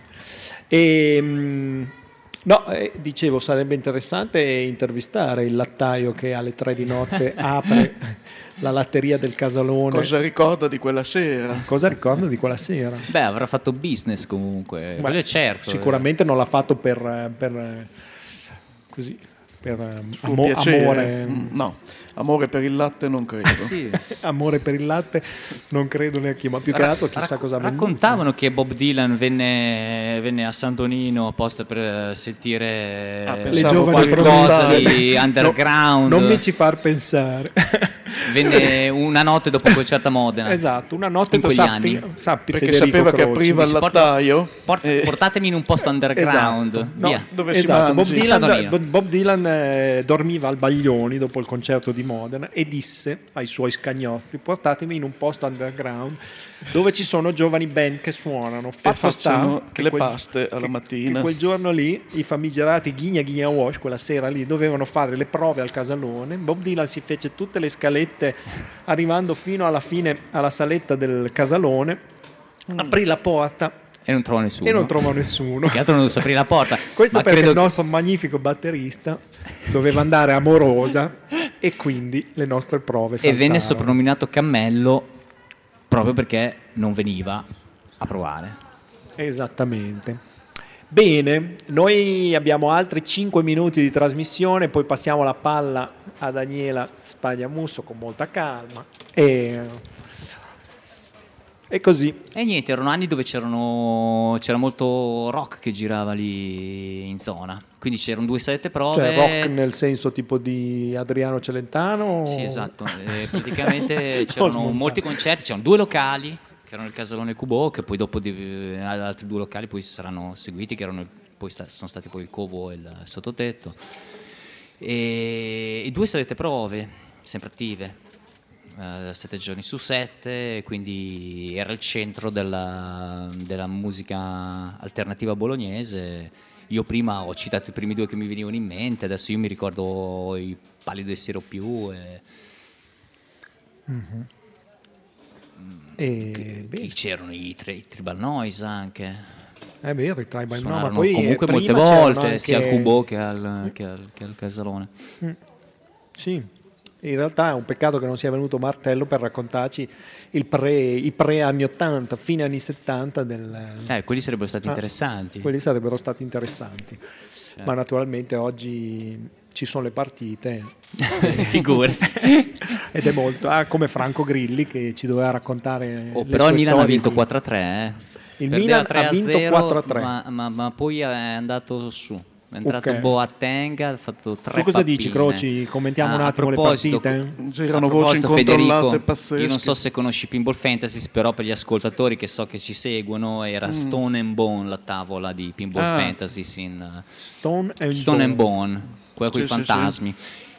Dicevo, sarebbe interessante intervistare il lattaio che alle 3 di notte apre la latteria del Casalone. Cosa ricorda di quella sera? Beh, avrà fatto business comunque, quello è certo. Sicuramente non l'ha fatto per così, per Suo piacere. amore. No, amore per il latte non credo. Sì. Amore per il latte non credo neanche io, ma più che altro chissà cosa ha venduto. Raccontavano che Bob Dylan venne a San Donino apposta per sentire le giovani qualcosa di underground. Non mi ci far pensare. Venne una notte dopo il concerto a Modena. Esatto, una notte in quegli sappi anni. Perché sapeva che apriva il lattaio. Portatemi in un posto underground. Esatto. Via. Dove si mangi. Bob Dylan dormiva al Baglioni dopo il concerto di Modena e disse ai suoi scagnozzi: portatemi in un posto underground dove ci sono giovani band che suonano. Fatto sta che le paste alla mattina. Che quel giorno lì i famigerati Ghigna Ghigna Wash, quella sera lì, dovevano fare le prove al Casalone. Bob Dylan si fece tutte le scalette arrivando fino alla fine alla saletta del Casalone, aprì la porta e non trovò nessuno. Che altro non aprì la porta. Questo perché il nostro magnifico batterista doveva andare a Morosa e quindi le nostre prove saltarono. E venne soprannominato Cammello proprio perché non veniva a provare. Esattamente. Bene, noi abbiamo altri 5 minuti di trasmissione, poi passiamo la palla a Daniela Spagnamusso con molta calma e così. E niente, erano anni dove c'era molto rock che girava lì in zona, quindi c'erano 2 salette prove. Cioè rock nel senso tipo di Adriano Celentano? Sì, esatto, praticamente c'erano molti concerti, c'erano 2 locali che erano il Casalone Cubò, che poi dopo altri 2 locali poi saranno seguiti, che erano sono stati poi il Covo e il Sottotetto, e 2 salette prove sempre attive. 7 giorni su 7, quindi era il centro della musica alternativa bolognese. Io prima ho citato i primi 2 che mi venivano in mente, adesso io mi ricordo i Pallido e Siro Più c'erano i Tribal Noise anche. È vero, i Tribal Noise, ma poi comunque molte volte sia al Cubò che al Casalone. Sì. In realtà è un peccato che non sia venuto Martello per raccontarci i pre anni 80, fine anni 70 quelli sarebbero stati interessanti. Quelli sarebbero stati interessanti. Ma naturalmente oggi ci sono le partite. Figurati. Ed è molto come Franco Grilli che ci doveva raccontare però il Milan ha vinto 4-3. Il Milan ha vinto 4-3. Ma poi è andato su. È entrato Boateng, ha fatto 3 Tu cosa pappine. Dici, Croci? Commentiamo un attimo le partite. C'erano voci incontrollate pazzesche. Io non so se conosci Pinball Fantasy, però per gli ascoltatori che so che ci seguono era Stone and Bone la tavola di Pinball Fantasy Stone and Bone, quella con i fantasmi.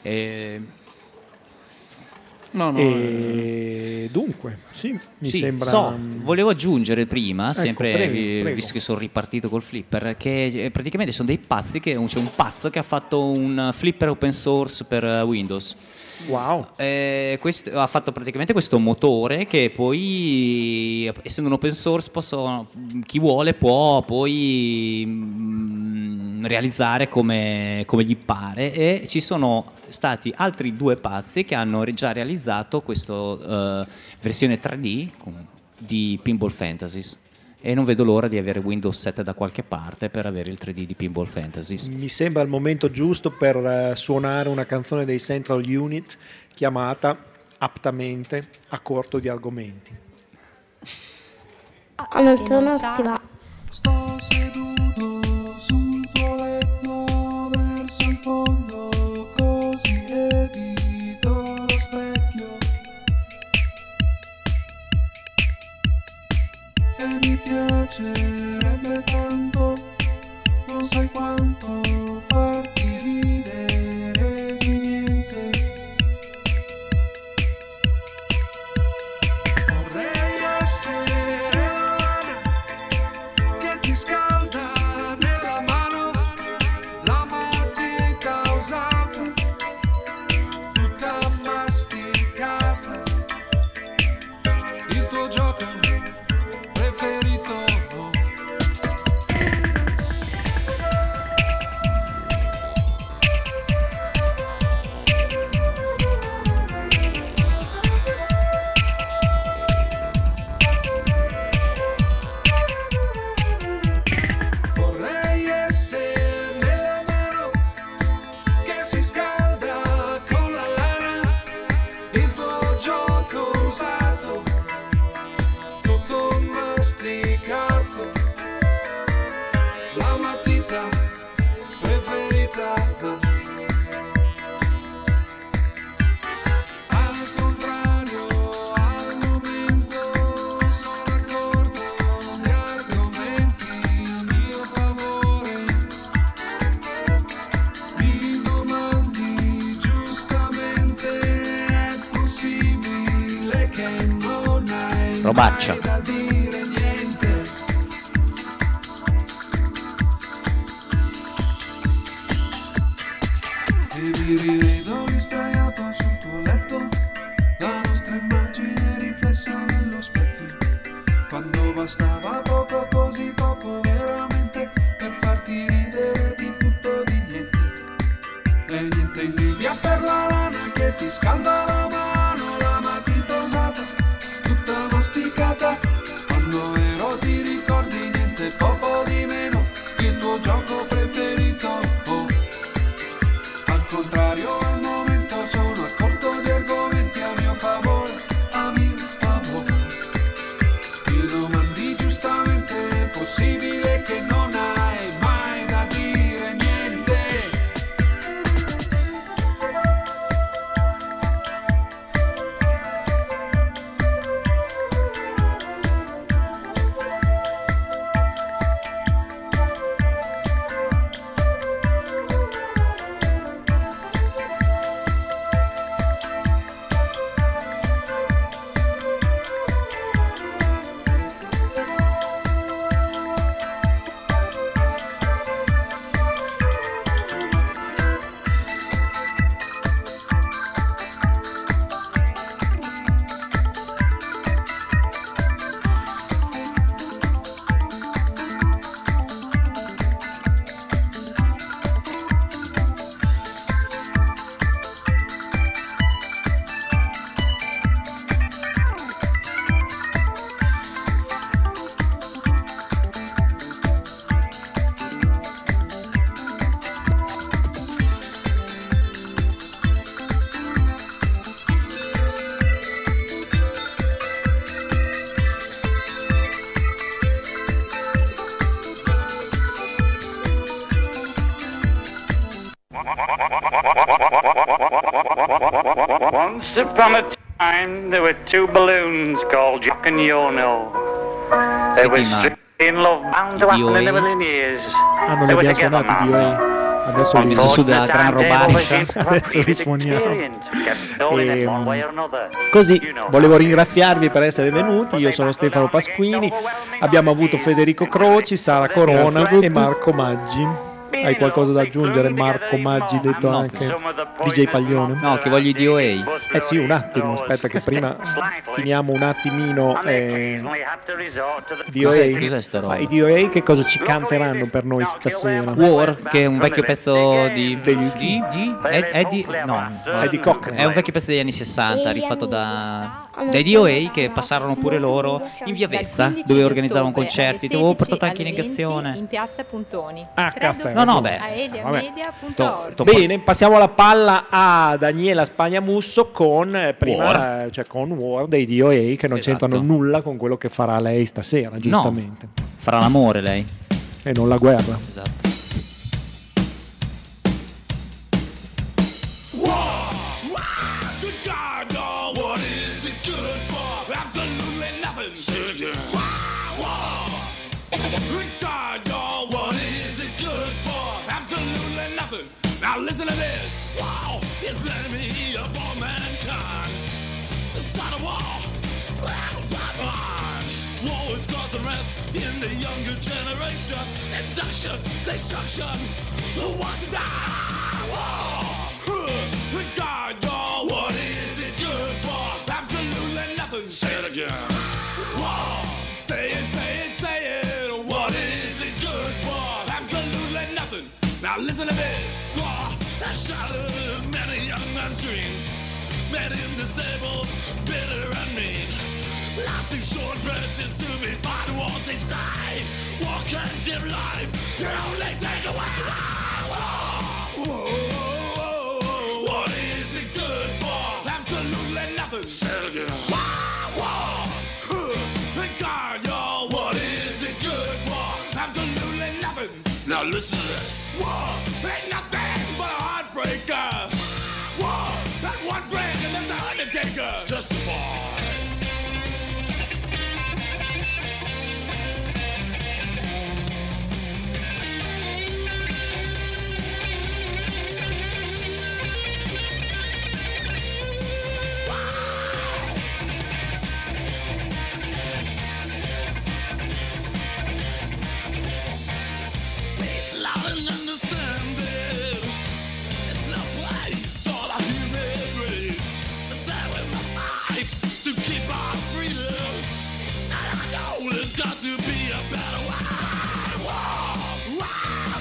Dunque, mi sembra. Volevo aggiungere prima, sempre prego. visto che sono ripartito col flipper, che praticamente sono dei pazzi c'è un pazzo che ha fatto un flipper open source per Windows. Wow. Ha fatto praticamente questo motore che poi, essendo un open source, chi vuole può poi realizzare come gli pare, e ci sono stati altri 2 pazzi che hanno già realizzato questa versione 3D di Pinball Fantasies, e non vedo l'ora di avere Windows 7 da qualche parte per avere il 3D di Pinball Fantasies. Mi sembra il momento giusto per suonare una canzone dei Central Unit chiamata aptamente A corto di argomenti. Un'alternativa. Sto seduto sul tuo letto verso il fondo, così evito lo specchio e mi piacerebbe tanto, non sai quanto, farti ridere di niente. Vorrei essere la lana che ti scalda nella mano, la matita usata, tutta masticata, robaccia. Da dire niente. E mi rivedo sdraiato sul tuo letto, la nostra immagine riflessa nello specchio, quando bastava poco, così poco veramente, per farti ridere di tutto, di niente. E niente invidia per la lana che ti scalda la mano, la matita usata, tutta masticata. Quando ero ti ricordi niente poco di meno che il tuo gioco preferito. Oh. Al contrario al momento sono accorto di argomenti a mio favore, a mio favore. Ti domandi giustamente, è possibile che non hai mai da dire niente? Once upon a time, there were two balloons called Jock and Yono. They were strictly in love, bound to happen in a million years. Non li They were abbiamo together, suonati di man. adesso Ho li messo su della gran robaccia. adesso li suoniamo. E, Così volevo ringraziarvi per essere venuti. Io sono Stefano Pasquini, abbiamo avuto Federico Croci, Sara Corona e Marco Maggi. Hai qualcosa da aggiungere, Marco Maggi, detto anche DJ Paglione? No, che voglio i DOA. Eh sì, un attimo, aspetta che prima finiamo un attimino DOA. Cos'è sta roba? Ma i DOA che cosa ci canteranno per noi stasera? War, che è un vecchio pezzo di Eddie Cochran. È un vecchio pezzo degli anni 60 rifatto dai DOA, che passarono pure loro in via Vesta, dove organizzavano concerti. Ti avevo portato anche in negazione in piazza Puntoni. Ah, caffè. No, beh. A eliamedia.org. Bene, passiamo la palla a Daniela Spagnamusso con prima cioè con War dei DOA, che non c'entrano nulla con quello che farà lei stasera, giustamente. No, farà l'amore lei. E non la guerra. Esatto. Now listen to this. Wow, it's the enemy of all mankind. Start a war. War is causing rest in the younger generation. Induction, destruction. Who wants to die? War. Regard your. What is it good for? Absolutely nothing. Say it again. War. Say it, say it, say it. What is it good for? Absolutely nothing. Now listen to this. That shattered many young men's dreams, made him disabled, bitter and mean. Life's too short, precious to be fought. Wars each day. War can't give life, you only take away life. What is it good for? Absolutely nothing. Say it again. Regard your. What is it good for? Absolutely nothing. Now listen to this. War ain't nothing but a heartbreaker. War, that one break and then the Undertaker. Justify.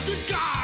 the God.